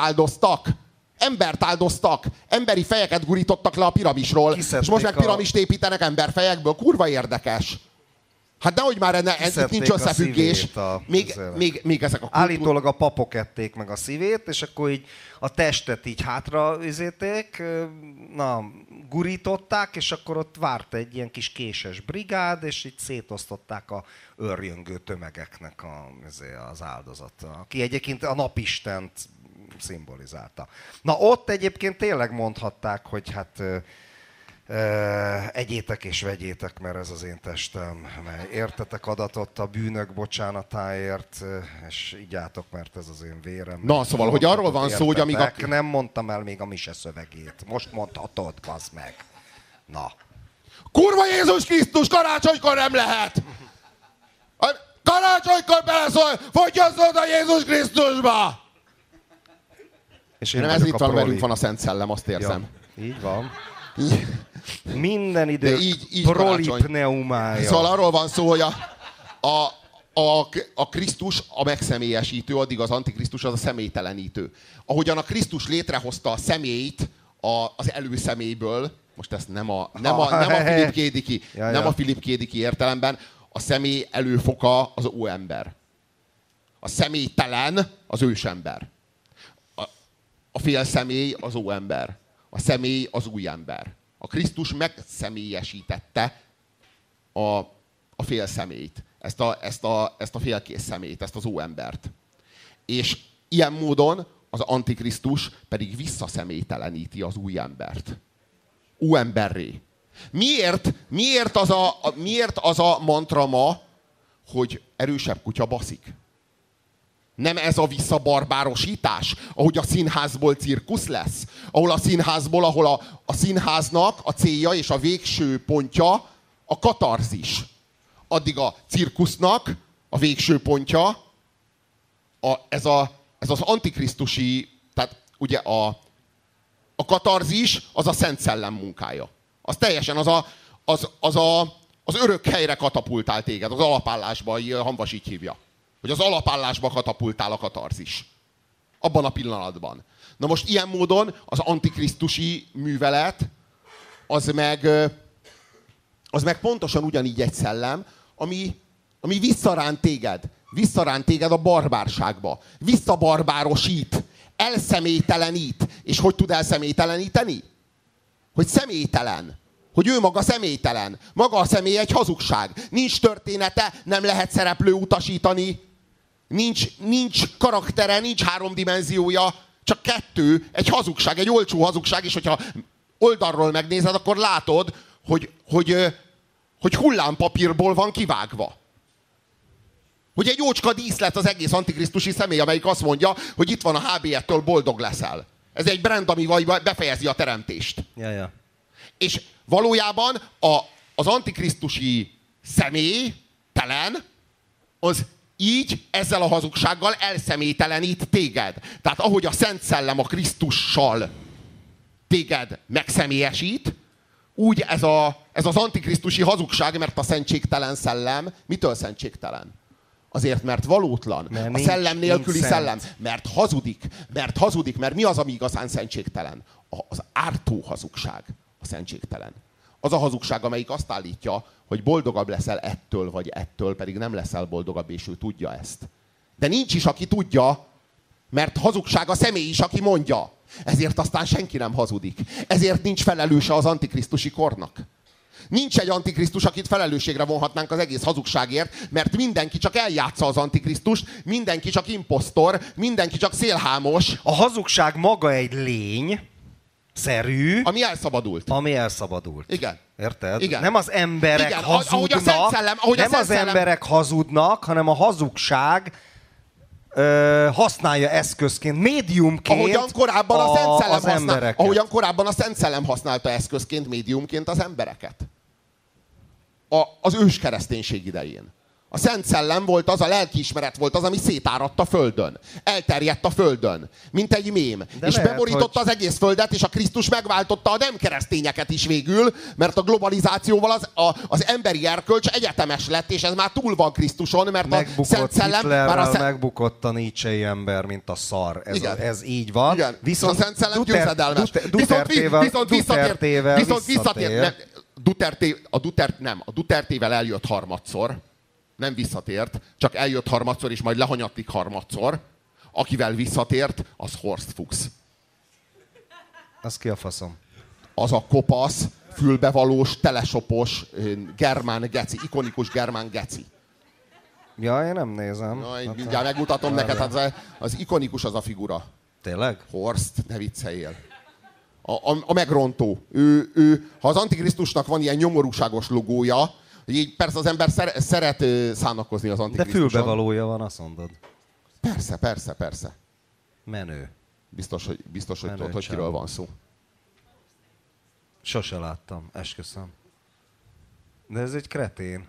áldoztak. Emberi fejeket gurítottak le a piramisról. És most meg piramist építenek emberfejekből. Kurva érdekes. Hát nehogy már itt nincs összefüggés. Még ezek a állítólag a papok ették meg a szívét, és akkor így a testet így hátra gurították, és akkor ott várt egy ilyen kis késes brigád, és így szétosztották a őrjöngő tömegeknek az áldozata, aki egyébként a napistent szimbolizálta. Na ott egyébként tényleg mondhatták, hogy hát Egyétek és vegyétek, mert ez az én testem, mely értetek adatot a bűnök bocsánatáért, és igyátok, mert ez az én vérem. Na, szóval, hogy arról van szó, hogy amíg Nem mondtam el még a mise szövegét. Most mondhatod, bazd meg. Na. Kurva Jézus Krisztus, karácsonykor nem lehet! Karácsonykor beleszól, fogyasszod a Jézus Krisztusba! És nem, ez itt van, velünk van a Szent Szellem, azt érzem. Ja, így van. Minden idő így proli pneumája. Szóval arról van szó, hogy a Krisztus a megszemélyesítő, addig az Antikrisztus az a személytelenítő. Ahogyan a Krisztus létrehozta a személyt az előszemélyből, most ezt nem a Philip K. Dicky, nem a Philip K. Dicky értelemben, a személy előfoka az óember. A személytelen az ősember. A félszemély az óember. A személy az új ember. A Krisztus megszemélyesítette a félszemélyt, ezt a félkész személyt, ezt az óembert. És ilyen módon az Antikrisztus pedig visszaszemélyteleníti az új embert. Óemberré. Miért az a mantra ma, hogy erősebb kutya baszik? Nem ez a visszabarbárosítás, ahogy a színházból cirkusz lesz? Ahol a színházból, ahol a színháznak a célja és a végső pontja a katarzis. Addig a cirkusznak a végső pontja ez az antikrisztusi, tehát ugye a katarzis az a Szent Szellem munkája. Az teljesen az örök helyre katapultál téged, az alapállásba, Hamvas így hívja. Hogy az alapállásba katapultál a katarzis. Abban a pillanatban. Na most ilyen módon az antikrisztusi művelet az meg pontosan ugyanígy egy szellem, ami visszaránt téged a barbárságba. Visszabarbárosít, elszemélytelenít. És hogy tud elszemélyteleníteni? Hogy személytelen. Hogy ő maga személytelen. Maga a személy egy hazugság. Nincs története, nem lehet szereplő utasítani. Nincs karaktere, nincs háromdimenziója. Csak kettő. Egy hazugság, egy olcsó hazugság. És hogyha oldalról megnézed, akkor látod, hogy hullámpapírból van kivágva. Hogy egy jócska díszlet az egész antikrisztusi személy, amelyik azt mondja, hogy itt van a HB1-től boldog leszel. Ez egy brand, ami befejezi a teremtést. Ja. És valójában az antikrisztusi személytelen, az így ezzel a hazugsággal elszemélytelenít téged. Tehát ahogy a Szent Szellem a Krisztussal téged megszemélyesít, úgy ez az antikrisztusi hazugság, mert a szentségtelen szellem, mitől szentségtelen? Azért, mert valótlan. Mert a szellem nélküli szellem. Mert hazudik. Mert mi az, ami igazán szentségtelen? Az ártó hazugság a szentségtelen. Az a hazugság, amelyik azt állítja, hogy boldogabb leszel ettől vagy ettől, pedig nem leszel boldogabb, és ő tudja ezt. De nincs is, aki tudja, mert hazugság a személy is, aki mondja. Ezért aztán senki nem hazudik. Ezért nincs felelőse az antikrisztusi kornak. Nincs egy antikrisztus, akit felelősségre vonhatnánk az egész hazugságért, mert mindenki csak eljátsza az antikrisztust, mindenki csak imposztor, mindenki csak szélhámos. A hazugság maga egy lény, szerű, ami elszabadult. Igen. Érted? Igen. Nem az emberek igen, hazudnak, emberek hazudnak, hanem a hazugság használja eszközként, médiumként ahogyan korábban a az Szent Szellem használta eszközként, médiumként az embereket. Az őskereszténység idején. A Szent Szellem volt az, a lelkiismeret volt az, ami szétáradt a földön. Elterjedt a földön, mint egy mém. De és beborította az egész földet, és a Krisztus megváltotta a nem keresztényeket is végül, mert a globalizációval az emberi erkölcs egyetemes lett, és ez már túl van Krisztuson, mert megbukott a Szent Szellem... megbukott a Nietzschei ember, mint a szar. Ez így van. Igen. Viszont a Szent Szellem győzedelmes. Viszont visszatért. A Dutertével eljött harmadszor. Nem visszatért, csak eljött harmadszor, és majd lehanyatlik harmadszor. Akivel visszatért, az Horst Fuchs. Az ki a faszom? Az a kopasz, fülbevalós, telesopos, germán geci, ikonikus germán geci. Ja, én nem nézem. Mindjárt megmutatom neked, hát az ikonikus az a figura. Tényleg? Horst, ne vicceljél. A megrontó. Ha az Antikrisztusnak van ilyen nyomorúságos logója, így persze az ember szeret szánakozni az De Antikrisztuson. fülbevalója van, azt mondod. Persze. Menő. Biztos, hogy Menő tudod, hogy kiről van szó. Sose láttam, esküszöm. De ez egy kretén.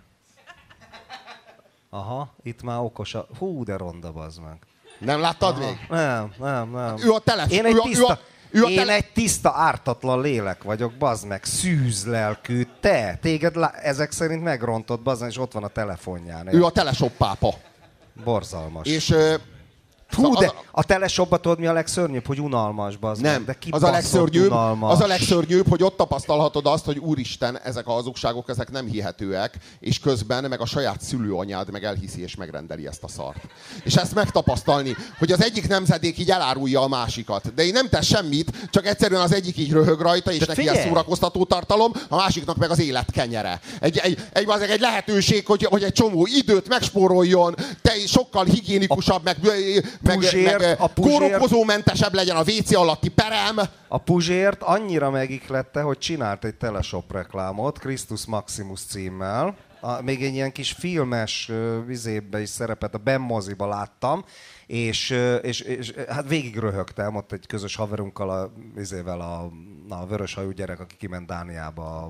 Aha, itt már okos a... Hú, de ronda, bazd meg. Nem láttad még? Nem. Ő a telep. Én egy tiszta, ártatlan lélek vagyok, bazd meg, szűzlelkű. Téged ezek szerint megrontott, bazd meg, és ott van a telefonján. Ő a teleshop pápa. Borzalmas. És... Hú, de a teleshopba tudod, mi a legszörnyűbb, hogy unalmas, bazd meg. Nem, De ki az a unalmas. legszörnyűbb, hogy ott tapasztalhatod azt, hogy úristen, ezek a hazugságok, ezek nem hihetőek, és közben meg a saját szülőanyád meg elhiszi és megrendeli ezt a szart. És ezt megtapasztalni, hogy az egyik nemzedék így elárulja a másikat. De én nem tesz semmit, csak egyszerűen az egyik így röhög rajta, és neki ez szórakoztató tartalom, a másiknak meg az élet kenyere. Egy lehetőség, hogy egy csomó időt megspóroljon, sokkal higiénikusabb, meg kórokozómentesebb legyen a WC alatti perem. A Puzsért annyira megiklette, hogy csinált egy teleshop reklámot, Christus Maximus címmel. Még egy ilyen kis filmes vizébe is szerepet, a Ben moziba láttam, és hát végig röhögtem, ott egy közös haverunkkal, a vöröshajú gyerek, aki kiment Dániába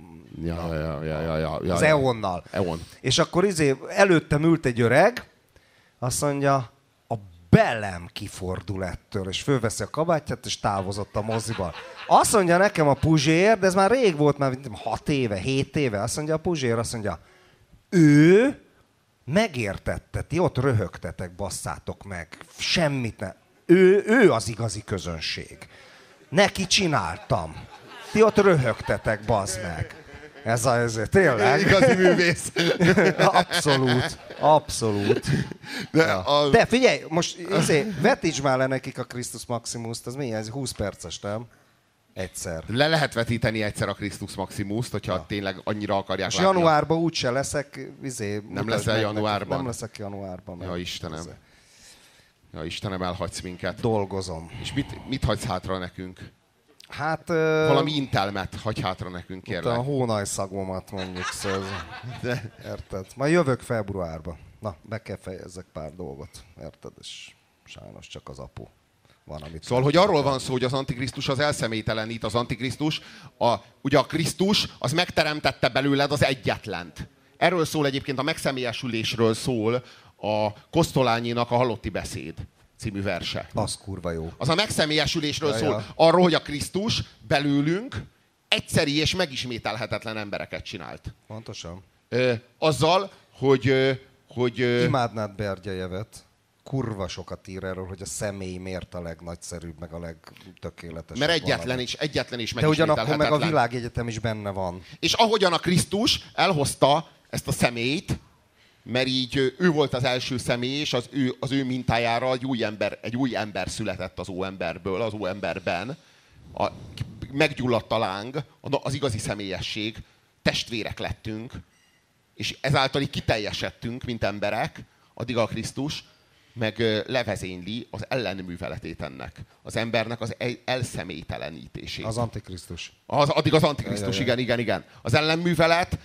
az EON-nal. És akkor előttem ült egy öreg, azt mondja, belem kifordul ettől, és fölveszi a kabátját, és távozott a moziba. Azt mondja nekem a Puzsér, de ez már rég volt, már 6 éve, 7 éve, azt mondja a Puzsér, azt mondja, ő megértette, ti ott röhögtetek, basszátok meg, semmit ne. Ő az igazi közönség. Neki csináltam. Ti ott röhögtetek, bazd meg. Ez tényleg. Igazi művész. Abszolút. De figyelj, most vetíts már le nekik a Christus Maximus-t, az milyen? Ez 20 perces, nem? Egyszer. Le lehet vetíteni egyszer a Christus Maximus-t, hogyha tényleg annyira akarják és látni. Januárban úgyse leszek, nem leszel januárban? Nem leszek januárban. Ja, Istenem, elhagysz minket. Dolgozom. És mit hagysz hátra nekünk? Hát... Valami intelmet hagy hátra nekünk, kérlek. A hónajszagomat mondjuk, szóval. Érted? Majd jövök februárba. Na, be kell fejezzek pár dolgot. Érted? És sajnos csak az apu van, amit... Szóval, hogy arról van szó, hogy az Antikrisztus az elszemélytelenít. Az Antikrisztus, ugye a Krisztus, az megteremtette belőled az egyetlent. Erről szól egyébként, a megszemélyesülésről szól a Kosztolányinak a Halotti beszéd című verse. Az kurva jó. Az a megszemélyesülésről szól. Arról, hogy a Krisztus belőlünk egyszeri és megismételhetetlen embereket csinált. Pontosan. Azzal, hogy... Imádnád Bergyejevet. Kurva sokat ír erről, hogy a személy miért a legnagyszerűbb, meg a legtökéletesebb. Mert egyetlen és megismételhetetlen. De ugyanakkor meg a világegyetem is benne van. És ahogyan a Krisztus elhozta ezt a személyt, mert így ő volt az első személy, és az ő mintájára egy új ember született az óemberből, az óemberben. Meggyulladt a láng, az igazi személyesség, testvérek lettünk, és ezáltal így kiteljesedtünk, mint emberek, addig a Krisztus meg levezényli az ellenműveletét ennek. Az embernek az elszemélytelenítését. Az Antikrisztus. Addig az Antikrisztus, igen. Az ellenművelet,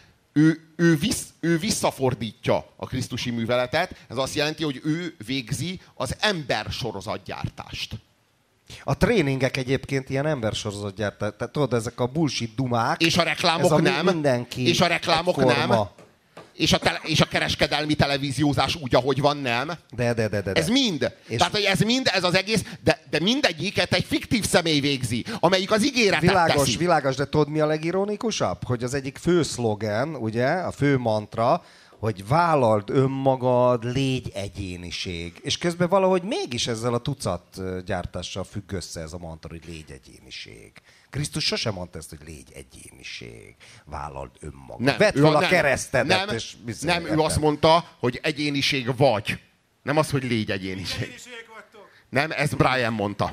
ő visszafordítja a krisztusi műveletet. Ez azt jelenti, hogy ő végzi az embersorozatgyártást. A tréningek egyébként ilyen embersorozatgyártás. Tehát tudod, ezek a bullshit dumák. És a reklámok nem. Mindenki és a reklámok nem. És a kereskedelmi televíziózás úgy, ahogy van, nem. De. Ez mind. Tehát, hogy ez az egész, de mindegyiket egy fiktív személy végzi, amelyik az ígéretet teszi. Világos, de tudod, mi a legironikusabb? Hogy az egyik fő szlogen, ugye, a fő mantra, hogy vállald önmagad, légy egyéniség. És közben valahogy mégis ezzel a tucatgyártással függ össze ez a mantra, hogy légy egyéniség. Krisztus sosem mondta ezt, hogy légy egyéniség, vállald önmagad. Vedd fel a keresztedet. Nem, ő azt mondta, hogy egyéniség vagy. Nem az, hogy légy egyéniség. Nem, ez Brian mondta.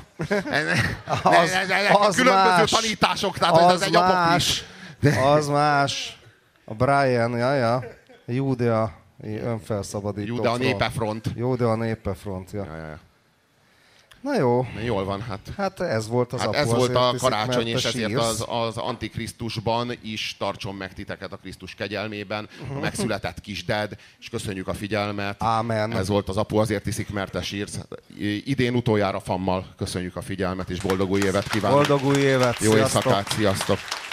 Az különböző más, tanítások, tehát az egy apokris. Az más. A Brian, Júdea önfelszabadító Júdea Népefront. Júdea Népefront, ja. Na jó. Jól van, hát. Hát ez volt az Hát apu, ez volt azért a iszik, karácsony, mert és te ezért sírsz. az Antikrisztusban is tartson meg titeket a Krisztus kegyelmében, a megszületett kisded, és köszönjük a figyelmet. Ámen. Ez volt az apu, azért iszik, mert te sírsz. Idén utoljára fammal köszönjük a figyelmet, és boldog új évet kívánunk. Boldog új évet, Jó sziasztok. éjszakát, sziasztok!